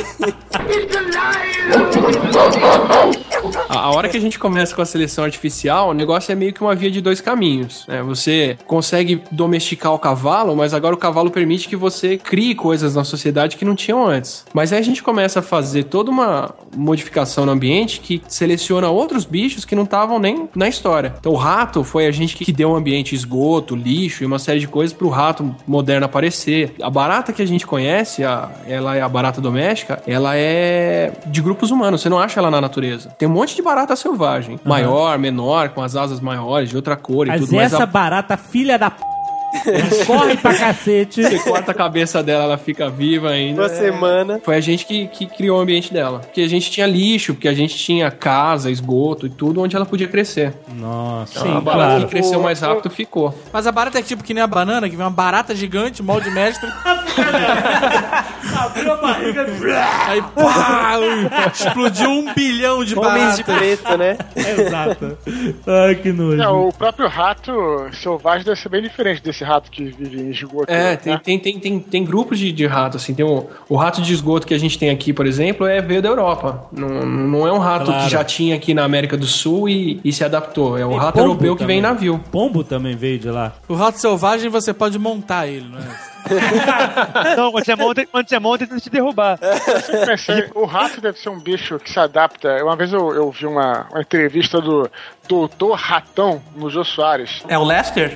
A, a hora que a gente começa com a seleção artificial, o negócio é meio que uma via de dois caminhos, né? Você consegue domesticar o cavalo, mas agora o cavalo permite que você crie coisas na sociedade que não tinham antes. Mas aí a gente começa a fazer toda uma modificação no ambiente que seleciona outros bichos que não estavam nem na história. Então o rato foi a gente que deu um ambiente esgoto, lixo e uma série de coisas pro rato moderno aparecer. A barata que a gente conhece, a, ela é a barata doméstica, ela é de grupos humanos, você não acha ela na natureza. Tem um monte de barata selvagem, uhum. Maior, menor, com as asas maiores, de outra cor e mas tudo. Mas essa a... barata, filha da p... corre pra cacete. Você corta a cabeça dela, ela fica viva ainda. Uma semana. Foi a gente que, que criou o ambiente dela. Porque a gente tinha lixo, porque a gente tinha casa, esgoto e tudo onde ela podia crescer. Nossa, então, sim, a barata claro. que cresceu mais rápido ficou. Mas a barata é tipo que nem a banana, que vem uma barata gigante, molde mestre. Abriu a barriga. Aí pá, explodiu um bilhão de baratas. Homens de preto, né? Exato. Ai, que nojo. É, o próprio rato selvagem deve ser bem diferente desse rato que vive em esgoto. É, né? tem, tem, tem, tem, tem grupos de, de rato, assim. Tem o, o rato de esgoto que a gente tem aqui, por exemplo, é veio da Europa. Não, não é um rato claro. que já tinha aqui na América do Sul e, e se adaptou. É o e rato europeu que também. vem em navio. Pombo também veio de lá. O rato selvagem você pode montar ele, não é? Não, quando você monta, quando você monta, ele tenta te derrubar. Eu pensei, o rato deve ser um bicho que se adapta. Uma vez eu, eu vi uma, uma entrevista do Doutor Ratão no Jô Soares. É o Lester?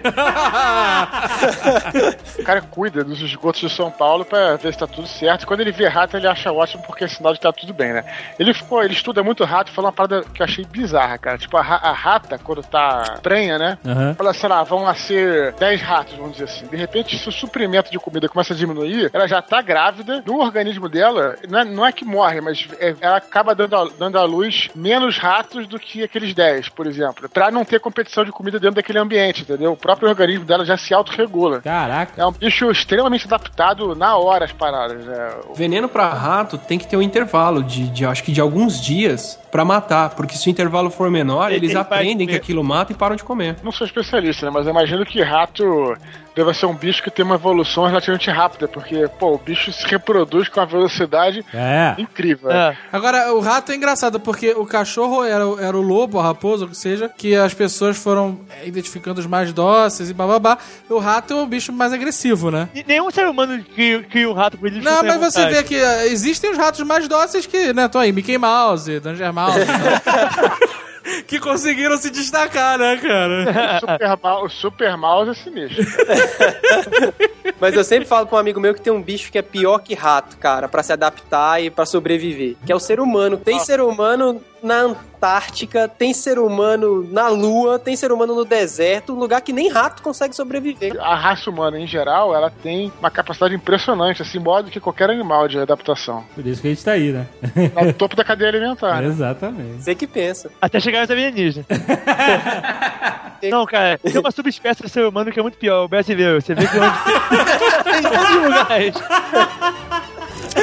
O cara cuida dos esgotos de São Paulo pra ver se tá tudo certo. E quando ele vê rato, ele acha ótimo porque é sinal de que tá tudo bem, né? Ele ficou, ele estuda muito rato e falou uma parada que eu achei bizarra, cara. Tipo, a, a rata, quando tá prenha, né? Uhum. Fala, sei lá, vão nascer dez ratos, vamos dizer assim. De repente, se o suprimento de comida começa a diminuir, ela já tá grávida, no organismo dela, não é, não é que morre, mas é, ela acaba dando, a, dando à luz menos ratos do que aqueles dez, por exemplo, pra não ter competição de comida dentro daquele ambiente, entendeu? O próprio organismo dela já se autorregula. Caraca. É um bicho extremamente adaptado na hora às paradas, né? Veneno pra rato tem que ter um intervalo de, de acho que de alguns dias pra matar, porque se o intervalo for menor, eles Ele aprendem que aquilo mata e param de comer. Não sou especialista, né? Mas eu imagino que rato deve ser um bicho que tem uma evolução relativamente rápida, porque, pô, o bicho se reproduz com uma velocidade é. incrível. É. Agora, o rato é engraçado, porque o cachorro era, era o lobo, a raposa, ou que seja, que as pessoas foram identificando os mais dóceis e bababá. O rato é o bicho mais agressivo, né? E nenhum ser humano cria que um rato por ele. Não, mas você vê que uh, existem os ratos mais dóceis que, né, tô aí, Mickey Mouse, Danger Mouse. Que conseguiram se destacar, né, cara? O Super, o Super Mouse é sinistro. Mas eu sempre falo pra um amigo meu que tem um bicho que é pior que rato, cara, pra se adaptar e pra sobreviver, que é o ser humano. Tem ser humano na Antártica, tem ser humano na Lua, tem ser humano no deserto, um lugar que nem rato consegue sobreviver. A raça humana, em geral, ela tem uma capacidade impressionante, assim, maior do que qualquer animal de adaptação. Por isso que a gente tá aí, né? No topo da cadeia alimentar. Né? Exatamente. Você que pensa. Até chegar nos alienígenas. Não, cara, tem uma subespécie do ser humano que é muito pior, o brasileiro. Você vê que onde tem todos os lugares.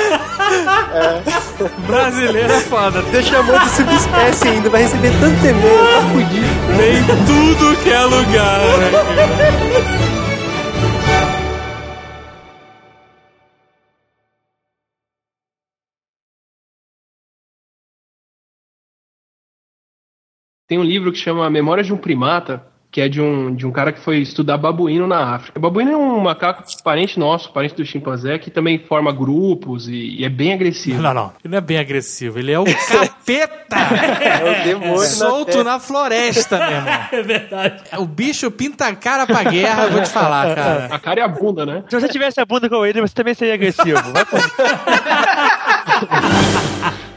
É. Brasileiro é foda. Você chamou de subespécie ainda, vai receber tanto e-mail, tá fudido. Tem tudo que é lugar, né? Tem um livro que chama Memórias de um Primata, que é de um, de um cara que foi estudar babuíno na África. O babuíno é um macaco parente nosso, parente do chimpanzé, que também forma grupos e, e é bem agressivo. Não, não. Ele não é bem agressivo, ele é o capeta! É o demônio. Solto na, na floresta, meu irmão. É verdade. O bicho pinta a cara pra guerra, eu vou te falar, cara. A cara e a bunda, né? Se você tivesse a bunda com ele, você também seria agressivo. Vai